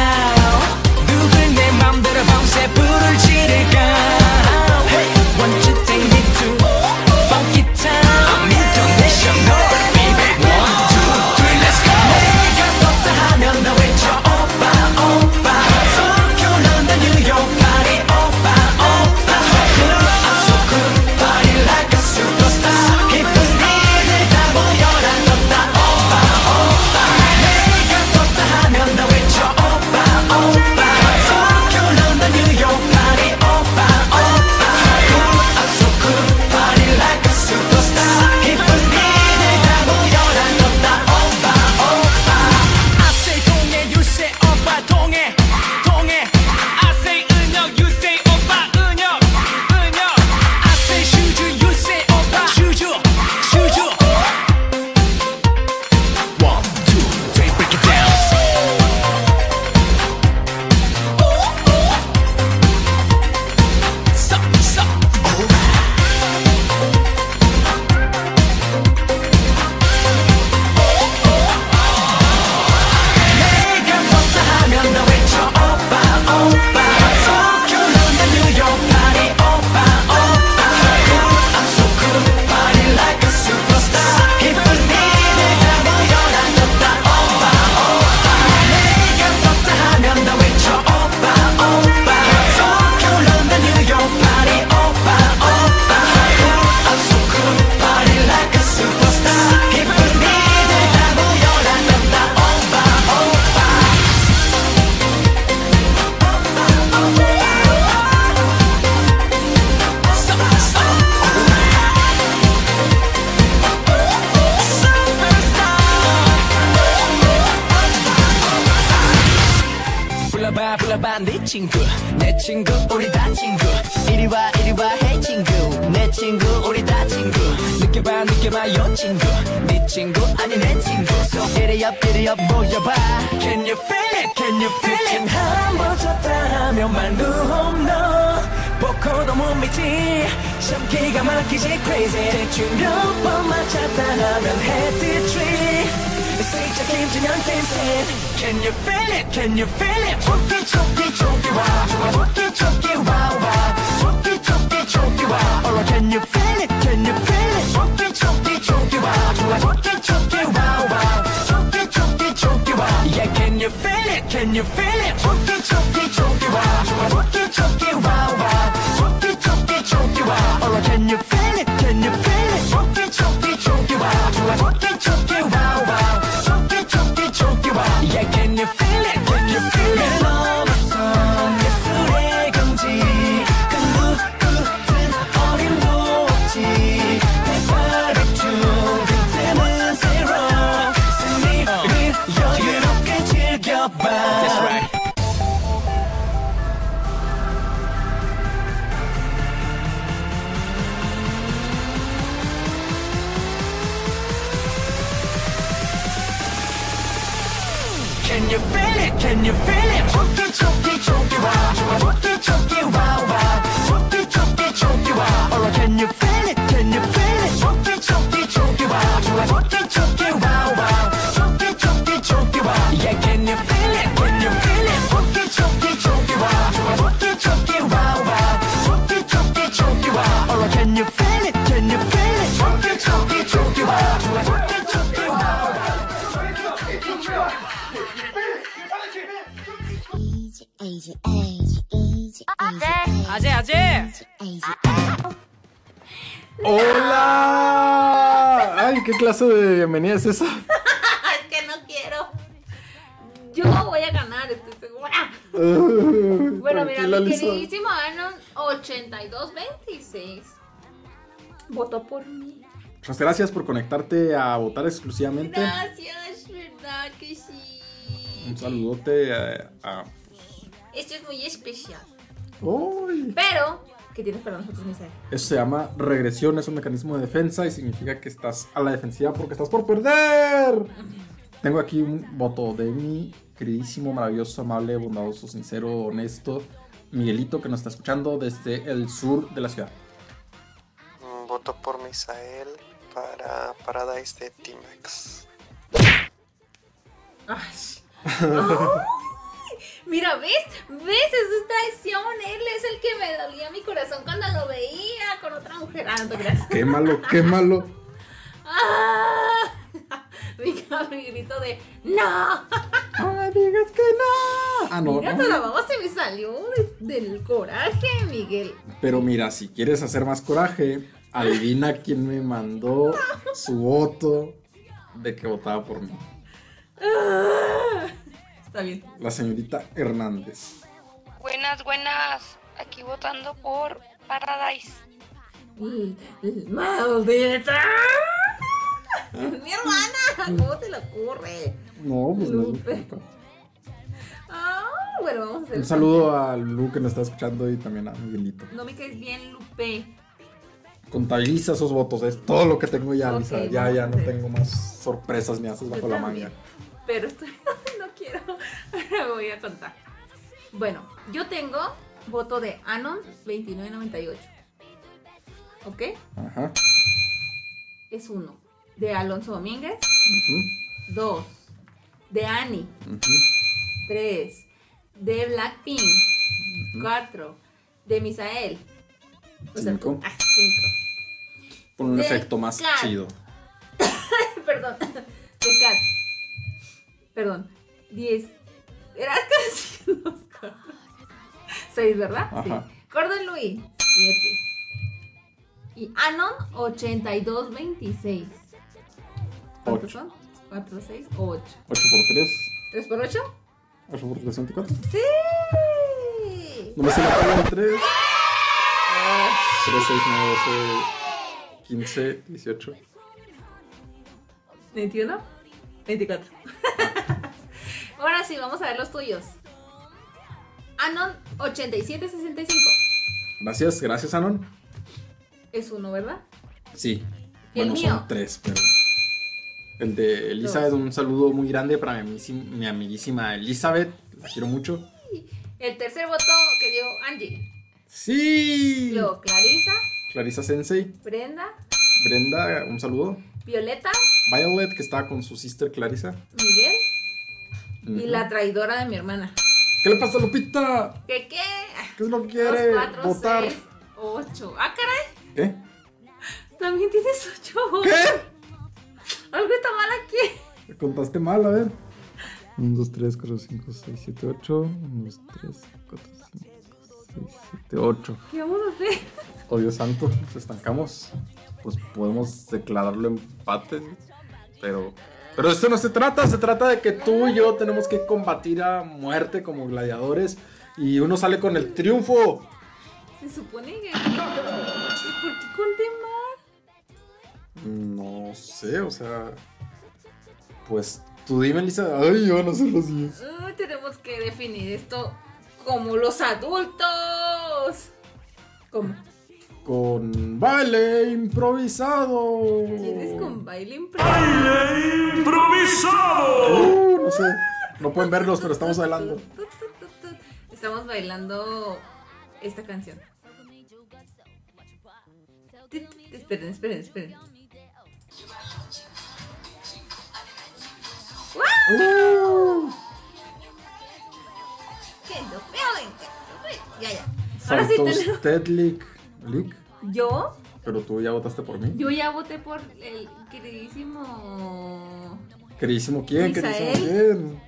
누굴 내 맘대로 밤새 불을 지를까 Hey won't you take me to funky town I'm international baby 1, 2, 3 let's go 내가 떴다 하면 나 외쳐 오빠 오빠 도쿄 런던 뉴욕 파리 오빠 오빠 I'm so cool party like a superstar 이쁜 니들 다 모여라 떴다 오빠 오빠 내가 떴다 하면 나 외쳐 오빠 오빠 도쿄 런던 뉴욕 파리 오빠 오빠 I'm so cool party like a superstar 이쁜 니들 다 모여라 떴다 오빠 오빠 I say 동해 you say 오빠 동해 동해 I say 은혁 you say 오빠 은혁 은혁 I say 슈즈 you say 오빠 슈즈 슈즈 1, 2, 3 break it down Suck, suck. 내가 떴다 하면 나 외쳐 오빠 오빠 도쿄 런던 뉴욕 파리 오빠 오빠 I'm so cool party like a superstar 이쁜 니들 다 모여라 떴다 오빠 오빠 내가 떴다 하면 나 외쳐 오빠 오빠 도쿄 런던 뉴욕 파리 오빠 오빠 I'm so cool party like a superstar 이쁜 니들 다 모여라 떴다 오빠 오빠 불러봐 불러봐 네 친구 내 친구 우리 다 친구 이리 와 hey 친구 내 친구 우리 다 친구 느껴봐 느껴봐 요 친구 네 친구 아니 내 친구 So 이리 up 모여봐 Can you feel it can you feel it 한번 줬다 하면 말도 없노 보고도 못 믿지 참 기가 막히지 crazy 대충 몇 번 맞췄다 하면 헤드 트릭 슬쩍 김준현 쌤쌤 Can you feel it? Can you feel it? 좋기 좋기 좋기 와 좋아 좋기 좋기 와와 좋기 좋기 좋기 와 Alright can you feel it? Can you feel it? 좋기 좋기 좋기 와 좋아 좋기 좋기 와와 좋기 좋기 좋기 와 Yeah can you feel it? Can you feel it? 좋기 좋기 좋기 좋아 좋기 좋기 wow wow 좋기 좋기 wow Oh can you feel it can you feel it 좋기 좋기 wow 좋아 좋기 wow wow 좋기 wow Yeah can you feel it can you feel it 넘어선 예술의 경지 그 누구든 어림도 없지 내 발을 쭉 그때는 zero 승리를 여유롭게 즐겨봐 That's right Can you feel it? Can you feel it? 좋기 wow 좋기 wow 좋기 wow Or can you feel it? Can you feel it? 좋기 wow 좋기 wow Yeah can you feel it? Can you feel it? 좋기 wow 좋기 wow Or can you feel it? Can you feel it? 좋기 wow 아재. ¡Hola! Ay, ¿qué clase de bienvenida es esa? Es que no quiero. Yo voy a ganar, estoy segura. Bueno, mira, mi queridísimo Anon 8226 votó por mí. Muchas gracias por conectarte a votar exclusivamente. Gracias, verdad que sí. Un saludote a Esto es muy especial. ¡Uy! Pero, ¿qué tienes para nosotros, Misael? Eso se llama regresión, es un mecanismo de defensa y significa que estás a la defensiva porque estás por perder. Tengo aquí un voto de mi queridísimo, maravilloso, amable, bondadoso, sincero, honesto Miguelito, que nos está escuchando desde el sur de la ciudad. Voto por Misael para Paradise de T-Max. Mira, ¿ves? Eso es traición. Él es el que me dolía mi corazón cuando lo veía con otra mujer. No te creas. ¡Qué malo, qué malo! Mi grito de ¡no! ¡No digas que no! No. Mira, la baba se me salió del coraje, Miguel. Pero mira, si quieres hacer más coraje, adivina quién me mandó su voto de que votaba por mí. Está bien. La señorita Hernández. Buenas. Aquí votando por Paradise. ¡Maldita! Mi hermana, ¿cómo te le ocurre? No, pues no. Bueno, vamos a hacer. Un saludo a Lu que nos está escuchando y también a Miguelito. No me caes bien, Lupe. Contabiliza esos votos, es todo lo que tengo ya, Lisa. Okay, ya no tengo más sorpresas ni haces bajo la manga. Pero no quiero. Ahora voy a contar. Bueno, yo tengo voto de Anon 2998. ¿Ok? Ajá. Es 1. De Alonso Domínguez. 2. De Ani. 3. De Blackpink. 4. De Misael. 5. 5. Por un de efecto más Kat. chido. Perdón. De Kat. Perdón. 10. Eras casi 6, ¿verdad? Ajá. Sí. Gordon Luis. 7. Y Anon 8226. ¿Cuántos son? 4, 6, 8. 8 por 3. 3 por 8. 8 por 3, 24. Sí. No me sé la tabla de 3. 3, 6, 9, 12, 15, 18. 21, 24. Ahora sí, vamos a ver los tuyos. Anon 8765. Gracias, Anon. Es 1, ¿verdad? Sí. El Bueno, mío. son 3, pero. El de Elizabeth, un saludo muy grande para mi amiguísima Elizabeth. La quiero mucho. El tercer voto que dio Angie. ¡Sí! Luego Clarisa Sensei. Brenda, Un saludo. Violeta, Violet, que estaba con su sister Clarisa. Miguel y la traidora de mi hermana. ¿Qué le pasa a Lupita? ¿Qué? ¿Qué es lo que quiere? 2, 4, votar. 6, 8. ¡Ah, caray! ¿Qué? También tienes 8 votos. ¿Qué? Algo está mal aquí. Me contaste mal, a ver. 1, 2, 3, 4, 5, 6, 7, 8. 1, 2, 3, 4, 5, 6, 7, 8. ¿Qué vamos a hacer? Oh, Dios santo, nos estancamos. Pues podemos declararlo empate. Pero de esto no se trata. Se trata de que tú y yo tenemos que combatir a muerte como gladiadores. Y uno sale con el triunfo. Se supone que... ¿Y por qué conté mal? No sé, o sea... Pues tú dime, Lisa. Ay, van a ser los 10. Tenemos que definir esto como los adultos. ¿Cómo? Con baile improvisado. ¿Quieres con baile improvisado? ¡Baile improvisado! No sé. No pueden verlos, pero estamos bailando. Estamos bailando esta canción. Esperen. Ya. Ahora sí tenemos. Lick. ¿Yo? Pero tú ya votaste por mí. Yo ya voté por el queridísimo. ¿Queridísimo quién? Misael. ¿Queridísimo quién?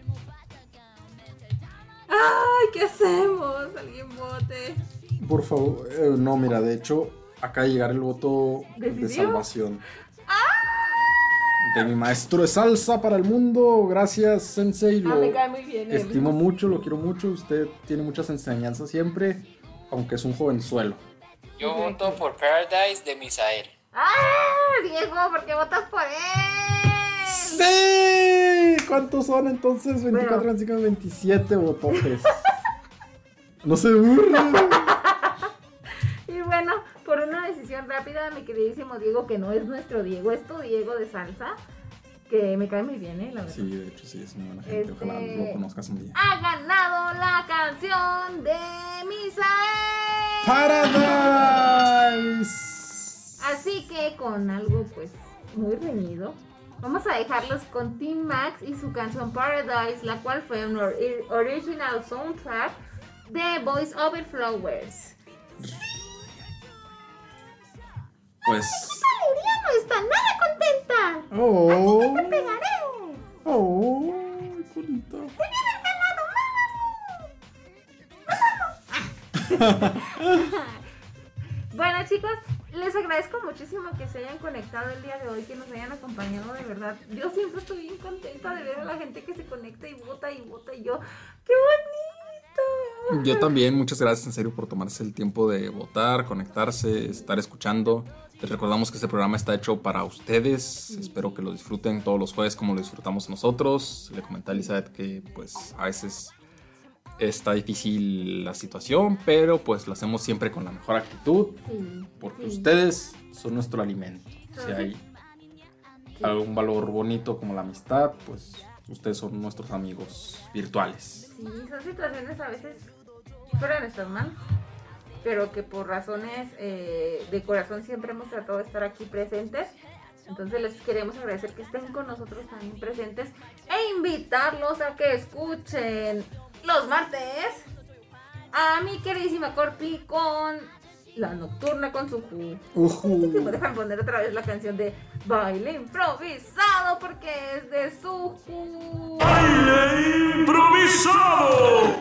Ay, ¿qué hacemos? Alguien vote. Por favor. No, mira, de hecho, acaba de llegar el voto de salvación. De mi maestro de salsa para el mundo. Gracias, Sensei. Me cae muy bien. Estimo mucho, lo quiero mucho. Usted tiene muchas enseñanzas siempre, aunque es un jovenzuelo. Yo voto por Paradise de Misael. Diego, ¿por qué votas por él? ¡Sí! ¿Cuántos son entonces? 24, 25, 27 vototes. No se burlen. Y bueno, por una decisión rápida, mi queridísimo Diego, que no es nuestro Diego, es tu Diego de salsa, que me cae muy bien, la verdad. Sí, de hecho sí, es muy buena gente. Ojalá lo conozcas un día. Ha ganado la canción de Misael. Paradise. Así que con algo pues muy reñido, vamos a dejarlos con Team Max y su canción Paradise, la cual fue un original soundtrack de Voice Over Flowers. Pues... Valeria no está nada contenta. Oh. Así que te pegaré. Oh, qué bonito. Bueno, chicos, les agradezco muchísimo que se hayan conectado el día de hoy, que nos hayan acompañado, de verdad. Yo siempre estoy bien contenta de ver a la gente que se conecta y vota y vota, y yo, ¡qué bonito! Yo también, muchas gracias en serio por tomarse el tiempo de votar, conectarse, estar escuchando. Les recordamos que este programa está hecho para ustedes. Espero que lo disfruten todos los jueves como lo disfrutamos nosotros. Le comenté a Elizabeth que pues a veces está difícil la situación, pero pues lo hacemos siempre con la mejor actitud, porque ustedes son nuestro alimento. Si hay algún valor bonito como la amistad, pues ustedes son nuestros amigos virtuales. Sí, son situaciones a veces fuera de nuestras manos, pero que por razones de corazón siempre hemos tratado de estar aquí presentes. Entonces les queremos agradecer que estén con nosotros también presentes e invitarlos a que escuchen los martes a mi queridísima Corpi con La Nocturna con su me dejan poner otra vez la canción de Baile Improvisado porque es de su ¡Baile Improvisado!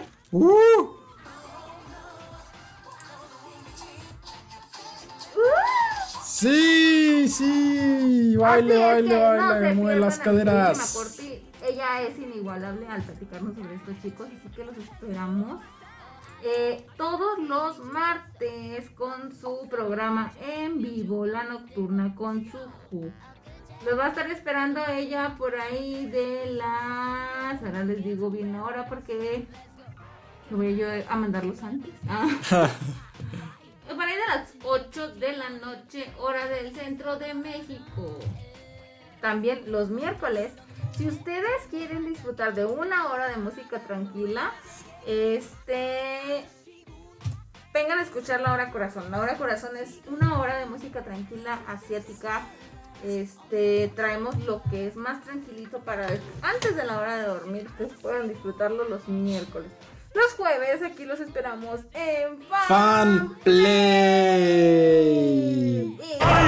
Sí, sí, baile, mueve las caderas. Corpi, ella es inigualable al platicarnos sobre estos chicos, así que los esperamos todos los martes con su programa en vivo, La Nocturna con su Los va a estar esperando ella por ahí de las... Ahora les digo bien ahora porque voy yo a mandarlos antes. Por ahí de las 8 de la noche, hora del centro de México. También los miércoles, si ustedes quieren disfrutar de una hora de música tranquila, vengan a escuchar La Hora Corazón. La Hora Corazón es una hora de música tranquila asiática. Traemos lo que es más tranquilito para antes de la hora de dormir. Ustedes pueden disfrutarlo los miércoles. Los jueves aquí los esperamos en Fan Play.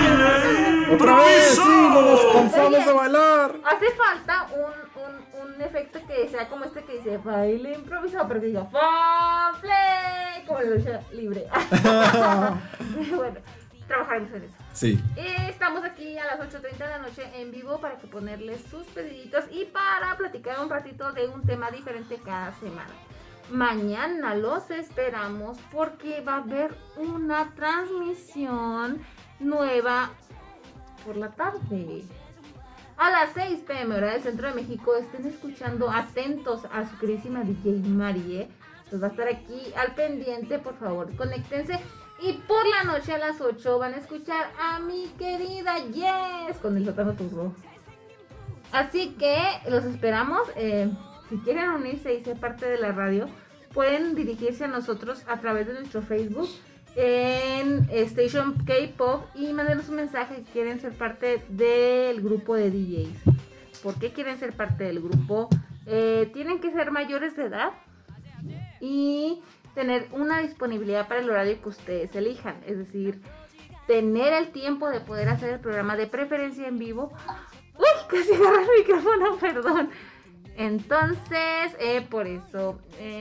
Otra vez, sí, no nos cansamos de bailar. Hace falta un efecto que sea como este que dice baile improvisado, pero que diga fun play, como la lucha libre. Bueno, trabajaremos en eso. Sí. Estamos aquí a las 8:30 de la noche en vivo para que ponerles sus pediditos y para platicar un ratito de un tema diferente cada semana. Mañana los esperamos porque va a haber una transmisión nueva por la tarde. A las 6 p.m. hora del Centro de México, estén escuchando atentos a su queridísima DJ Marie. Pues va a estar aquí al pendiente, por favor, conéctense. Y por la noche a las 8 van a escuchar a mi querida Yes con el Sótano Turbo. Así que los esperamos. Si quieren unirse y ser parte de la radio, pueden dirigirse a nosotros a través de nuestro Facebook en Station K-Pop y mándenos un mensaje que quieren ser parte del grupo de DJs. ¿Por qué quieren ser parte del grupo? Tienen que ser mayores de edad y tener una disponibilidad para el horario que ustedes elijan. Es decir, tener el tiempo de poder hacer el programa, de preferencia en vivo. ¡Uy! Casi agarré el micrófono, perdón. Entonces, por eso,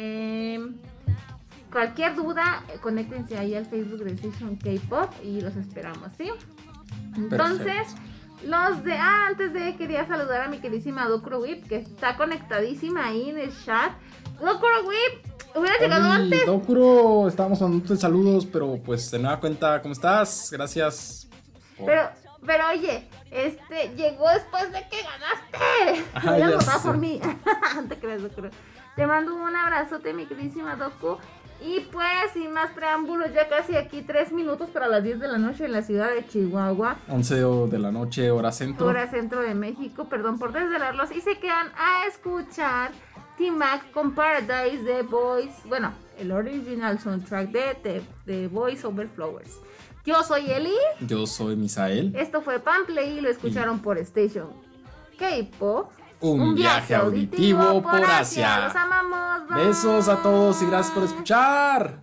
cualquier duda, conéctense ahí al Facebook de Station K-Pop y los esperamos, ¿sí? Entonces, antes de, quería saludar a mi queridísima Dokuro Whip, que está conectadísima ahí en el chat. Dokuro Whip, hubiera llegado antes. Dokuro, estábamos mandándote saludos, pero pues de nueva cuenta, ¿cómo estás? Gracias. Pero oye, llegó después de que ganaste. Voy a votar por mí. No te creas, Dokuro. Te mando un abrazote, mi queridísima Doku. Y pues, sin más preámbulos, ya casi aquí 3 minutos para las 10 de la noche en la ciudad de Chihuahua. 11 de la noche, hora centro. Hora centro de México, perdón por desvelarlos. Y se quedan a escuchar T-Mac con Paradise de Voice. Bueno, el original soundtrack de Voice Over Flowers. Yo soy Eli. Yo soy Misael. Esto fue Pamplay y lo escucharon por Station K-Pop. Un viaje auditivo por Asia. Los amamos. Bye. Besos a todos y gracias por escuchar.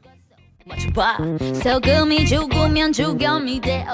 소금이 죽으면 죽염이 되어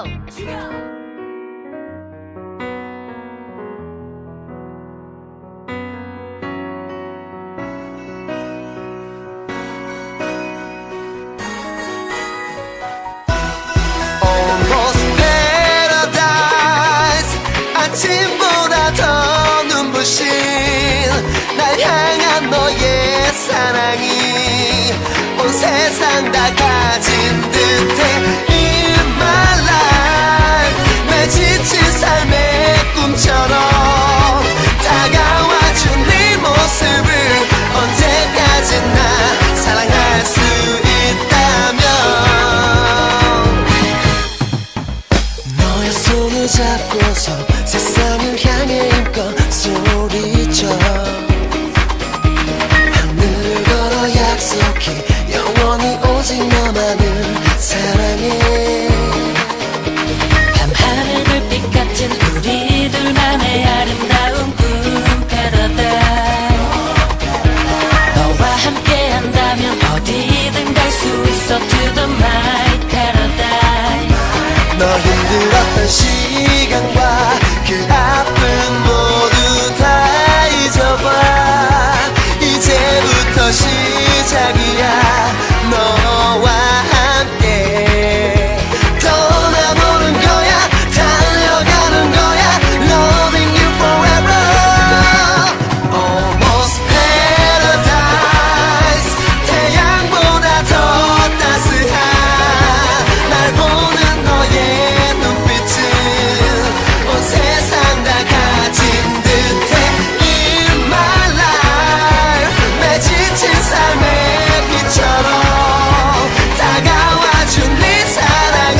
아침보다 더 눈부신 날 향한 너의 사랑이 온 세상 다 가진 듯해 In my life 내 지친 삶의 꿈처럼 다가와준 네 모습을 언제까지나 사랑할 수 있다면 너의 손을 잡고서 세상을 향해 힘껏 소리쳐 하늘을 걸어 약속해 영원히 오직 너만을 사랑해 밤하늘 불빛 같은 우리들만의 아름다운 꿈 패러다이스 너와 함께 한다면 어디든 갈 수 있어 to the my paradise 너 힘들었던 시간과 그 아픔 모두 다 잊어봐 이제부터 시작이야 너와 함께 떠나보는 거야 달려가는 거야 Loving you forever Almost paradise 태양보다 더 따스한 날 보는 너의 눈빛은 온 세상 다 가진 듯해 In my life 내 지친 삶의 빛처럼 다가와준 네 사랑을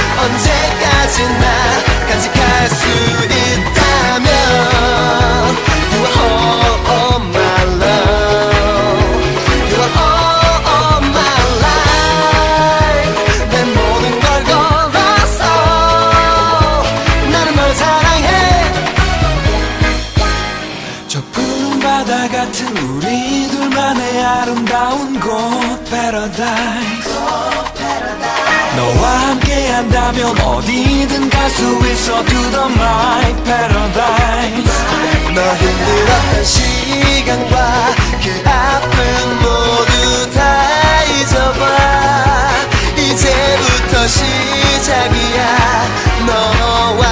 언제까지나 간직할 수 있다면 You are all of my love You are all of my life 내 모든 걸 걸어서 나는 널 사랑해 저 푸른 바다 같은 우리 둘만의 아름다운 곳 Paradise 너와 함께 한다면 어디든 갈 수 있어 To the my Paradise 너 힘들었던 시간 시간과 그 아픔 모두 다 잊어봐. 이제부터 시작이야. 너와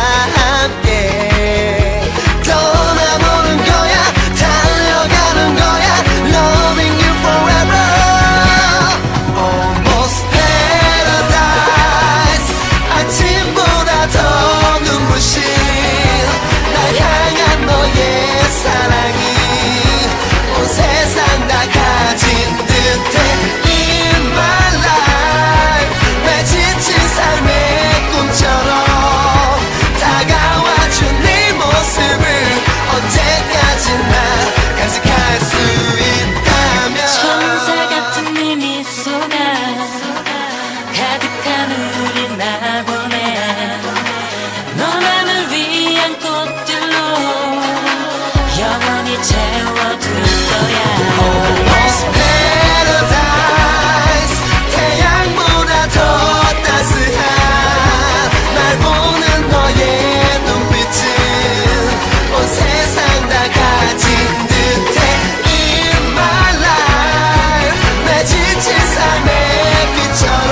함께 떠나보는 거야. 달려가는 거야. Loving you forever. Almost paradise. 아침보다 더 눈부신 날 향한 너의 사랑이 온 세상 다 가진 듯해. In my life 내 지친 삶의 꿈처럼 다가와준 네 모습을 언제까지나 간직할 수 있다면. 천사 같은 네 미소가 가득한 우리 날 보내. 너만을 위한 꽃들로 영원히 채워둘 거야. Almost paradise. 태양보다 더 따스한 날 보는 너의 눈빛은 온 세상 다 가진 듯해. In my life 내 지친 삶의 빛처럼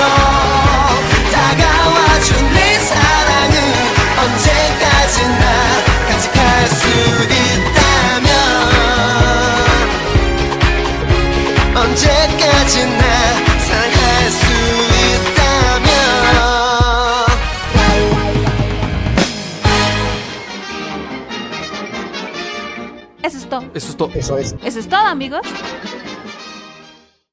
다가와준 네 사랑은 언제까지나 간직할 수 있다면. 언제까지나 사랑할 수 있다면. Eso es todo. Eso es todo. Eso es todo, amigos.